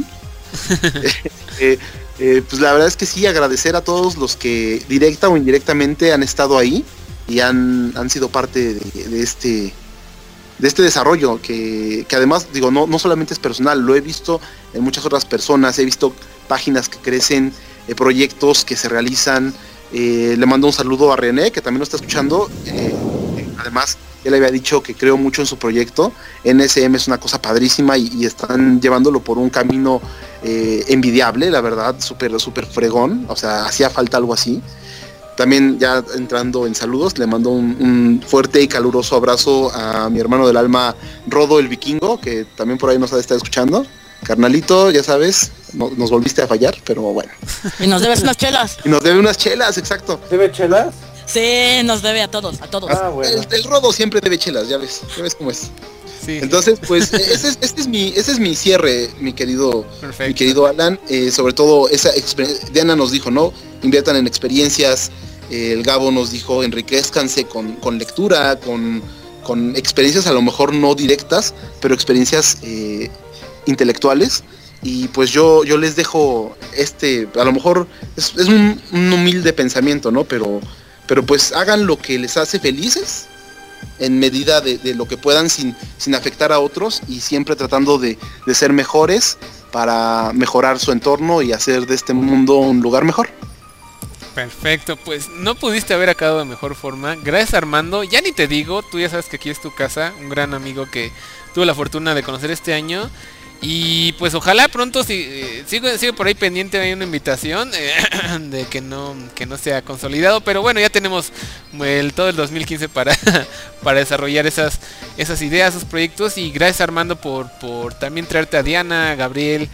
Pues la verdad es que sí, agradecer a todos los que directa o indirectamente han estado ahí y han sido parte de este desarrollo, que además, digo, no solamente es personal, lo he visto en muchas otras personas, he visto páginas que crecen, proyectos que se realizan. Le mando un saludo a René, que también lo está escuchando. Además, él había dicho que creo mucho en su proyecto. NSM es una cosa padrísima y están llevándolo por un camino envidiable, la verdad, súper fregón. O sea, hacía falta algo así. También, ya entrando en saludos, le mando un fuerte y caluroso abrazo a mi hermano del alma, Rodo el Vikingo, que también por ahí nos ha de estar escuchando. Carnalito, ya sabes, nos volviste a fallar, pero bueno. Y nos debes unas chelas. Y nos debe unas chelas, exacto. ¿Debe chelas? Sí, nos debe a todos. Bueno. El Rodo siempre debe chelas, ya ves cómo es. Sí. Entonces, pues, ese es mi cierre, mi querido Alan. Sobre todo, Diana nos dijo, ¿no? Inviertan en experiencias. El Gabo nos dijo, enriquezcanse con lectura, con experiencias a lo mejor no directas, pero experiencias intelectuales. Y pues yo les dejo a lo mejor es un humilde pensamiento, ¿no? Pero pues hagan lo que les hace felices en medida de lo que puedan, sin afectar a otros, y siempre tratando de ser mejores para mejorar su entorno y hacer de este mundo un lugar mejor. Perfecto, pues no pudiste haber acabado de mejor forma. Gracias, Armando. Ya ni te digo, tú ya sabes que aquí es tu casa, un gran amigo que tuve la fortuna de conocer este año. Y pues ojalá pronto, sigue por ahí pendiente, hay una invitación de que no se ha consolidado, pero bueno, ya tenemos todo el 2015 para desarrollar esas ideas, esos proyectos. Y gracias, Armando, por también traerte a Diana, a Gabriel,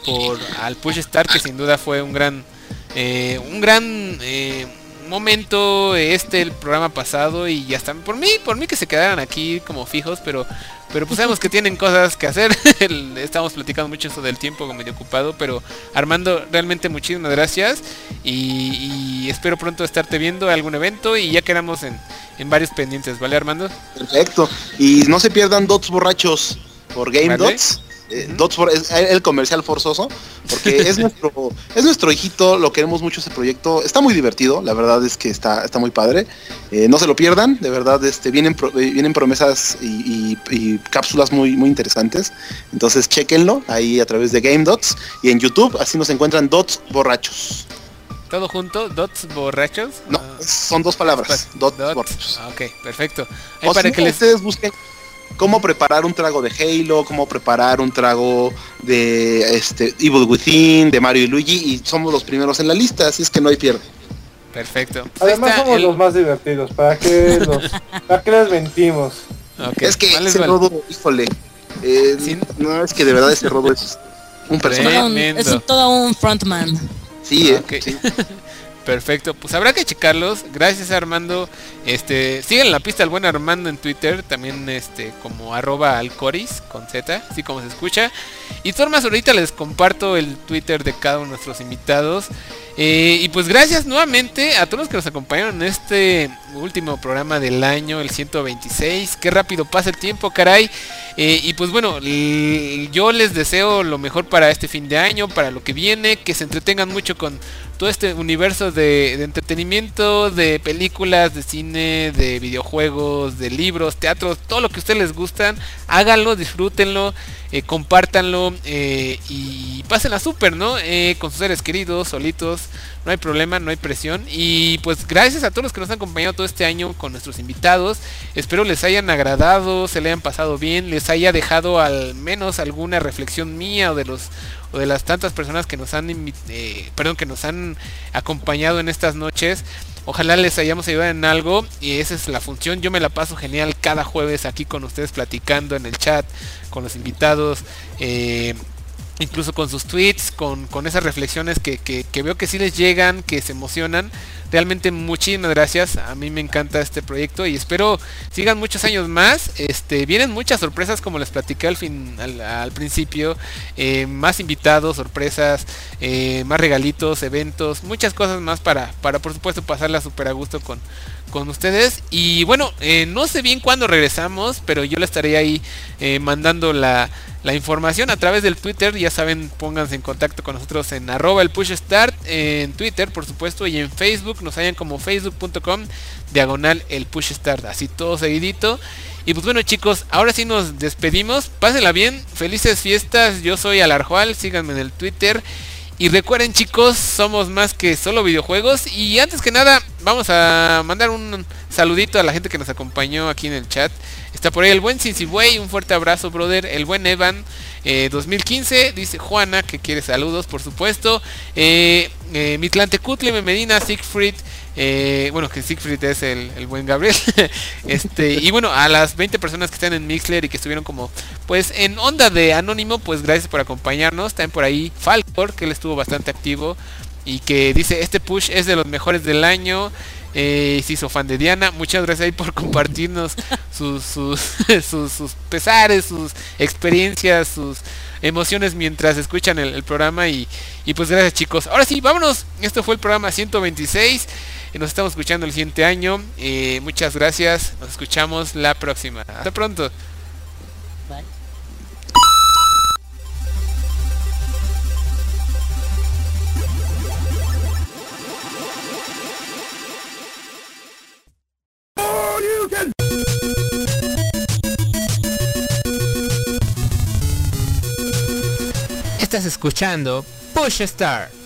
al Push Start, que sin duda fue un gran momento el programa pasado, y hasta por mí que se quedaran aquí como fijos, pero pues sabemos que tienen cosas que hacer. Estamos platicando mucho eso del tiempo, como medio ocupado, pero Armando, realmente muchísimas gracias, y espero pronto estarte viendo en algún evento, y ya quedamos en varios pendientes, ¿vale, Armando? Perfecto, y no se pierdan Dots Borrachos por GameDots, Dots es el comercial forzoso, porque es nuestro hijito, lo queremos mucho ese proyecto, está muy divertido, la verdad es que está muy padre, no se lo pierdan, de verdad vienen promesas y cápsulas muy interesantes, entonces chéquenlo ahí a través de Game Dots y en YouTube, así nos encuentran Dots Borrachos. ¿Todo junto? ¿Dots borrachos? No, son 2 palabras. Dots borrachos. Ok, perfecto. Ahí para que ustedes busquen cómo preparar un trago de Halo, cómo preparar un trago de Evil Within, de Mario y Luigi, y somos los primeros en la lista, así es que no hay pierde. Perfecto. Además somos los más divertidos, ¿para qué les mentimos? Okay. Es que ese rodo, híjole, no, es que de verdad ese rodo es un personaje. Es todo un frontman. Sí, okay. Sí. Perfecto, pues habrá que checarlos. Gracias Armando. Sigan la pista al buen Armando en Twitter, también como @alcoris con Z, así como se escucha. Y de formas ahorita les comparto el Twitter de cada uno de nuestros invitados. Y pues gracias nuevamente a todos los que nos acompañaron en este último programa del año, el 126. Qué rápido pasa el tiempo, caray. Y pues bueno, yo les deseo lo mejor para este fin de año, para lo que viene, que se entretengan mucho con todo este universo de entretenimiento, de películas, de cine, de videojuegos, de libros, teatros, todo lo que a ustedes les gustan, háganlo, disfrútenlo, compártanlo y pásenla súper, ¿no? Con sus seres queridos, solitos, no hay problema, no hay presión. Y pues gracias a todos los que nos han acompañado todo este año con nuestros invitados. Espero les hayan agradado, se le hayan pasado bien, les haya dejado al menos alguna reflexión mía o de las tantas personas que nos han acompañado en estas noches. Ojalá les hayamos ayudado en algo y esa es la función. Yo me la paso genial cada jueves aquí con ustedes platicando en el chat, con los invitados, incluso con sus tweets, con esas reflexiones que veo que sí les llegan, que se emocionan. Realmente muchísimas gracias, a mí me encanta este proyecto y espero sigan muchos años más. Vienen muchas sorpresas como les platiqué al principio, más invitados, sorpresas, más regalitos, eventos, muchas cosas más para por supuesto pasarla súper a gusto con ustedes. Y bueno, no sé bien cuándo regresamos, pero yo le estaré ahí mandando la información a través del Twitter. Ya saben, pónganse en contacto con nosotros en @elpushstart en Twitter, por supuesto, y en Facebook nos hallan como facebook.com/elpushstart, así todo seguidito. Y pues bueno, chicos, ahora sí nos despedimos, pásenla bien, felices fiestas. Yo soy Alarjual, síganme en el Twitter. Y recuerden, chicos, somos más que solo videojuegos. Y antes que nada, vamos a mandar un saludito a la gente que nos acompañó aquí en el chat. Está por ahí el buen Cincibuey, un fuerte abrazo, brother. El buen Evan, 2015, dice Juana, que quiere saludos, por supuesto. Mitlantecutli, Medina, Siegfried. Bueno, que Siegfried es el buen Gabriel. Y bueno, a las 20 personas que están en Mixler y que estuvieron como pues en onda de anónimo, pues gracias por acompañarnos. También por ahí Falcor, que él estuvo bastante activo y que dice este push es de los mejores del año. Se hizo fan de Diana. Muchas gracias ahí por compartirnos sus pesares, sus experiencias, sus emociones mientras escuchan el programa y pues gracias, chicos. Ahora sí, vámonos. Esto fue el programa 126. Nos estamos escuchando el siguiente año. Muchas gracias. Nos escuchamos la próxima. Hasta pronto. Bye. Estás escuchando Push Start.